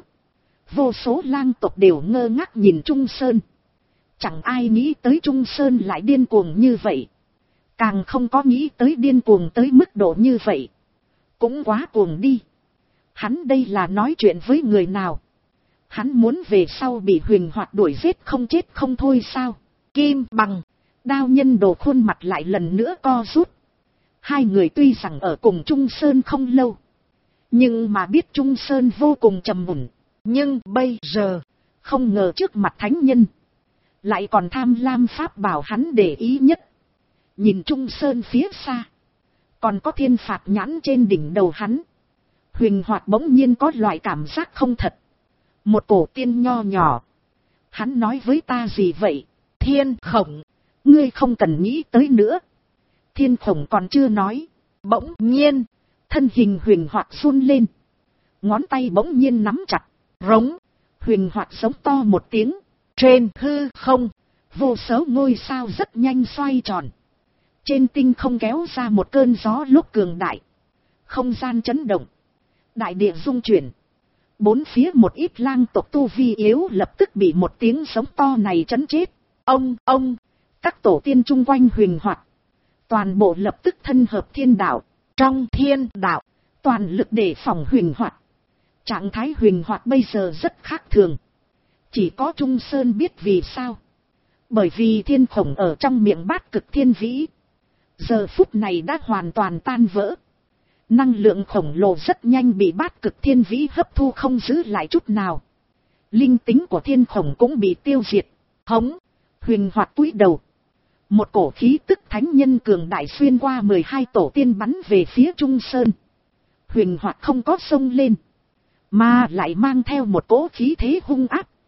Vô số lang tộc đều ngơ ngác nhìn Trung Sơn. Chẳng ai nghĩ tới Trung Sơn lại điên cuồng như vậy. Càng không có nghĩ tới điên cuồng tới mức độ như vậy. Cũng quá cuồng đi. Hắn đây là nói chuyện với người nào? Hắn muốn về sau bị Huỳnh Hoạt đuổi giết không chết không thôi sao? kim bằng, Đao Nhân Đồ khuôn mặt lại lần nữa co rút. Hai người tuy rằng ở cùng Trung Sơn không lâu, nhưng mà biết Trung Sơn vô cùng trầm mùn. nhưng bây giờ, Không ngờ trước mặt thánh nhân, lại còn tham lam pháp bảo hắn để ý nhất. Nhìn Trung Sơn phía xa, còn có thiên phạt nhãn trên đỉnh đầu hắn. Huỳnh Hoạt bỗng nhiên có loại cảm giác không thật. Một cổ tiên nho nhỏ. Hắn nói với ta gì vậy? thiên khổng, Ngươi không cần nghĩ tới nữa. Thiên khổng còn chưa nói. bỗng nhiên, Thân hình Huỳnh Hoạt run lên. Ngón tay bỗng nhiên nắm chặt. rống, Huỳnh Hoạt giống to một tiếng. trên hư không, Vô số ngôi sao rất nhanh xoay tròn. Trên tinh không kéo ra một cơn gió lúc cường đại. Không gian chấn động. Đại địa rung chuyển. Bốn phía một ít lang tộc tu vi yếu lập tức bị một tiếng giống to này chấn chết. ông, Các tổ tiên chung quanh Huỳnh Hoạt, toàn bộ lập tức thân hợp thiên đạo. trong thiên đạo, Toàn lực để phòng Huỳnh Hoạt. Trạng thái Huỳnh Hoạt bây giờ rất khác thường. Chỉ có Trung Sơn biết vì sao. Bởi vì thiên khổng ở trong miệng Bát Cực Thiên Vĩ, giờ phút này đã hoàn toàn tan vỡ. Năng lượng khổng lồ rất nhanh bị Bát Cực Thiên Vĩ hấp thu không giữ lại chút nào. Linh tính của thiên khổng cũng bị tiêu diệt. hống, Huỳnh Hoạt cúi đầu. Một cổ khí tức thánh nhân cường đại xuyên qua 12 tổ tiên bắn về phía Trung Sơn. Huỳnh Hoạt không có xông lên, mà lại mang theo một cỗ khí thế hung ác.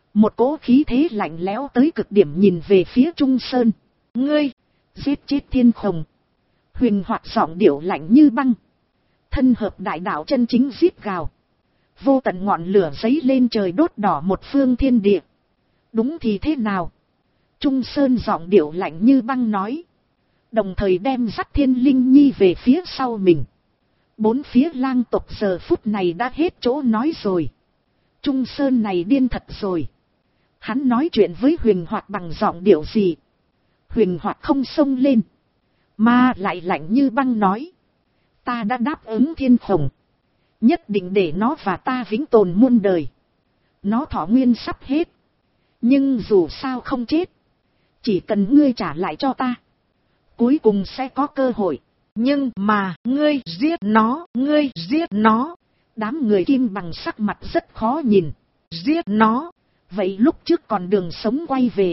Một cỗ khí thế lạnh lẽo tới cực điểm nhìn về phía Trung Sơn. Ngươi, giết chết Thiên Khổng. Huyền Hoạt giọng điệu lạnh như băng. Thân hợp đại đạo chân chính giết gào. Vô tận ngọn lửa giấy lên trời đốt đỏ một phương thiên địa. Đúng thì thế nào? Trung Sơn giọng điệu lạnh như băng nói. Đồng thời đem dắt Thiên Linh Nhi về phía sau mình. Bốn phía lang tộc giờ phút này đã hết chỗ nói rồi. Trung Sơn này điên thật rồi. Hắn nói chuyện với Huyền Hoạt bằng giọng điệu gì? Huyền Hoạt không xông lên. Mà lại lạnh như băng nói. Ta đã đáp ứng Thiên Khổng. Nhất định để nó và ta vĩnh tồn muôn đời. Nó thọ nguyên sắp hết. Nhưng dù sao không chết. Chỉ cần ngươi trả lại cho ta. Cuối cùng sẽ có cơ hội. Nhưng mà ngươi giết nó. Đám người Kim Bằng sắc mặt rất khó nhìn. Giết nó. Vậy lúc trước còn đường sống quay về.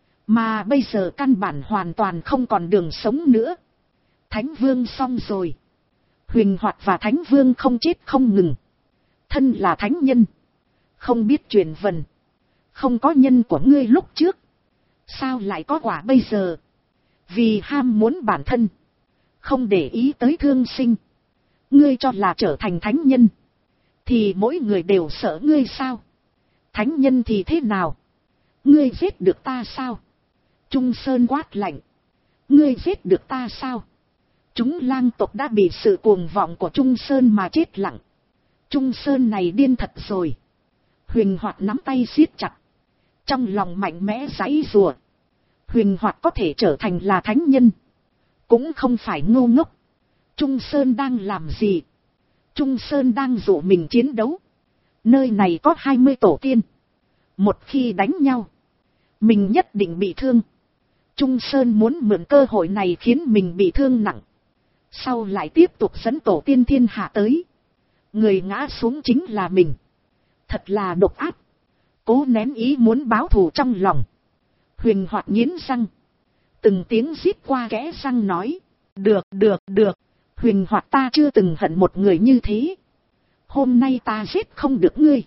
Mà bây giờ căn bản hoàn toàn không còn đường sống nữa. Thánh Vương xong rồi. Huyền Hoạt và Thánh Vương không chết không ngừng. Thân là thánh nhân. Không biết truyền vần. Không có nhân của ngươi lúc trước. Sao lại có quả bây giờ? Vì ham muốn bản thân. Không để ý tới thương sinh. Ngươi cho là trở thành thánh nhân. Thì mỗi người đều sợ ngươi sao? Thánh nhân thì thế nào? Ngươi giết được ta sao? Trung Sơn quát lạnh. Ngươi giết được ta sao? Chúng lang tộc đã bị sự cuồng vọng của Trung Sơn mà chết lặng. Trung Sơn này điên thật rồi. Huyền Hoạt nắm tay siết chặt. Trong lòng mạnh mẽ giãy giụa. Huyền Hoạt có thể trở thành là thánh nhân. Cũng không phải ngu ngốc. Trung Sơn đang làm gì? Trung Sơn đang dụ mình chiến đấu. Nơi này có 20 tổ tiên. Một khi đánh nhau. Mình nhất định bị thương. Trung Sơn muốn mượn cơ hội này khiến mình bị thương nặng. Sau lại tiếp tục dẫn tổ tiên thiên hạ tới. Người ngã xuống chính là mình. Thật là độc ác. Cố nén ý muốn báo thù trong lòng. Huyền Hoạt nghiến răng. Từng tiếng rít qua kẽ răng nói. Được. Huyền Hoạt ta chưa từng hận một người như thế. Hôm nay ta giết không được ngươi.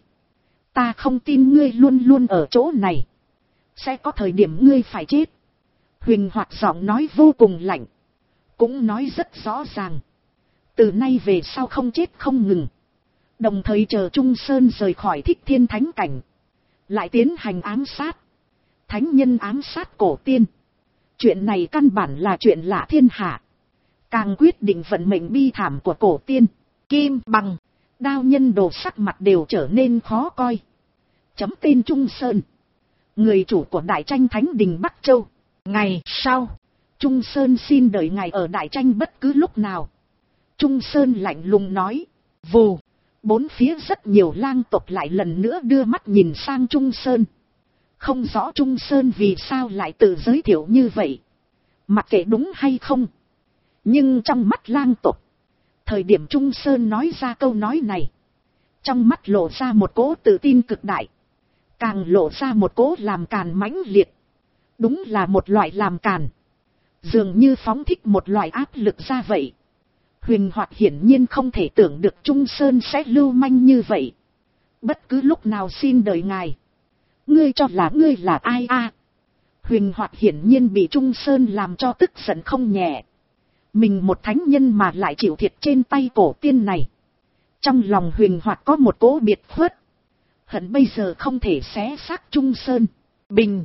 Ta không tin ngươi luôn luôn ở chỗ này. Sẽ có thời điểm ngươi phải chết. Huyền Hoạt giọng nói vô cùng lạnh. Cũng nói rất rõ ràng. Từ nay về sau không chết không ngừng. Đồng thời chờ Trung Sơn rời khỏi Thích Thiên Thánh Cảnh. Lại tiến hành ám sát. Thánh nhân ám sát cổ tiên. Chuyện này căn bản là chuyện lạ thiên hạ. Càng quyết định vận mệnh bi thảm của cổ tiên. Kim Bằng, Đao Nhân Đồ sắc mặt đều trở nên khó coi. Chấm tên Trung Sơn. Người chủ của Đại Tranh Thánh Đình Bắc Châu. Ngày sau, Trung Sơn xin đợi ngài ở Đại Tranh bất cứ lúc nào. Trung Sơn lạnh lùng nói. Vù, bốn phía rất nhiều lang tộc lại lần nữa đưa mắt nhìn sang Trung Sơn. Không rõ Trung Sơn vì sao lại tự giới thiệu như vậy. Mặc kệ đúng hay không. Nhưng trong mắt lang tộc, thời điểm Trung Sơn nói ra câu nói này, trong mắt lộ ra một cỗ tự tin cực đại. Càng lộ ra một cỗ làm càn mãnh liệt. Đúng là một loại làm càn. Dường như phóng thích một loại áp lực ra vậy. Huyền Hoạt hiển nhiên không thể tưởng được Trung Sơn sẽ lưu manh như vậy. Bất cứ lúc nào xin đợi ngài. Ngươi cho là ngươi là ai a? Huyền Hoạt hiển nhiên bị Trung Sơn làm cho tức giận không nhẹ. Mình một thánh nhân mà lại chịu thiệt trên tay cổ tiên này. Trong lòng Huyền Hoạt có một cỗ biệt khuất. Hận bây giờ không thể xé xác Trung Sơn. Bình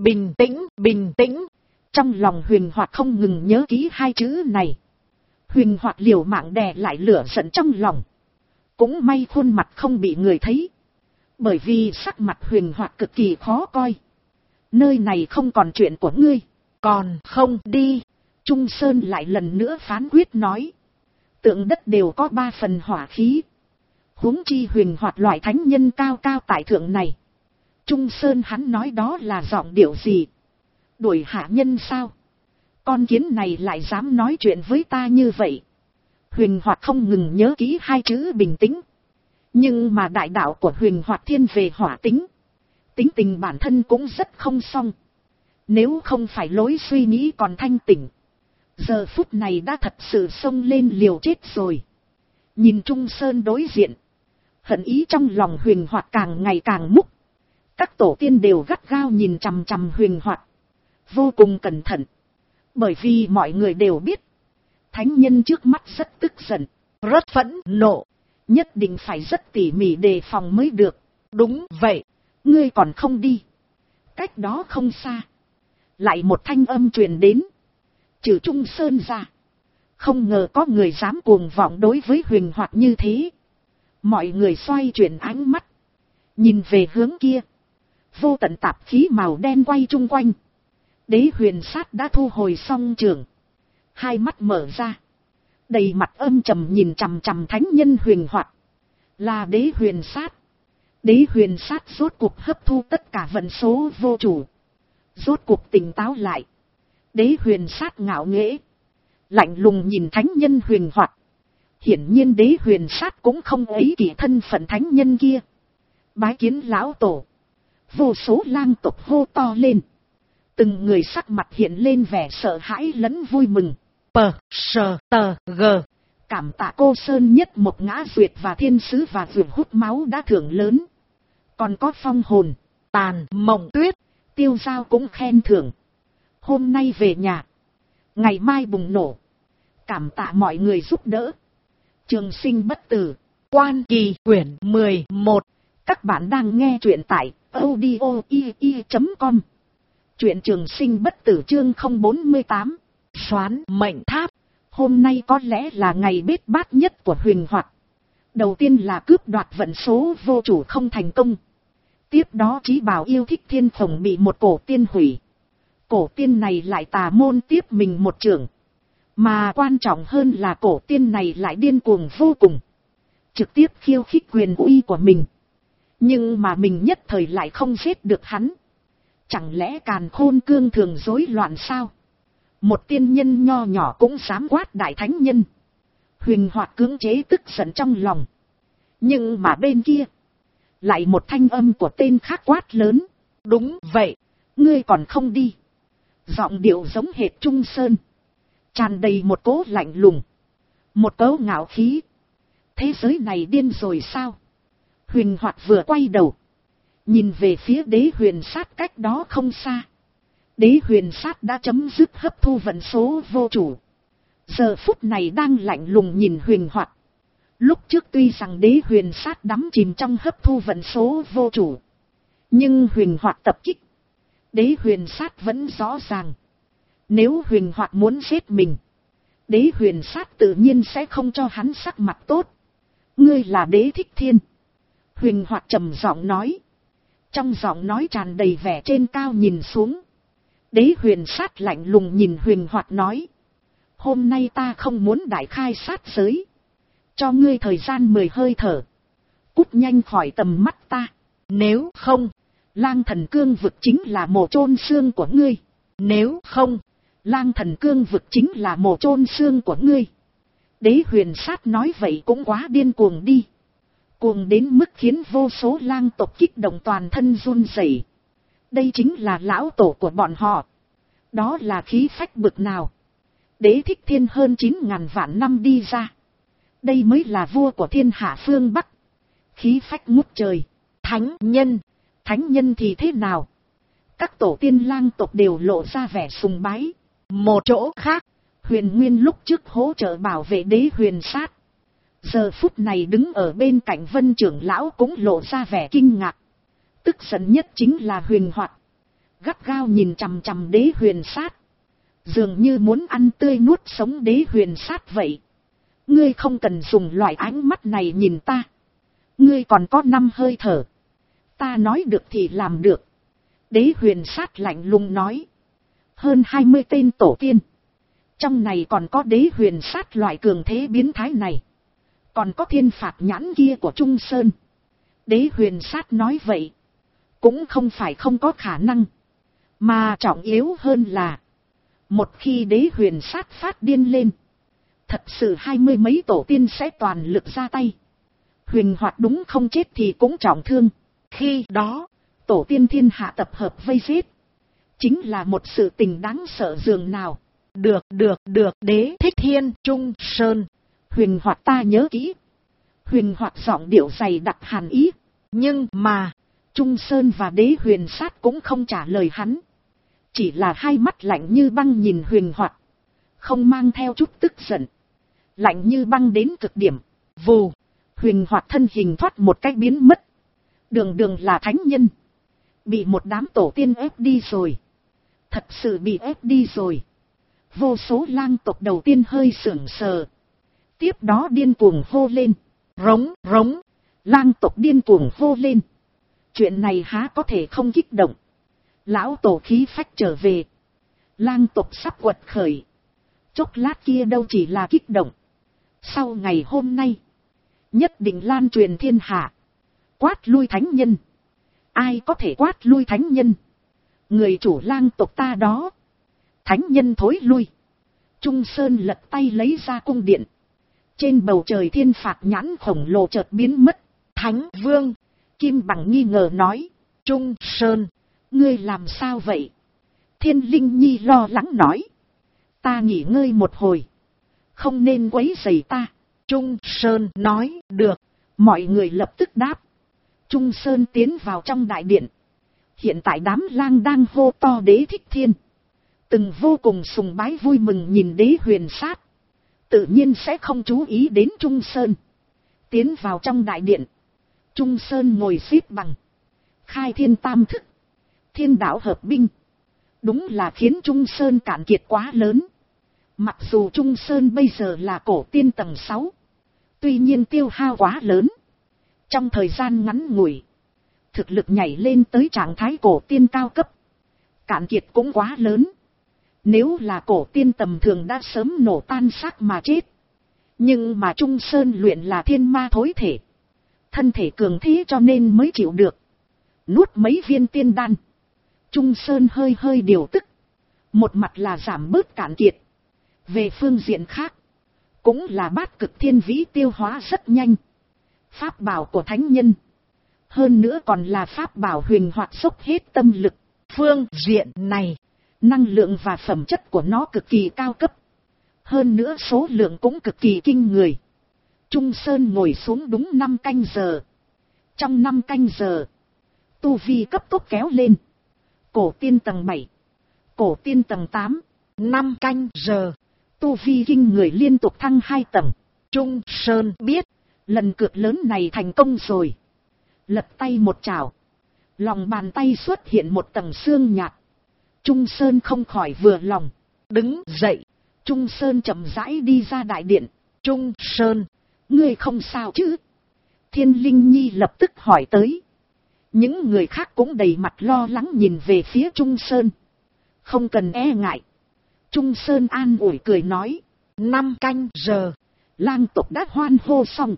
tĩnh. Trong lòng Huyền Hoạt không ngừng nhớ kỹ hai chữ này. Huyền Hoạt liều mạng đè lại lửa giận trong lòng. Cũng may khuôn mặt không bị người thấy. Bởi vì sắc mặt Huyền Hoạt cực kỳ khó coi. Nơi này không còn chuyện của ngươi. Còn không đi. Trung Sơn lại lần nữa phán quyết nói. Tượng đất đều có 3 phần hỏa khí. Huống chi Huyền Hoạt loại thánh nhân cao cao tại thượng này. Trung Sơn hắn nói đó là giọng điệu gì? Đuổi hạ nhân sao? Con kiến này lại dám nói chuyện với ta như vậy. Huyền Hoạt không ngừng nhớ kỹ hai chữ bình tĩnh. Nhưng mà đại đạo của Huyền Hoạt thiên về hỏa tính. Tính tình bản thân cũng rất không xong. Nếu không phải lối suy nghĩ còn thanh tỉnh. Giờ phút này đã thật sự xông lên liều chết rồi. Nhìn Trung Sơn đối diện. Hận ý trong lòng Huyền Hoạt càng ngày càng múc. Các tổ tiên đều gắt gao nhìn chằm chằm Huyền Hoạt, vô cùng cẩn thận. Bởi vì mọi người đều biết, thánh nhân trước mắt rất tức giận, rất phẫn nộ, nhất định phải rất tỉ mỉ đề phòng mới được. Đúng vậy, ngươi còn không đi. Cách đó không xa, lại một thanh âm truyền đến. Trừ Trung Sơn ra, không ngờ có người dám cuồng vọng đối với Huyền Hoạt như thế. Mọi người xoay chuyển ánh mắt, nhìn về hướng kia. Vô tận tạp khí màu đen quay chung quanh. Đế Huyền Sát đã thu hồi song trường, hai mắt mở ra, đầy mặt âm trầm nhìn chằm chằm thánh nhân Huyền Hoạt. Là Đế Huyền Sát. Đế Huyền Sát rốt cuộc hấp thu tất cả vận số vô chủ, rốt cuộc tỉnh táo lại. Đế Huyền Sát ngạo nghễ, lạnh lùng nhìn thánh nhân Huyền Hoạt. Hiển nhiên Đế Huyền Sát cũng không ấy kỷ thân phận thánh nhân kia. Bái kiến lão tổ. Vô số lang tộc hô to lên. Từng người sắc mặt hiện lên vẻ sợ hãi lẫn vui mừng. P.S.T.G. Cảm tạ cô Sơn Nhất Một Ngã Duyệt và Thiên Sứ và Duyệt Hút Máu đã thưởng lớn. Còn có Phong Hồn, Tàn Mộng Tuyết, Tiêu Giao cũng khen thưởng. Hôm nay về nhà, ngày mai bùng nổ. Cảm tạ mọi người giúp đỡ. Trường Sinh Bất Tử, Quan Kỳ quyển 11. Các bạn đang nghe truyện tại audio.com. Truyện Trường Sinh Bất Tử chương 048. Xoán Mệnh Tháp. Hôm nay có lẽ là ngày bết bát nhất của Huyền Hoạt. Đầu tiên là cướp đoạt vận số vô chủ không thành công. Tiếp đó Chí Bảo Yêu Thích Thiên Phồng bị một cổ tiên hủy. Cổ tiên này lại tà môn tiếp mình một chưởng. Mà quan trọng hơn là cổ tiên này lại điên cuồng vô cùng, trực tiếp khiêu khích quyền uy của mình. Nhưng mà mình nhất thời lại không giết được hắn. Chẳng lẽ Càn Khôn Cương thường rối loạn sao? Một tiên nhân nho nhỏ cũng dám quát đại thánh nhân. Huyền Hoạt cưỡng chế tức giận trong lòng. Nhưng mà bên kia, lại một thanh âm của tên khác quát lớn. Đúng vậy, ngươi còn không đi. Giọng điệu giống hệt Trung Sơn, tràn đầy một cỗ lạnh lùng, một cấu ngạo khí. Thế giới này điên rồi sao? Huyền Hoạt vừa quay đầu, nhìn về phía Đế Huyền Sát cách đó không xa. Đế Huyền Sát đã chấm dứt hấp thu vận số vô chủ, giờ phút này đang lạnh lùng nhìn Huyền Hoạt. Lúc trước tuy rằng Đế Huyền Sát đắm chìm trong hấp thu vận số vô chủ, nhưng Huyền Hoạt tập kích, Đế Huyền Sát vẫn rõ ràng. Nếu Huyền Hoạt muốn giết mình, Đế Huyền Sát tự nhiên sẽ không cho hắn sắc mặt tốt. Ngươi là Đế Thích Thiên. Huyền Hoạt trầm giọng nói. Trong giọng nói tràn đầy vẻ trên cao nhìn xuống. Đế Huyền Sát lạnh lùng nhìn Huyền Hoạt nói. Hôm nay ta không muốn đại khai sát giới. Cho ngươi thời gian 10 hơi thở. Cút nhanh khỏi tầm mắt ta. Nếu không, Lang Thần Cương Vực chính là mồ chôn xương của ngươi. Nếu không, Lang Thần Cương Vực chính là mồ chôn xương của ngươi. Đế Huyền Sát nói vậy cũng quá điên cuồng đi. Cuồng đến mức khiến vô số lang tộc kích động toàn thân run rẩy. Đây chính là lão tổ của bọn họ. Đó là khí phách bực nào. Đế Thích Thiên hơn 9.000 vạn năm đi ra. Đây mới là vua của thiên hạ phương Bắc. Khí phách ngút trời. Thánh nhân thì thế nào? Các tổ tiên lang tộc đều lộ ra vẻ sùng bái. Một chỗ khác, Huyền Nguyên lúc trước hỗ trợ bảo vệ Đế Huyền Sát, giờ phút này đứng ở bên cạnh Vân trưởng lão cũng lộ ra vẻ kinh ngạc. Tức giận nhất chính là Huyền Hoạt, gắt gao nhìn chằm chằm Đế Huyền Sát, dường như muốn ăn tươi nuốt sống Đế Huyền Sát vậy. Ngươi không cần dùng loại ánh mắt này nhìn ta. Ngươi còn có 5 hơi thở. Ta nói được thì làm được. Đế Huyền Sát lạnh lùng nói. Hơn 20 tên tổ tiên. Trong này còn có Đế Huyền Sát loại cường thế biến thái này. Còn có thiên phạt nhãn kia của Trung Sơn. Đế Huyền Sát nói vậy cũng không phải không có khả năng. Mà trọng yếu hơn là, một khi Đế Huyền Sát phát điên lên, thật sự 20 mấy tổ tiên sẽ toàn lực ra tay. Huyền Hoạt đúng không chết thì cũng trọng thương. Khi đó, tổ tiên thiên hạ tập hợp vây giết, chính là một sự tình đáng sợ dường nào. Được, Đế Thích Thiên, Trung Sơn. Huyền Hoạt ta nhớ kỹ. Huyền Hoạt giọng điệu dày đặc hàn ý. Nhưng mà, Trung Sơn và Đế Huyền Sát cũng không trả lời hắn. Chỉ là hai mắt lạnh như băng nhìn Huyền Hoạt. Không mang theo chút tức giận. Lạnh như băng đến cực điểm. Vù, Huyền Hoạt thân hình thoát một cách biến mất. Đường đường là thánh nhân. Bị một đám tổ tiên ép đi rồi. Thật sự bị ép đi rồi. Vô số lang tộc đầu tiên hơi sững sờ. Tiếp đó điên cuồng hô lên. Rống, rống. Lang tộc điên cuồng hô lên. Chuyện này há có thể không kích động. Lão tổ khí phách trở về. Lang tộc sắp quật khởi. Chốc lát kia đâu chỉ là kích động. Sau ngày hôm nay. Nhất định lan truyền thiên hạ. Quát lui thánh nhân. Ai có thể quát lui thánh nhân? Người chủ lang tộc ta đó. Thánh nhân thối lui. Trung Sơn lật tay lấy ra cung điện. Trên bầu trời thiên phạt nhãn khổng lồ chợt biến mất. Thánh vương. Kim Bằng nghi ngờ nói. Trung Sơn, ngươi làm sao vậy? Thiên Linh Nhi lo lắng nói. Ta nghỉ ngơi một hồi. Không nên quấy rầy ta. Trung Sơn nói, được. Mọi người lập tức đáp. Trung Sơn tiến vào trong đại điện. Hiện tại đám lang đang hô to Đế Thích Thiên. Từng vô cùng sùng bái vui mừng nhìn Đế Huyền Sát. Tự nhiên sẽ không chú ý đến Trung Sơn. Tiến vào trong đại điện. Trung Sơn ngồi xếp bằng. Khai thiên tam thức. Thiên đạo hợp binh. Đúng là khiến Trung Sơn cạn kiệt quá lớn. Mặc dù Trung Sơn bây giờ là cổ tiên tầng 6. Tuy nhiên tiêu hao quá lớn. Trong thời gian ngắn ngủi. Thực lực nhảy lên tới trạng thái cổ tiên cao cấp. Cạn kiệt cũng quá lớn. Nếu là cổ tiên tầm thường đã sớm nổ tan xác mà chết. Nhưng mà Trung Sơn luyện là thiên ma thối thể. Thân thể cường thế cho nên mới chịu được. Nuốt mấy viên tiên đan. Trung Sơn hơi hơi điều tức. Một mặt là giảm bớt cạn kiệt. Về phương diện khác. Cũng là bát cực thiên vĩ tiêu hóa rất nhanh. Pháp bảo của thánh nhân. Hơn nữa còn là pháp bảo huyền hoạt dốc hết tâm lực. Phương diện này. Năng lượng và phẩm chất của nó cực kỳ cao cấp. Hơn nữa số lượng cũng cực kỳ kinh người. Trung Sơn ngồi xuống đúng 5 canh giờ. Trong 5 canh giờ. Tu vi cấp tốc kéo lên. Cổ tiên tầng 7. Cổ tiên tầng 8. 5 canh giờ. Tu vi kinh người liên tục thăng 2 tầng. Trung Sơn biết. Lần cược lớn này thành công rồi. Lật tay một chảo. Lòng bàn tay xuất hiện một tầng xương nhạt. Trung Sơn không khỏi vừa lòng. Đứng dậy. Trung Sơn chậm rãi đi ra đại điện. Trung Sơn. Ngươi không sao chứ? Thiên Linh Nhi lập tức hỏi tới. Những người khác cũng đầy mặt lo lắng nhìn về phía Trung Sơn. Không cần e ngại. Trung Sơn an ủi cười nói. 5 canh giờ. Lang tộc đã hoan hô xong.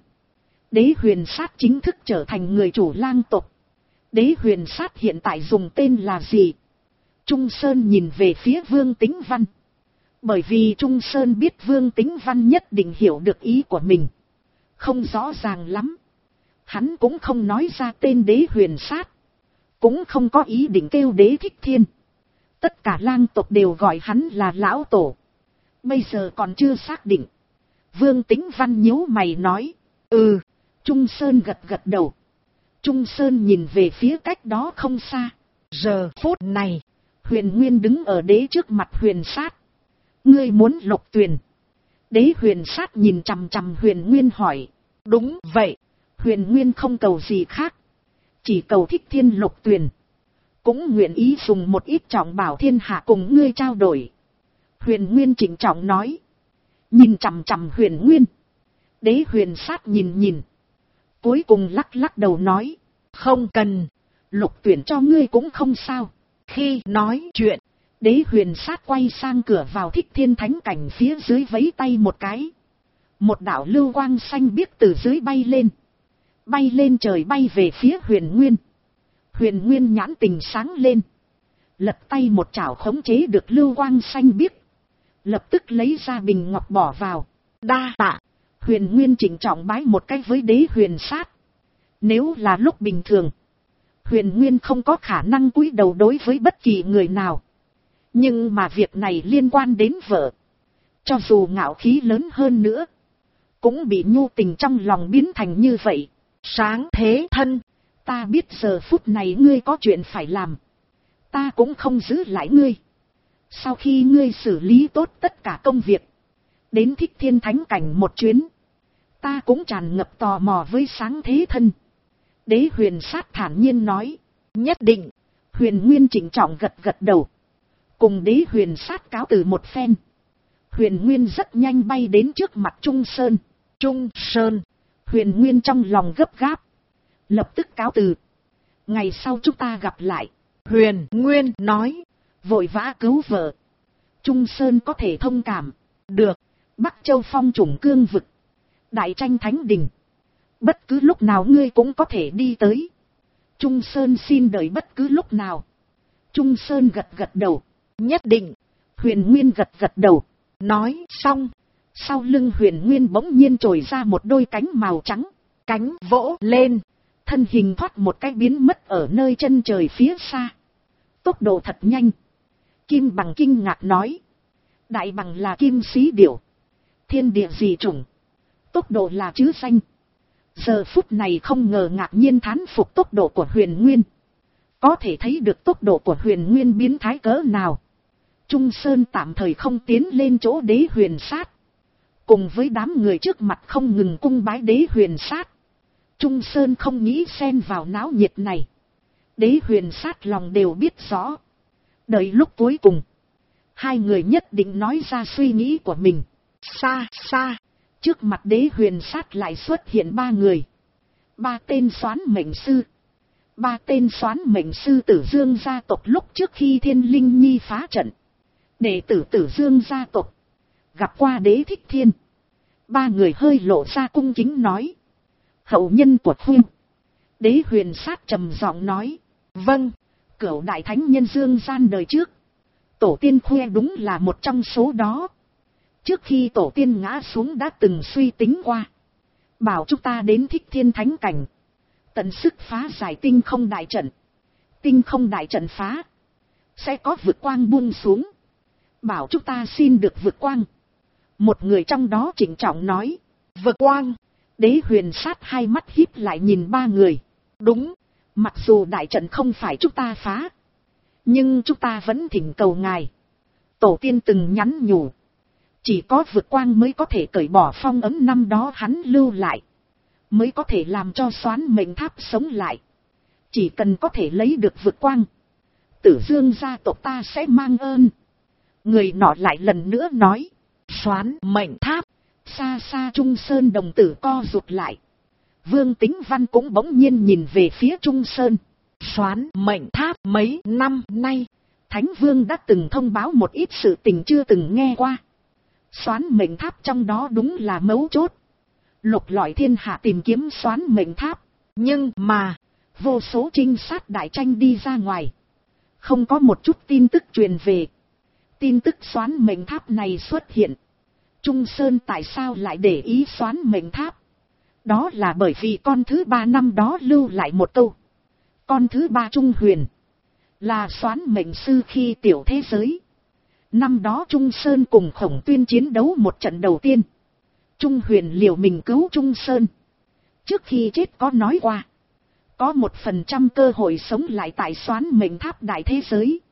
Đế Huyền Sát chính thức trở thành người chủ lang tộc. Đế Huyền Sát hiện tại dùng tên là gì? Trung Sơn nhìn về phía Vương Tính Văn. Bởi vì Trung Sơn biết Vương Tính Văn nhất định hiểu được ý của mình. Không rõ ràng lắm. Hắn cũng không nói ra tên Đế Huyền Sát. Cũng không có ý định kêu Đế Thích Thiên. Tất cả lang tộc đều gọi hắn là lão tổ. Bây giờ còn chưa xác định. Vương Tính Văn nhíu mày nói. Ừ. Trung Sơn gật gật đầu. Trung Sơn nhìn về phía cách đó không xa. Giờ phút này. Huyền Nguyên đứng ở đế trước mặt Huyền Sát. Ngươi muốn Lục Tuyền? Đế Huyền Sát nhìn chằm chằm Huyền Nguyên hỏi. Đúng vậy. Huyền Nguyên không cầu gì khác. Chỉ cầu Thích Thiên Lục Tuyền. Cũng nguyện ý dùng một ít trọng bảo thiên hạ cùng ngươi trao đổi. Huyền Nguyên trịnh trọng nói. Nhìn chằm chằm Huyền Nguyên. Đế Huyền Sát nhìn. Cuối cùng lắc lắc đầu nói. Không cần. Lục Tuyển cho ngươi cũng không sao. Khi nói chuyện. Đế Huyền Sát quay sang cửa vào Thích Thiên Thánh Cảnh phía dưới vẫy tay một cái. Một đạo lưu quang xanh biếc từ dưới bay lên. Bay lên trời bay về phía Huyền Nguyên. Huyền Nguyên nhãn tình sáng lên. Lật tay một chảo khống chế được lưu quang xanh biếc. Lập tức lấy ra bình ngọc bỏ vào. Đa tạ. Huyền Nguyên chỉnh trọng bái một cái với Đế Huyền Sát. Nếu là lúc bình thường. Huyền Nguyên không có khả năng cúi đầu đối với bất kỳ người nào. Nhưng mà việc này liên quan đến vợ. Cho dù ngạo khí lớn hơn nữa. Cũng bị nhu tình trong lòng biến thành như vậy. Sáng thế thân. Ta biết giờ phút này ngươi có chuyện phải làm. Ta cũng không giữ lại ngươi. Sau khi ngươi xử lý tốt tất cả công việc, đến Thích Thiên Thánh Cảnh một chuyến, ta cũng tràn ngập tò mò với sáng thế thân. Đế Huyền Sát thản nhiên nói. Nhất định. Huyền Nguyên trịnh trọng gật gật đầu. Cùng Đế Huyền Sát cáo từ một phen. Huyền Nguyên rất nhanh bay đến trước mặt Trung Sơn. Trung Sơn. Huyền Nguyên trong lòng gấp gáp, lập tức cáo từ. Ngày sau chúng ta gặp lại. Huyền Nguyên nói. Vội vã cứu vợ. Trung Sơn có thể thông cảm. Được. Bắc Châu Phong Trùng Cương Vực, Đại Tranh Thánh Đình, bất cứ lúc nào ngươi cũng có thể đi tới. Trung Sơn xin đợi bất cứ lúc nào. Trung Sơn gật gật đầu. Nhất định. Huyền Nguyên gật gật đầu. Nói xong, sau lưng Huyền Nguyên bỗng nhiên trồi ra một đôi cánh màu trắng. Cánh vỗ lên, thân hình thoát một cái biến mất ở nơi chân trời phía xa. Tốc độ thật nhanh. Kim Bằng kinh ngạc nói. Đại Bằng là kim sĩ điểu, thiên địa dị chủng, tốc độ là chữ danh. Giờ phút này không ngờ ngạc nhiên thán phục tốc độ của Huyền Nguyên. Có thể thấy được tốc độ của Huyền Nguyên biến thái cỡ nào. Trung Sơn tạm thời không tiến lên chỗ Đế Huyền Sát. Cùng với đám người trước mặt không ngừng cung bái Đế Huyền Sát. Trung Sơn không nghĩ xen vào náo nhiệt này. Đế Huyền Sát lòng đều biết rõ. Đợi lúc cuối cùng, hai người nhất định nói ra suy nghĩ của mình. Xa xa, trước mặt Đế Huyền Sát lại xuất hiện ba người. Ba tên soán mệnh sư. Ba tên soán mệnh sư Tử Dương gia tộc lúc trước khi Thiên Linh Nhi phá trận. Đệ tử Tử Dương gia tộc gặp qua Đế Thích Thiên. Ba người hơi lộ ra cung kính nói. Hậu nhân của Huynh. Đế Huyền Sát trầm giọng nói. Vâng. Cửu đại thánh nhân dương gian đời trước, tổ tiên Khuê đúng là một trong số đó. Trước khi tổ tiên ngã xuống đã từng suy tính qua, bảo chúng ta đến Thích Thiên Thánh Cảnh, tận sức phá giải tinh không đại trận. Tinh không đại trận phá, sẽ có vực quang buông xuống, bảo chúng ta xin được vực quang. Một người trong đó trịnh trọng nói. Vực quang. Đế Huyền Sát hai mắt híp lại nhìn ba người. Đúng, mặc dù đại trận không phải chúng ta phá, nhưng chúng ta vẫn thỉnh cầu ngài. Tổ tiên từng nhắn nhủ, chỉ có vực quang mới có thể cởi bỏ phong ấn năm đó hắn lưu lại, mới có thể làm cho Soán Mệnh Tháp sống lại. Chỉ cần có thể lấy được vực quang, Tử Dương gia tộc ta sẽ mang ơn. Người nọ lại lần nữa nói. Soán Mệnh Tháp. Xa xa Trung Sơn đồng tử co rụt lại. Vương Tính Văn cũng bỗng nhiên nhìn về phía Trung Sơn. Soán Mệnh Tháp mấy năm nay, Thánh Vương đã từng thông báo một ít sự tình chưa từng nghe qua. Soán Mệnh Tháp trong đó đúng là mấu chốt. Lục lọi thiên hạ tìm kiếm Soán Mệnh Tháp. Nhưng mà, vô số trinh sát đại tranh đi ra ngoài, không có một chút tin tức truyền về. Tin tức Soán Mệnh Tháp này xuất hiện. Trung Sơn tại sao lại để ý Soán Mệnh Tháp? Đó là bởi vì con thứ ba năm đó lưu lại một câu. Con thứ ba Trung Huyền là Soán Mệnh Sư khi tiểu thế giới. Năm đó Trung Sơn cùng Khổng Tuyên chiến đấu một trận đầu tiên. Trung Huyền liều mình cứu Trung Sơn. Trước khi chết có nói qua, có 1% cơ hội sống lại tại Soán Mệnh Tháp đại thế giới.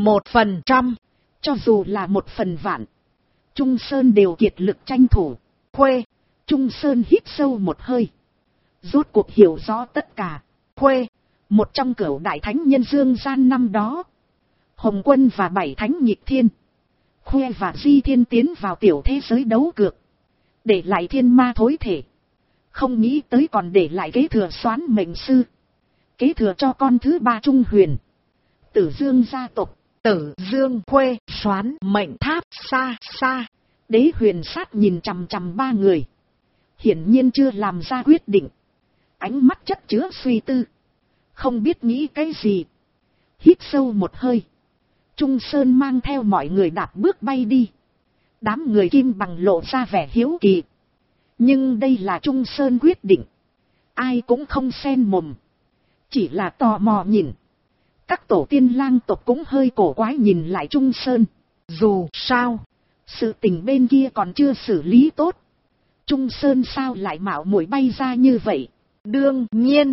1%. Cho dù là 1/1000, Trung Sơn đều kiệt lực tranh thủ. Khuê. Trung Sơn hít sâu một hơi, rốt cuộc hiểu rõ tất cả. Khuê, một trong cửu đại thánh nhân dương gian năm đó, Hồng Quân và 7 thánh nhịp thiên, Khuê và Di Thiên tiến vào tiểu thế giới đấu cược, để lại thiên ma thối thể. Không nghĩ tới còn để lại kế thừa Soán Mệnh Sư, kế thừa cho con thứ ba Trung Huyền. Tử Dương gia tộc. Tử Dương Khuê, Soán Mệnh Tháp. Xa xa, Đế Huyền Sát nhìn chằm chằm ba người, hiển nhiên chưa làm ra quyết định. Ánh mắt chất chứa suy tư, không biết nghĩ cái gì. Hít sâu một hơi, Trung Sơn mang theo mọi người đạp bước bay đi. Đám người Kim Bằng lộ ra vẻ hiếu kỳ, nhưng đây là Trung Sơn quyết định, ai cũng không xen mồm, chỉ là tò mò nhìn. Các tổ tiên lang tộc cũng hơi cổ quái nhìn lại Trung Sơn. Dù sao, sự tình bên kia còn chưa xử lý tốt, Trung Sơn sao lại mạo muội bay ra như vậy? Đương nhiên,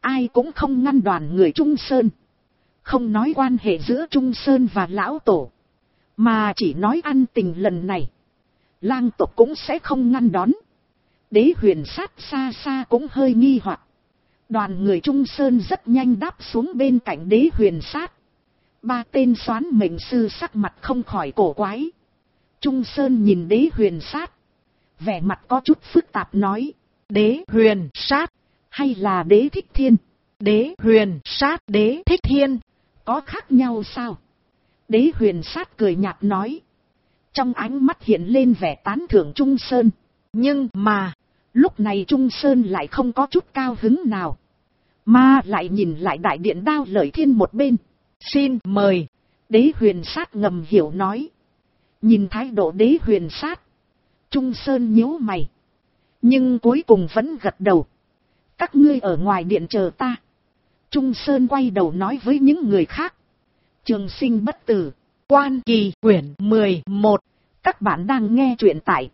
ai cũng không ngăn đoàn người Trung Sơn. Không nói quan hệ giữa Trung Sơn và lão tổ, mà chỉ nói ăn tình lần này. Lang tộc cũng sẽ không ngăn đón. Đế Huyền Sát xa xa cũng hơi nghi hoặc. Đoàn người Trung Sơn rất nhanh đáp xuống bên cạnh Đế Huyền Sát. Ba tên soán mệnh sư sắc mặt không khỏi cổ quái. Trung Sơn nhìn Đế Huyền Sát, vẻ mặt có chút phức tạp nói. Đế Huyền Sát hay là Đế Thích Thiên? Đế Huyền Sát, Đế Thích Thiên có khác nhau sao? Đế Huyền Sát cười nhạt nói. Trong ánh mắt hiện lên vẻ tán thưởng Trung Sơn. Nhưng mà lúc này Trung Sơn lại không có chút cao hứng nào, mà lại nhìn lại đại điện Đao Lợi Thiên một bên. Xin mời. Đế Huyền Sát ngầm hiểu nói. Nhìn thái độ Đế Huyền Sát, Trung Sơn nhíu mày, nhưng cuối cùng vẫn gật đầu. Các ngươi ở ngoài điện chờ ta. Trung Sơn quay đầu nói với những người khác. Trường Sinh Bất Tử, Quan Kỳ quyển 11. Các bạn đang nghe truyện tại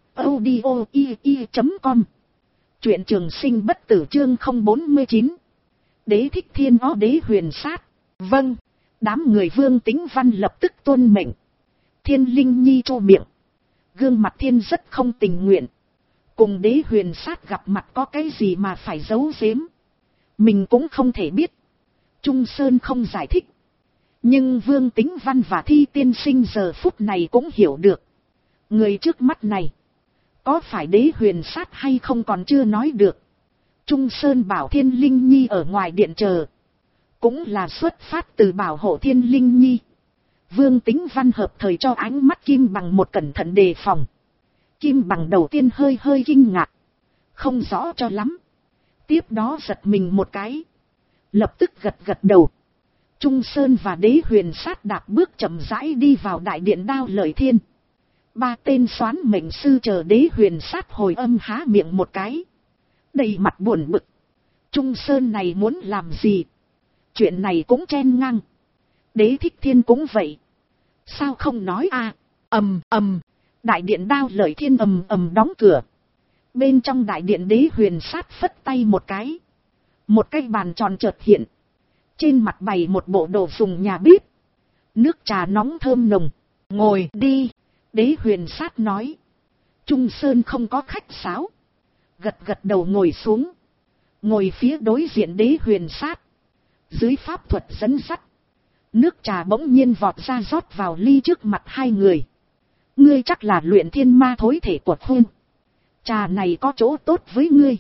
audio.com. Truyện Trường Sinh Bất Tử chương 049. Đế Thích Thiên ó Đế Huyền Sát. Vâng. Đám người Vương Tính Văn lập tức tuân mệnh. Thiên Linh Nhi chô miệng, gương mặt thiên rất không tình nguyện. Cùng Đế Huyền Sát gặp mặt có cái gì mà phải giấu giếm, mình cũng không thể biết. Trung Sơn không giải thích, nhưng Vương Tính Văn và Thi Tiên Sinh giờ phút này cũng hiểu được. Người trước mắt này có phải Đế Huyền Sát hay không còn chưa nói được. Trung Sơn bảo Thiên Linh Nhi ở ngoài điện chờ, cũng là xuất phát từ bảo hộ Thiên Linh Nhi. Vương Tính Văn hợp thời cho ánh mắt Kim Bằng một cẩn thận đề phòng. Kim Bằng đầu tiên hơi kinh ngạc, không rõ cho lắm. Tiếp đó giật mình một cái, lập tức gật đầu. Trung Sơn và Đế Huyền Sát đạp bước chậm rãi đi vào đại điện Đao Lợi Thiên. Ba tên soán mệnh sư chờ Đế Huyền Sát hồi âm há miệng một cái, đầy mặt buồn bực. Trung Sơn này muốn làm gì? Chuyện này cũng chen ngang. Đế Thích Thiên cũng vậy, sao không nói à? Ầm. Đại điện Đao Lợi Thiên ầm đóng cửa. Bên trong đại điện Đế Huyền Sát phất tay một cái, một cái bàn tròn chợt hiện. Trên mặt bày một bộ đồ dùng nhà bếp, nước trà nóng thơm nồng. Ngồi đi. Đế Huyền Sát nói. Trung Sơn không có khách sáo, gật đầu ngồi xuống. Ngồi phía đối diện Đế Huyền Sát. Dưới pháp thuật dẫn dắt, nước trà bỗng nhiên vọt ra rót vào ly trước mặt hai người. Ngươi chắc là luyện thiên ma thối thể của Khôn. Trà này có chỗ tốt với ngươi.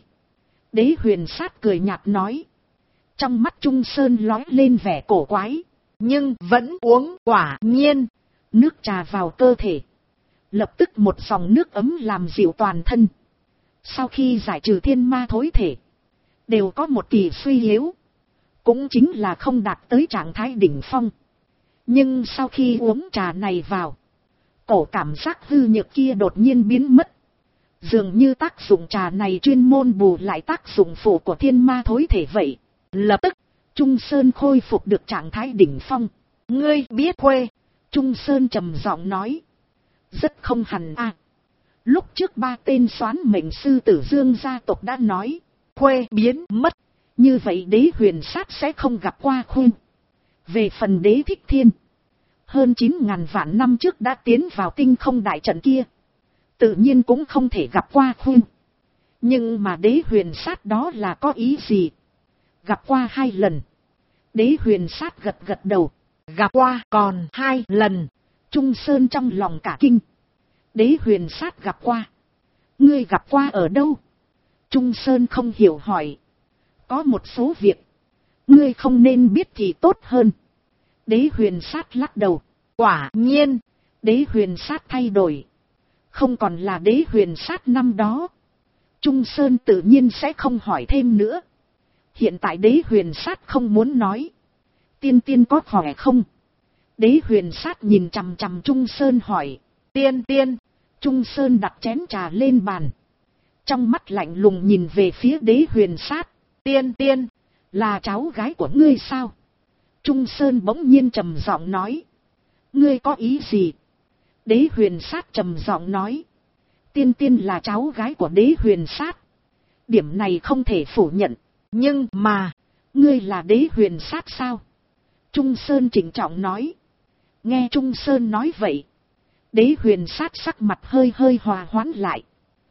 Đế Huyền Sát cười nhạt nói. Trong mắt Trung Sơn lóe lên vẻ cổ quái, nhưng vẫn uống. Quả nhiên, nước trà vào cơ thể, lập tức một dòng nước ấm làm dịu toàn thân. Sau khi giải trừ thiên ma thối thể, đều có một kỳ suy yếu, cũng chính là không đạt tới trạng thái đỉnh phong. Nhưng sau khi uống trà này vào, cổ cảm giác hư nhược kia đột nhiên biến mất. Dường như tác dụng trà này chuyên môn bù lại tác dụng phụ của thiên ma thối thể vậy. Lập tức, Trung Sơn khôi phục được trạng thái đỉnh phong. Ngươi biết Khuê? Trung Sơn trầm giọng nói. Rất không hẳn à. Lúc trước ba tên soán mệnh sư Tử Dương gia tộc đã nói Khuê biến mất, như vậy Đế Huyền Sát sẽ không gặp qua Khuê. Về phần Đế Thích Thiên, hơn 9.000 vạn năm trước đã tiến vào tinh không đại trận kia, tự nhiên cũng không thể gặp qua Khuê. Nhưng mà Đế Huyền Sát đó là có ý gì? Gặp qua 2 lần. Đế Huyền Sát gật đầu. Gặp qua còn 2 lần. Trung Sơn trong lòng cả kinh. Đế Huyền Sát gặp qua. Ngươi gặp qua ở đâu? Trung Sơn không hiểu hỏi. Có một số việc ngươi không nên biết thì tốt hơn. Đế Huyền Sát lắc đầu. Quả nhiên, Đế Huyền Sát thay đổi, không còn là Đế Huyền Sát năm đó. Trung Sơn tự nhiên sẽ không hỏi thêm nữa. Hiện tại Đế Huyền Sát không muốn nói. Tiên có khỏe không? Đế Huyền Sát nhìn chằm chằm Trung Sơn hỏi. Tiên. Trung Sơn đặt chén trà lên bàn, trong mắt lạnh lùng nhìn về phía Đế Huyền Sát. Tiên, là cháu gái của ngươi sao? Trung Sơn bỗng nhiên trầm giọng nói. Ngươi có ý gì? Đế Huyền Sát trầm giọng nói. Tiên là cháu gái của Đế Huyền Sát. Điểm này không thể phủ nhận. Nhưng mà, Ngươi là đế huyền sát sao? Trung Sơn trịnh trọng nói. Nghe Trung Sơn nói vậy, đế huyền sát sắc mặt hơi hơi hòa hoãn lại.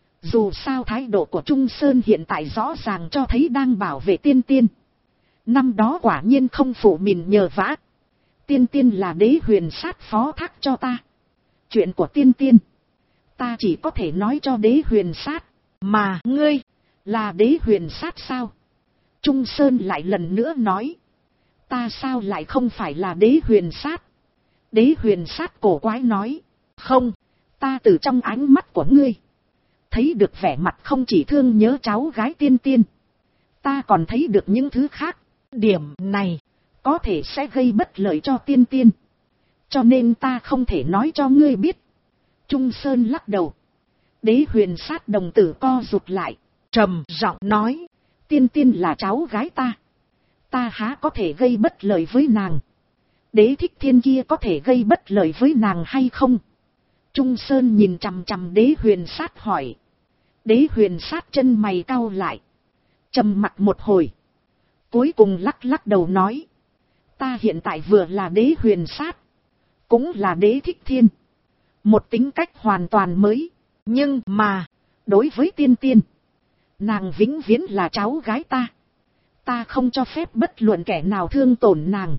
Dù sao thái độ của Trung Sơn hiện tại rõ ràng cho thấy đang bảo vệ tiên tiên. Năm đó quả nhiên không phụ mình nhờ vả. Tiên tiên là đế huyền sát phó thác cho ta. Chuyện của tiên tiên, ta chỉ có thể nói cho đế huyền sát. Mà ngươi, là đế huyền sát sao? Trung Sơn lại lần nữa nói. Ta sao lại không phải là đế huyền sát? Đế huyền sát cổ quái nói. Không, ta từ trong ánh mắt của ngươi thấy được vẻ mặt không chỉ thương nhớ cháu gái tiên tiên. Ta còn thấy được những thứ khác. Điểm này có thể sẽ gây bất lợi cho tiên tiên. Cho nên ta không thể nói cho ngươi biết. Trung Sơn lắc đầu. Đế huyền sát đồng tử co rụt lại. trầm giọng nói. Tiên tiên là cháu gái ta. Ta há có thể gây bất lợi với nàng. Đế thích thiên kia có thể gây bất lợi với nàng hay không? Trung Sơn nhìn chằm chằm đế huyền sát hỏi. Đế huyền sát chân mày cau lại. Trầm mặc một hồi. Cuối cùng lắc lắc đầu nói. Ta hiện tại vừa là đế huyền sát, cũng là đế thích thiên. Một tính cách hoàn toàn mới. Nhưng mà, đối với tiên tiên, nàng vĩnh viễn là cháu gái ta. Ta không cho phép bất luận kẻ nào thương tổn nàng.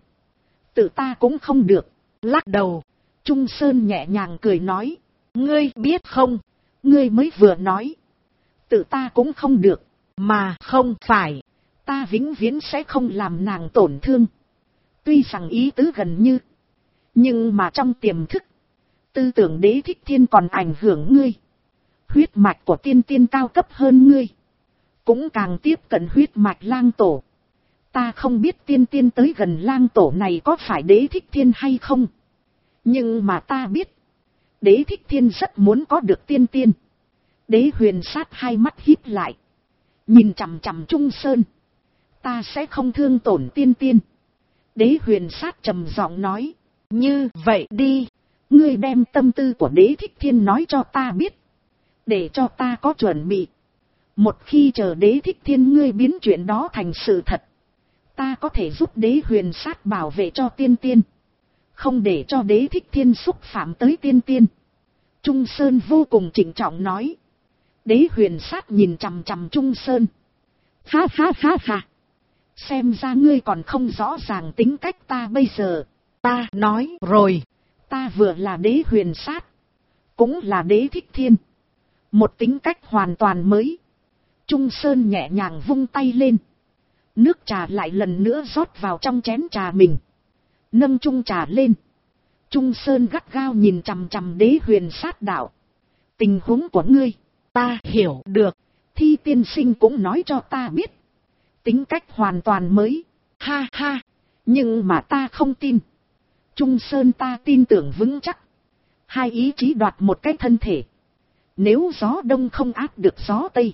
Tự ta cũng không được. Lắc đầu, Trung Sơn nhẹ nhàng cười nói. ngươi biết không, Ngươi mới vừa nói. Tự ta cũng không được. mà không phải. Ta vĩnh viễn sẽ không làm nàng tổn thương. Tuy rằng ý tứ gần như, nhưng mà trong tiềm thức, tư tưởng đế thích thiên còn ảnh hưởng ngươi. Huyết mạch của tiên tiên cao cấp hơn ngươi, cũng càng tiếp cận huyết mạch lang tổ. Ta không biết tiên tiên tới gần lang tổ này có phải đế thích thiên hay không. Nhưng mà ta biết, đế thích thiên rất muốn có được tiên tiên. Đế huyền sát hai mắt híp lại, nhìn chằm chằm Trung Sơn. Ta sẽ không thương tổn tiên tiên. Đế huyền sát trầm giọng nói. Như vậy đi, ngươi đem tâm tư của đế thích thiên nói cho ta biết, để cho ta có chuẩn bị. Một khi chờ đế thích thiên ngươi biến chuyện đó thành sự thật, ta có thể giúp đế huyền sát bảo vệ cho tiên tiên, không để cho đế thích thiên xúc phạm tới tiên tiên. Trung Sơn vô cùng trịnh trọng nói. Đế huyền sát nhìn chằm chằm Trung Sơn. Ha ha ha ha. Xem ra ngươi còn không rõ ràng tính cách ta bây giờ. ta nói rồi. Ta vừa là đế huyền sát, cũng là đế thích thiên. Một tính cách hoàn toàn mới. Trung Sơn nhẹ nhàng vung tay lên. Nước trà lại lần nữa rót vào trong chén trà mình. Nâng chung trà lên. Trung Sơn gắt gao nhìn chằm chằm đế huyền sát đạo. Tình huống của ngươi, Ta hiểu được. Thi tiên sinh cũng nói cho ta biết. Tính cách hoàn toàn mới. Ha ha. Nhưng mà ta không tin. Trung Sơn ta tin tưởng vững chắc. Hai ý chí đoạt một cái thân thể. Nếu gió đông không áp được gió tây,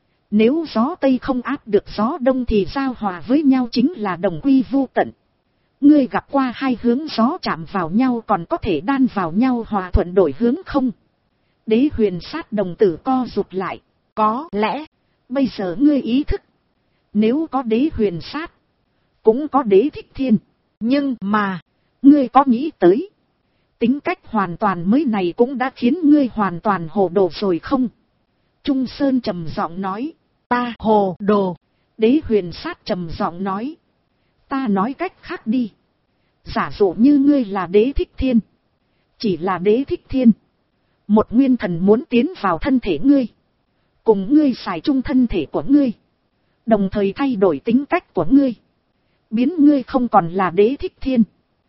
nếu gió tây không áp được gió đông thì giao hòa với nhau chính là đồng quy vu tận. Ngươi gặp qua hai hướng gió chạm vào nhau còn có thể đan vào nhau hòa thuận đổi hướng không? Đế huyền sát đồng tử co rụt lại. Có lẽ, bây giờ ngươi ý thức, nếu có đế huyền sát, cũng có đế thích thiên. nhưng mà, ngươi có nghĩ tới, tính cách hoàn toàn mới này cũng đã khiến ngươi hoàn toàn hồ đồ rồi không? Trung Sơn trầm giọng nói. ta hồ đồ. Đế huyền sát trầm giọng nói. Ta nói cách khác đi. Giả dụ như ngươi là đế thích thiên, chỉ là đế thích thiên, một nguyên thần muốn tiến vào thân thể ngươi, cùng ngươi xài chung thân thể của ngươi, đồng thời thay đổi tính cách của ngươi, biến ngươi không còn là đế thích thiên,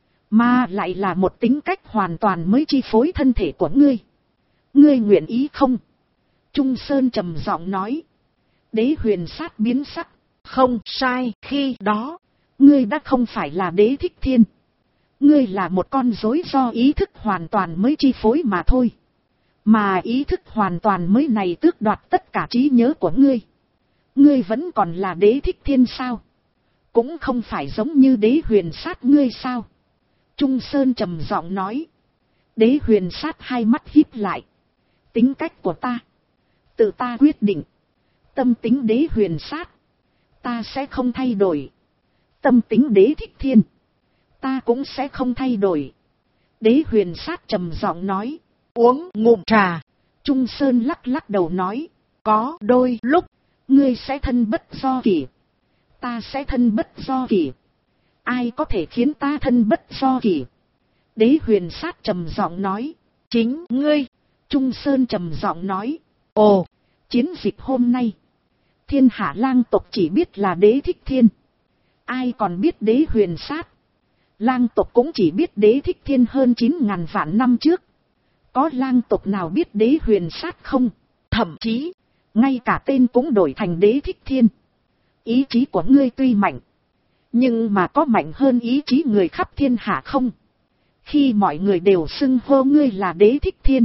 mà lại là một tính cách hoàn toàn mới chi phối thân thể của ngươi. Ngươi nguyện ý không? Trung Sơn trầm giọng nói. Đế huyền sát biến sắc. Không sai, khi đó, ngươi đã không phải là đế thích thiên. Ngươi là một con rối do ý thức hoàn toàn mới chi phối mà thôi. Mà ý thức hoàn toàn mới này tước đoạt tất cả trí nhớ của ngươi. Ngươi vẫn còn là đế thích thiên sao? Cũng không phải giống như đế huyền sát ngươi sao? Trung Sơn trầm giọng nói. Đế huyền sát hai mắt híp lại. Tính cách của ta, tự ta quyết định. Tâm tính đế huyền sát, ta sẽ không thay đổi. tâm tính Đế Thích Thiên, ta cũng sẽ không thay đổi. Đế Huyền Sát trầm giọng nói. Uống ngụm trà. Trung Sơn lắc lắc đầu nói. Có đôi lúc, ngươi sẽ thân bất do kỷ, ta sẽ thân bất do kỷ. Ai có thể khiến ta thân bất do kỷ? Đế Huyền Sát trầm giọng nói. Chính ngươi. Trung Sơn trầm giọng nói. Ồ, chiến dịch hôm nay, thiên hạ lang tộc chỉ biết là Đế Thích Thiên. Ai còn biết Đế Huyền Sát? Lang tộc cũng chỉ biết Đế Thích Thiên hơn 9.000 vạn năm trước. Có lang tộc nào biết Đế Huyền Sát không? Thậm chí, ngay cả tên cũng đổi thành Đế Thích Thiên. Ý chí của ngươi tuy mạnh, nhưng mà có mạnh hơn ý chí người khắp thiên hạ không? Khi mọi người đều xưng hô ngươi là Đế Thích Thiên,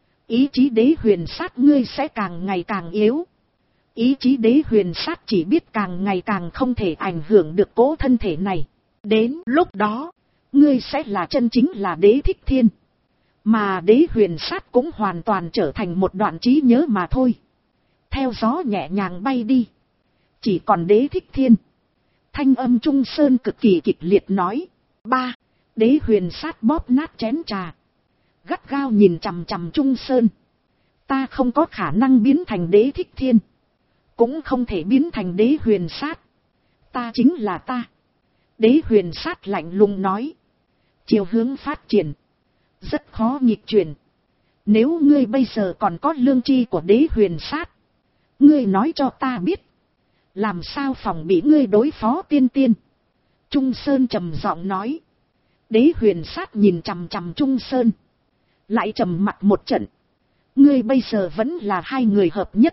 ý chí Đế Huyền Sát ngươi sẽ càng ngày càng yếu. Ý chí Đế Huyền Sát chỉ biết càng ngày càng không thể ảnh hưởng được cỗ thân thể này. Đến lúc đó, ngươi sẽ là chân chính là Đế Thích Thiên. Mà Đế Huyền Sát cũng hoàn toàn trở thành một đoạn trí nhớ mà thôi. Theo gió nhẹ nhàng bay đi. Chỉ còn Đế Thích Thiên. Thanh âm Trung Sơn cực kỳ kịch liệt nói. Ba. Đế Huyền Sát bóp nát chén trà, gắt gao nhìn chằm chằm Trung Sơn. Ta không có khả năng biến thành Đế Thích Thiên, cũng không thể biến thành Đế Huyền Sát. Ta chính là ta. Đế Huyền Sát lạnh lùng nói. Chiều hướng phát triển rất khó nghịch chuyển. Nếu ngươi bây giờ còn có lương tri của Đế Huyền Sát, ngươi nói cho ta biết, làm sao phòng bị ngươi đối phó tiên tiên? Trung Sơn trầm giọng nói. Đế Huyền Sát nhìn chằm chằm Trung Sơn, lại trầm mặt một trận. Ngươi bây giờ vẫn là hai người hợp nhất.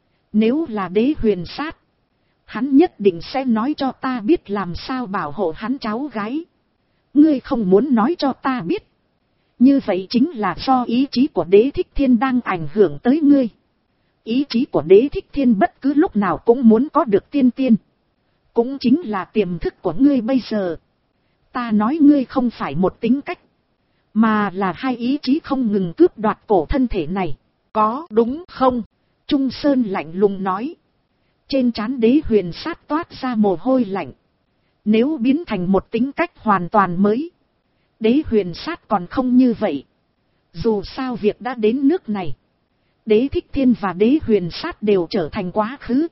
Nếu là Đế Huyền Sát, hắn nhất định sẽ nói cho ta biết làm sao bảo hộ hắn cháu gái. Ngươi không muốn nói cho ta biết, như vậy chính là do ý chí của Đế Thích Thiên đang ảnh hưởng tới ngươi. Ý chí của Đế Thích Thiên bất cứ lúc nào cũng muốn có được tiên tiên, cũng chính là tiềm thức của ngươi bây giờ. Ta nói ngươi không phải một tính cách, mà là hai ý chí không ngừng cướp đoạt cổ thân thể này. Có đúng không? Trung Sơn lạnh lùng nói. Trên trán Đế Huyền Sát toát ra mồ hôi lạnh. Nếu biến thành một tính cách hoàn toàn mới, Đế Huyền Sát còn không như vậy. Dù sao việc đã đến nước này, Đế Thích Thiên và Đế Huyền Sát đều trở thành quá khứ.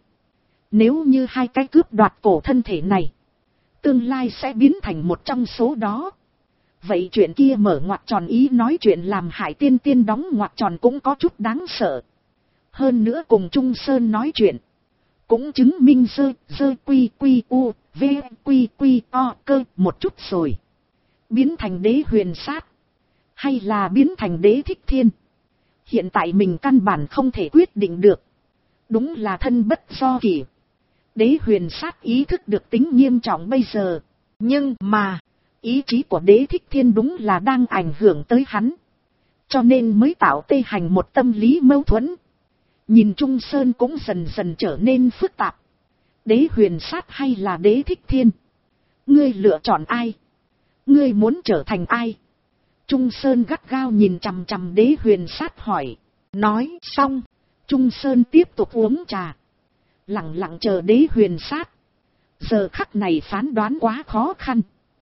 Nếu như hai cái cướp đoạt cổ thân thể này, tương lai sẽ biến thành một trong số đó. Vậy chuyện kia mở ngoặc tròn ý nói chuyện làm hại tiên tiên đóng ngoặc tròn cũng có chút đáng sợ. Hơn nữa cùng Trung Sơn nói chuyện, cũng chứng minh dơ quy quy u, v quy quy o cơ một chút rồi. Biến thành Đế Huyền Sát, hay là biến thành Đế Thích Thiên, hiện tại mình căn bản không thể quyết định được. Đúng là thân bất do kỷ. Đế Huyền Sát ý thức được tính nghiêm trọng bây giờ. Nhưng mà, ý chí của Đế Thích Thiên đúng là đang ảnh hưởng tới hắn. Cho nên mới tạo tê hành một tâm lý mâu thuẫn. Nhìn Trung Sơn cũng dần dần trở nên phức tạp. Đế Huyền Sát hay là Đế Thích Thiên? Ngươi lựa chọn ai? Ngươi muốn trở thành ai? Trung Sơn gắt gao nhìn chằm chằm Đế Huyền Sát hỏi. Nói xong, Trung Sơn tiếp tục uống trà, lặng lặng chờ Đế Huyền Sát. Giờ khắc này phán đoán quá khó khăn.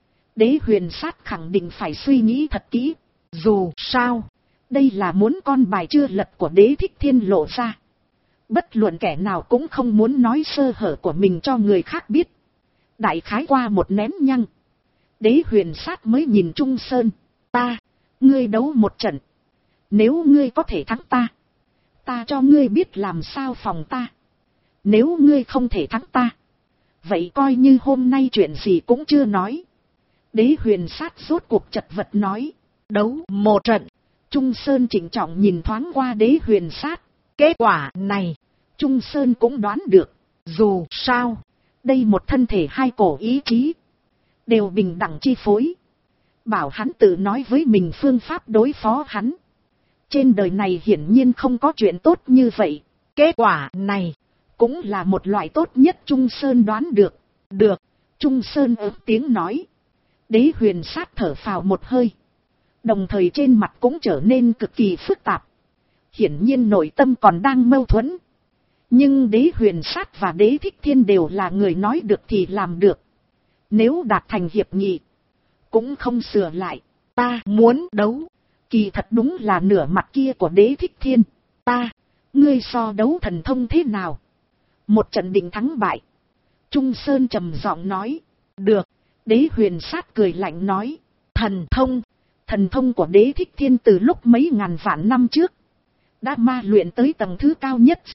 Đế Huyền Sát khẳng định phải suy nghĩ thật kỹ. Dù sao, đây là muốn con bài chưa lật của Đế Thích Thiên lộ ra. Bất luận kẻ nào cũng không muốn nói sơ hở của mình cho người khác biết. Đại khái qua một nén nhăng, Đế Huyền Sát mới nhìn Trung Sơn. Ngươi đấu một trận. Nếu ngươi có thể thắng ta, ta cho ngươi biết làm sao phòng ta. Nếu ngươi không thể thắng ta, vậy coi như hôm nay chuyện gì cũng chưa nói. Đế Huyền Sát rốt cuộc chật vật nói. Đấu một trận. Trung Sơn trịnh trọng nhìn thoáng qua Đế Huyền Sát. Kết quả này, Trung Sơn cũng đoán được. Dù sao, đây một thân thể hai cổ ý chí, đều bình đẳng chi phối. Bảo hắn tự nói với mình phương pháp đối phó hắn. Trên đời này hiển nhiên không có chuyện tốt như vậy. Kết quả này, cũng là một loại tốt nhất Trung Sơn đoán được. Được, Trung Sơn ớt tiếng nói. Đế Huyền Sát thở phào một hơi, đồng thời trên mặt cũng trở nên cực kỳ phức tạp. Hiển nhiên nội tâm còn đang mâu thuẫn. Nhưng Đế Huyền Sát và Đế Thích Thiên đều là người nói được thì làm được. Nếu đạt thành hiệp nghị, cũng không sửa lại. Ta muốn đấu. Kỳ thật đúng là nửa mặt kia của Đế Thích Thiên. Ngươi so đấu thần thông thế nào? Một trận định thắng bại. Trung Sơn trầm giọng nói. Được. Đế Huyền Sát cười lạnh nói. Thần thông của Đế Thích Thiên từ lúc mấy ngàn vạn năm trước đã ma luyện tới tầng thứ cao nhất,